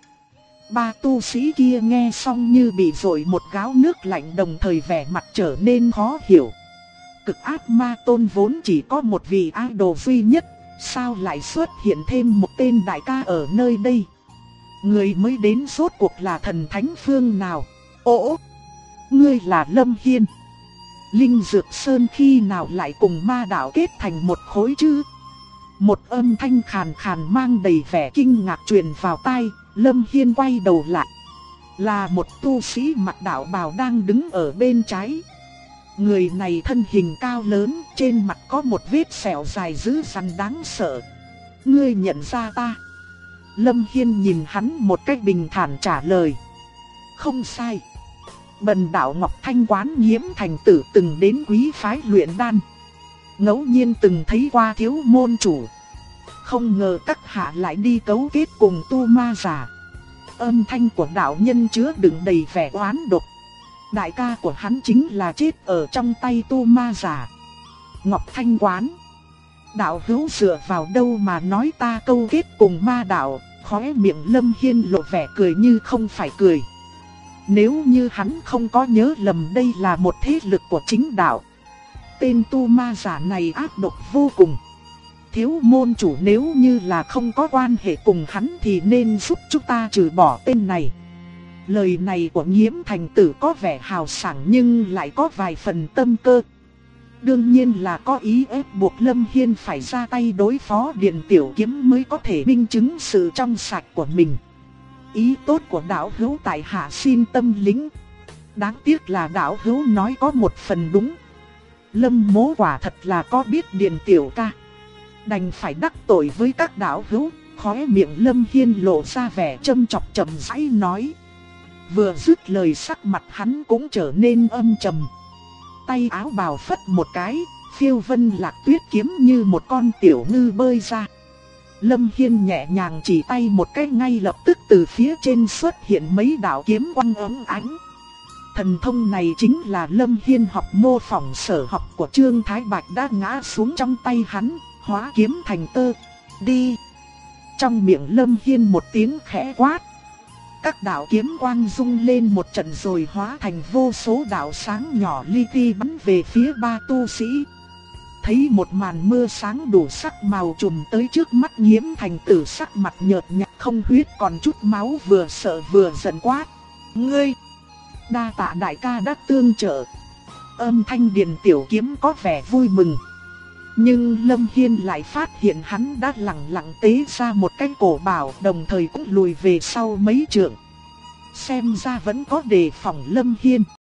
[SPEAKER 1] Ba tu sĩ kia nghe xong như bị dội một gáo nước lạnh đồng thời vẻ mặt trở nên khó hiểu. Cực ác ma tôn vốn chỉ có một vị idol duy nhất, sao lại xuất hiện thêm một tên đại ca ở nơi đây? Người mới đến rốt cuộc là thần thánh phương nào? Ồ, ngươi là Lâm Hiên. Linh Dược Sơn khi nào lại cùng ma đạo kết thành một khối chứ? Một âm thanh khàn khàn mang đầy vẻ kinh ngạc truyền vào tai. Lâm Hiên quay đầu lại. Là một tu sĩ mặc đạo bào đang đứng ở bên trái. Người này thân hình cao lớn, trên mặt có một vết sẹo dài dữ dằn đáng sợ. Ngươi nhận ra ta? Lâm Hiên nhìn hắn một cách bình thản trả lời. Không sai. Bần đạo Ngọc Thanh Quán Nhiễm Thành Tử từng đến quý phái luyện đan. Ngẫu nhiên từng thấy qua thiếu môn chủ. Không ngờ các hạ lại đi cấu kết cùng tu ma giả. Âm thanh của đạo nhân chứa đựng đầy vẻ oán độc. Đại ca của hắn chính là chết ở trong tay tu ma giả. Ngọc Thanh Quán. Đạo hữu dựa vào đâu mà nói ta câu kết cùng ma đạo? Khóe miệng Lâm Hiên lộ vẻ cười như không phải cười. Nếu như hắn không có nhớ lầm đây là một thế lực của chính đạo. Tên tu ma giả này ác độc vô cùng. Thiếu môn chủ nếu như là không có quan hệ cùng hắn thì nên giúp chúng ta trừ bỏ tên này. Lời này của Nhiễm Thành Tử có vẻ hào sảng nhưng lại có vài phần tâm cơ. Đương nhiên là có ý ép buộc Lâm Hiên phải ra tay đối phó Điền Tiểu Kiếm mới có thể minh chứng sự trong sạch của mình. Ý tốt của đạo hữu tại hạ xin tâm lĩnh. Đáng tiếc là đạo hữu nói có một phần đúng. Lâm mỗ quả thật là có biết Điền Tiểu ca. Đành phải đắc tội với các đạo hữu. Khóe miệng Lâm Hiên lộ ra vẻ châm chọc chậm rãi nói. Vừa dứt lời sắc mặt hắn cũng trở nên âm trầm. Tay áo bào phất một cái, phiêu vân lạc tuyết kiếm như một con tiểu ngư bơi ra. Lâm Hiên nhẹ nhàng chỉ tay một cái ngay lập tức từ phía trên xuất hiện mấy đạo kiếm quang óng ánh. Thần thông này chính là Lâm Hiên học mô phỏng sở học của Trương Thái Bạch đã ngã xuống trong tay hắn, hóa kiếm thành tơ. Đi! Trong miệng Lâm Hiên một tiếng khẽ quát. Các đạo kiếm quang rung lên một trận rồi hóa thành vô số đạo sáng nhỏ li ti bắn về phía ba tu sĩ. Thấy một màn mưa sáng đủ sắc màu trùm tới trước mắt Nhiễm Thành Tử sắc mặt nhợt nhạt không huyết còn chút máu vừa sợ vừa giận quát. Ngươi! Đa tạ đại ca đã tương trợ. Âm thanh Điền Tiểu Kiếm có vẻ vui mừng. Nhưng Lâm Hiên lại phát hiện hắn đã lẳng lặng tế ra một cái cổ bảo đồng thời cũng lùi về sau mấy trượng. Xem ra vẫn có đề phòng Lâm Hiên.